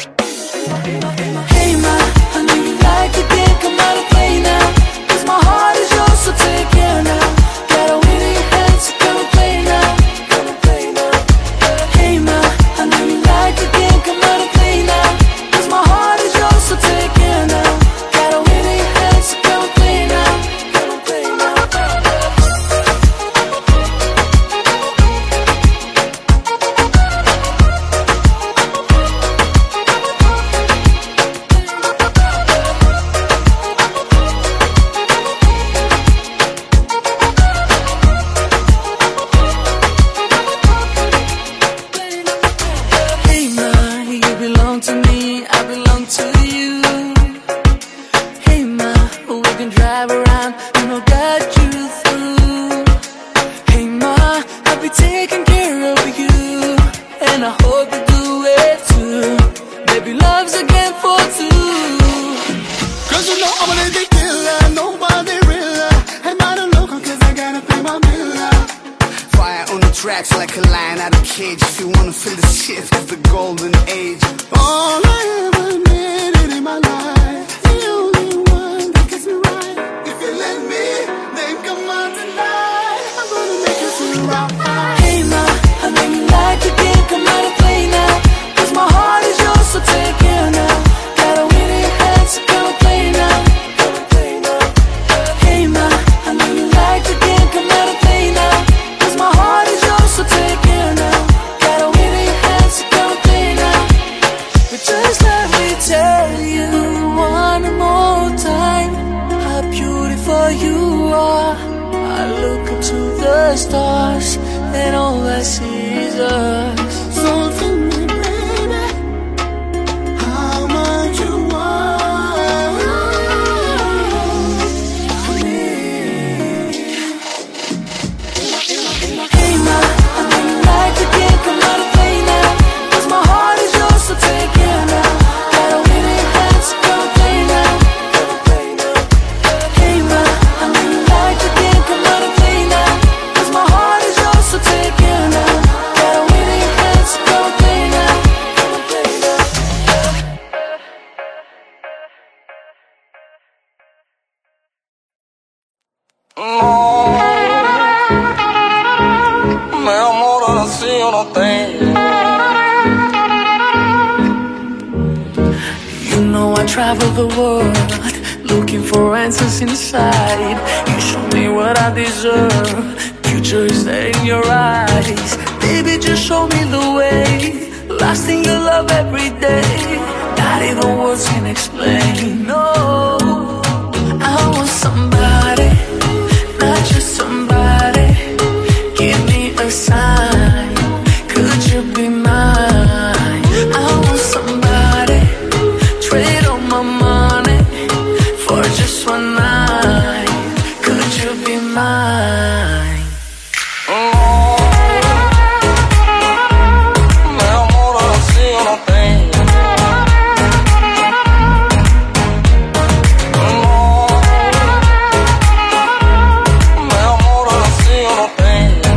Hey ma, I know you like it, can't come out and play now. 'Cause my heart is yours, so take care now. Got a win in your hands, so come and play now. Come and play now. Hey ma, I know you like it, can't come out and play now. 'Cause my heart is yours, so take care now. Got a win in your hands, so come and play now. Come and play now. Hey ma, you belong to me, I belong to you. Hey ma, we can drive around and I'll guide you through. Hey ma, I'll be taking care of you, and I hope you do it too. Baby, love's a game for two. 'Cause you know I'm a lady killer, nobody realer. Hey, man, I'm local 'cause I gotta pay my bill. Fire on the tracks like a lion out of cage. If you wanna feel the shit, it's the golden age. All I ever needed in my life, the only one that gets me right. If you let me, then come on tonight. I'm gonna make you feel right. Hey ma, I know you like it, can't come out and play now. 'Cause my heart is yours, so take care now. Got a win in your hands, so come and play now. Come and play now. Hey ma, I know you like it, can't come out and play now. 'Cause my heart is yours, so take care now. Got a win in your hands, so come and play now. But just let me tell you one more time how beautiful you are. I look up to the stars and all I see is us. So tell me, baby, how much you want me. Hey ma, I know you like it, can't come out and play now. 'Cause my heart is yours, so take care now. Got a win in your hands, so come and play now. Come and play now. Hey ma, I know you like it, can't come out and play now. 'Cause my heart is yours, so take care now. Got a win in your hands, so come and play now. Come and play now. Meu amor, assim eu não tenho. You know I travel the world looking for answers inside. You show me what I deserve. Future is there in your eyes. Baby, just show me the way. Lost in your love every day. Not even words can explain. No, I want somebody, not just somebody. Give me a sign. Could you be mine? I want somebody. Trade all my money for just one night. Could you be mine? Meu amor, assim eu não tenho. Meu amor, assim eu não tenho.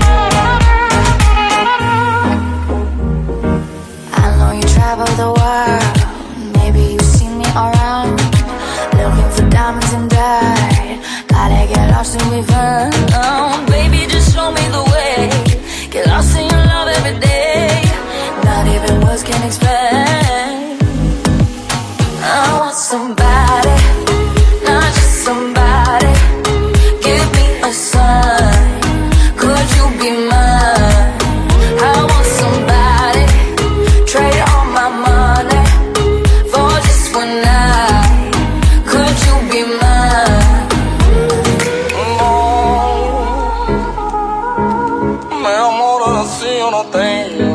I know you travel the world. Maybe you see me around, looking for diamonds and dirt. Gotta get lost and be found. Baby, just show me the way. Get lost in your love every day. Not even words can explain. I want somebody, not just somebody. Give me a sign. Could you be mine? I want somebody. Trade all my money for just one night. Could you be mine? Meu amor, assim eu não tenho.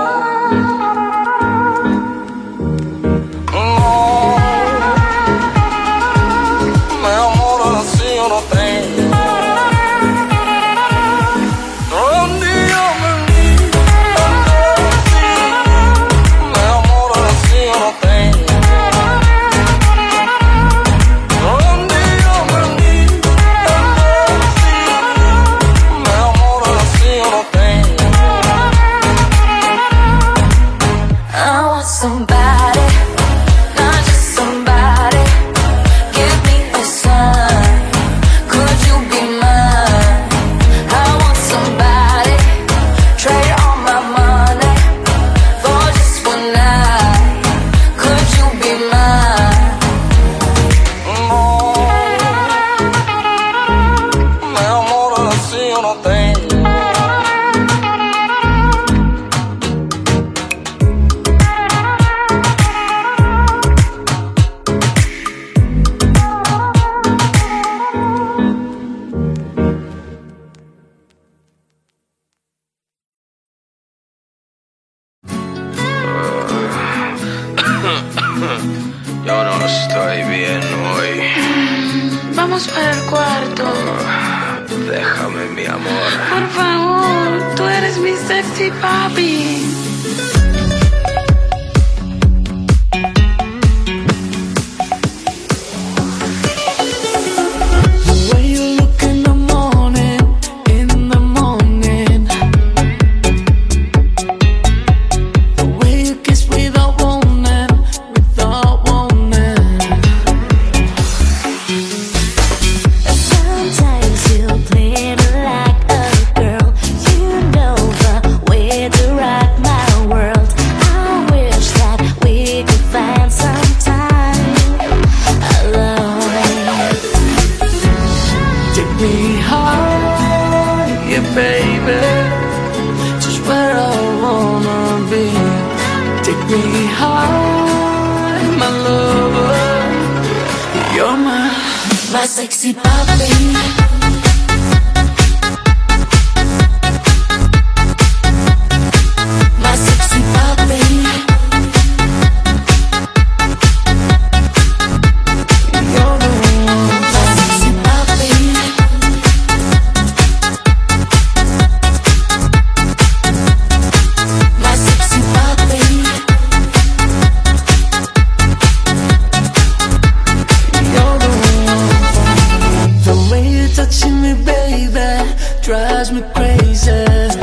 Meu amor, assim eu não tenho. Um dia me vi andando se eu não tenho. Yo no estoy bien hoy. Vamos para el cuarto. Déjame, mi amor. Por favor, tú eres mi sexy papi. Sexy papi. My sexy papi. You're the one. My sexy papi. My sexy papi. You're the one. The way you're touching me, baby, drives me crazy.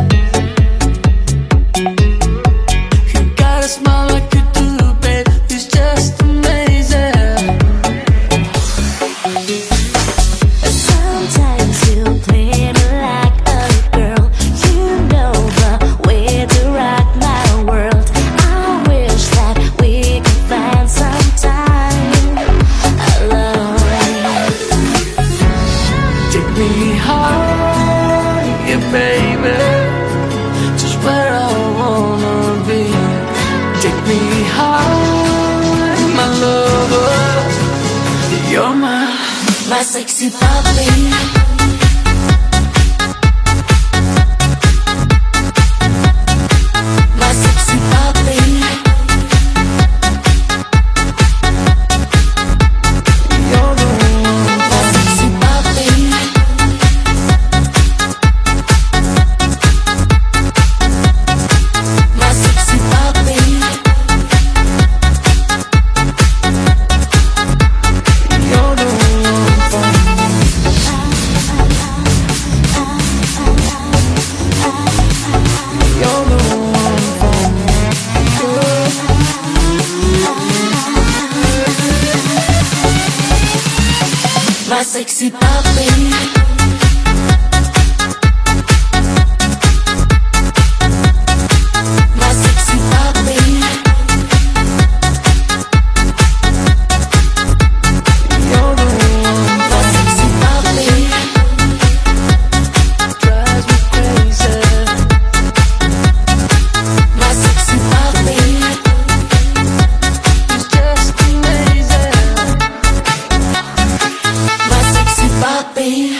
You got a smile like you do, babe, it's just amazing. Sometimes you play me like a girl. You know the way to rock my world. I wish that we could find some time alone. Take me high, yeah, baby, just where I wanna be. Take me high, my lover. You're my sexy papi. My sexy papi. You're the one. My sexy papi. My sexy papi. You're the one for me. You're the one for me. My sexy papi. My sexy papi. You're the one. My sexy papi. Drives me crazy. My sexy papi. It's just amazing. My sexy papi.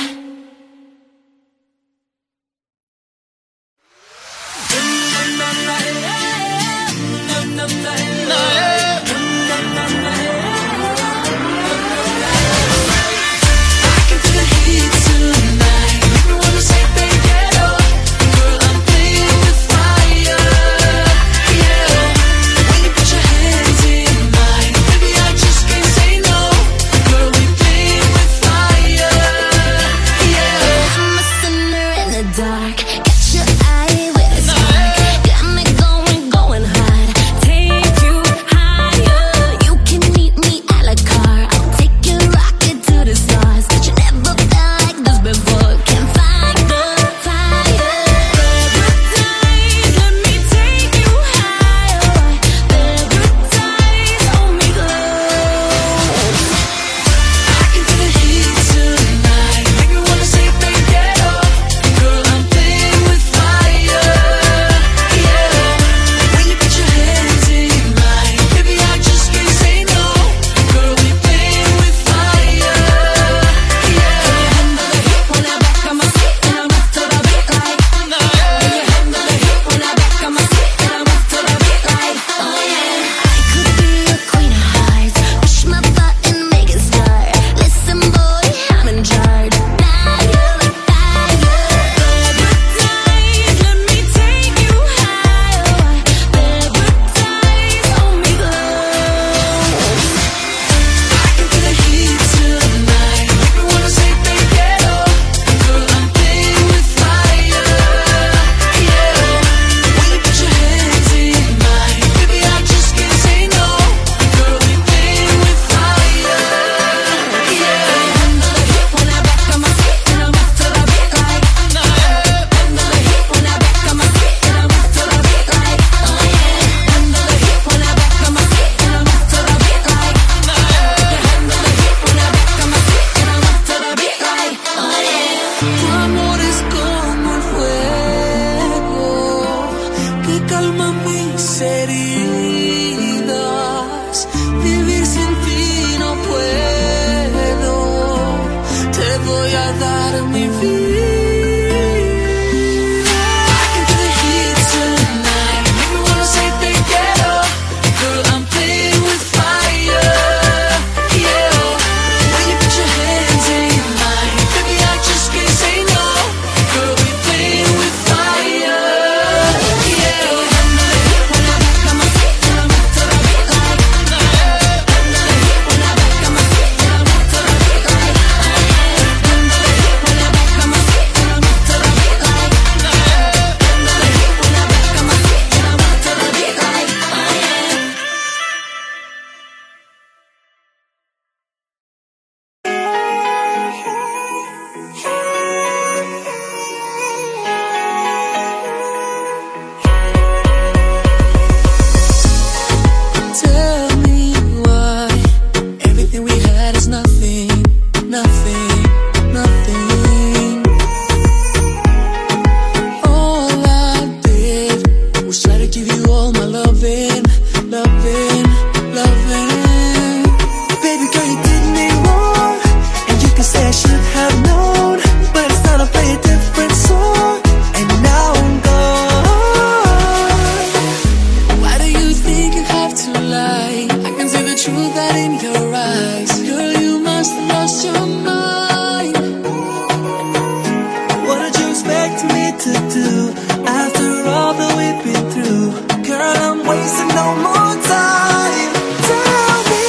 to do after all that we've been through. Girl, I'm wasting no more time. Tell me,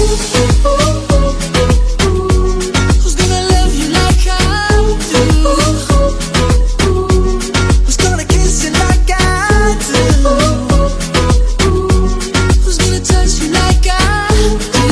who's gonna love you like I do? Who's gonna kiss you like I do? Who's gonna touch you like I do?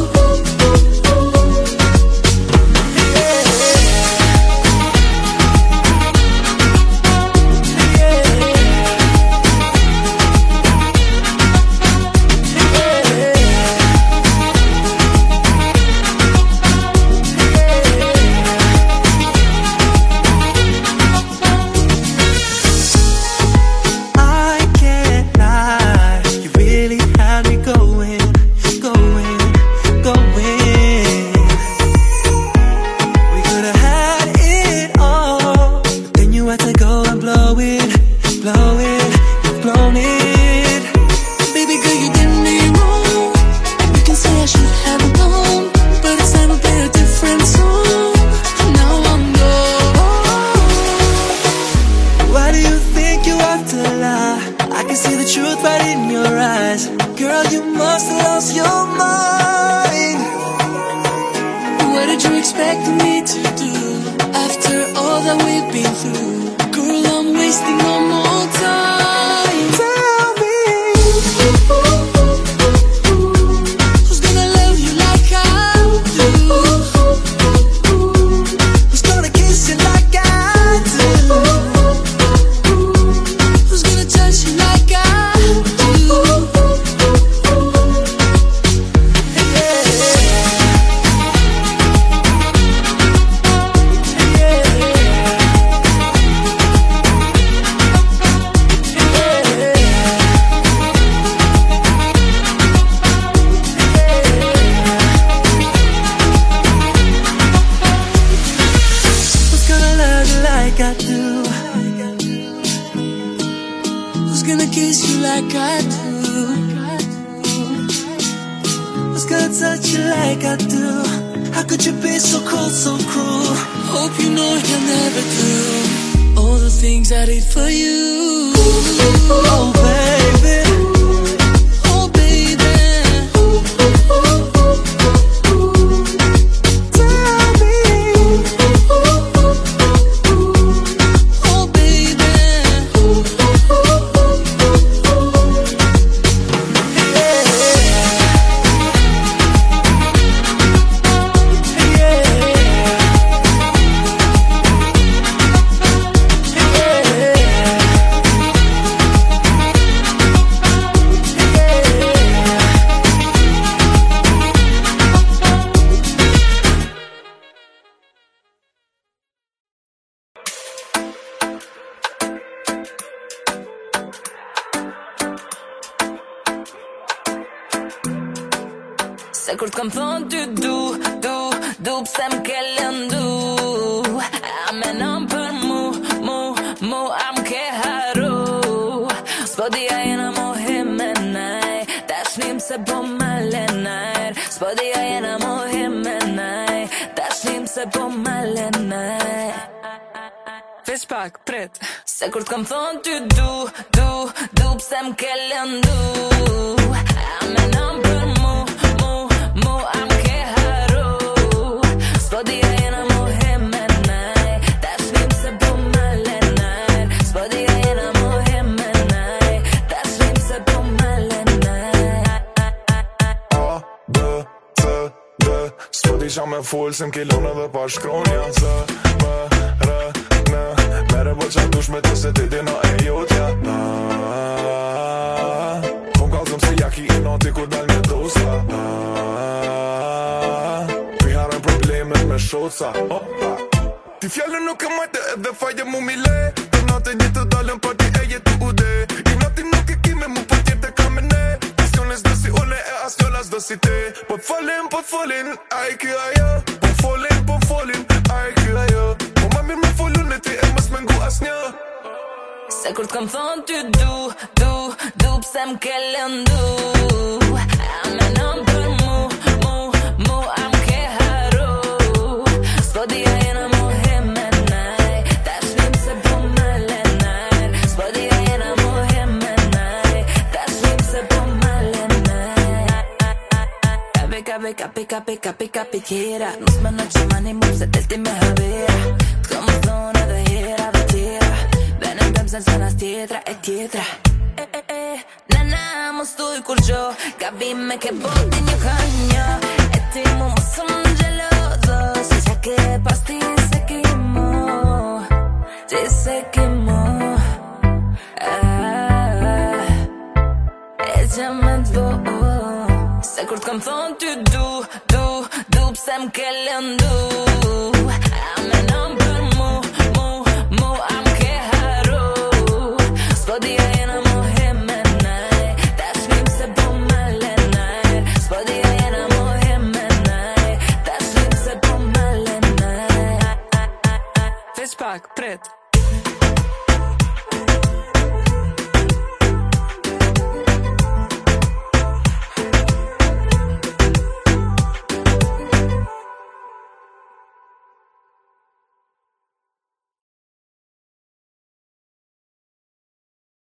Se kur t'kam thonë ty du pse m'ke lëndu. A menon për mu am ke haru. S'po dia jena mohim me naj, tashnim se po malenajr. S'po dia jena mohim me naj, tashnim se po malenajr. Veç pak, prit. Se kur t'kam thonë ty du pse m'ke lëndu. A menon për mu am ke haru. S'po dia jena mohim me naj, tashnim se po malenajr. S'po dia jena mohim me naj, tashnim se po malenajr. A, B, C, D. S'po di qa me full se m'ke lona dhe pa shkronja. Z, M, R, N. Mere bo qa dush me të se ti dina e jotja. Kom kalzëm se jaki i noti kur dal me dosa. Piharën problemet me shoca. Ti fjallën nuk e majte edhe faje mu mi le. Të natë një të dalën për ti e jetu ude. I nati nuk e kime mu për tjetë e kam e ne. Pasjones do si une e as njëllas do si te. Po t'folin, a i kjo ajo. Po t'folin, a i kjo ajo. Po ma mirë me folun e ti e mës me ngu as një. Se kur t'kam thonë ty du pse m'ke lëndu. A menon për mu am ke haru. S'po dia jena mohim me naj, tashnim se po malenajr. Kapi tjera Nos më në që mani mu se telti me havera T'ko më thonë edhe hera dhe tjera Venem dëm se zonas tjetra e tjetra Nana më stuj kur gjo Gabim me ke boti një kënjo E ti mu më shumë gjelozo Se qa ke pas ti se ki mu Ti se ki mu E që me t'vo Se kur t'kom thonë ty du Pse m'ke lëndu A menon për mu A m'ke haru S'po dhja jena mohem me naj Ta shvim se po me lenaj S'po dhja jena mohem me naj Ta shvim se po me lenaj Veç pak, prit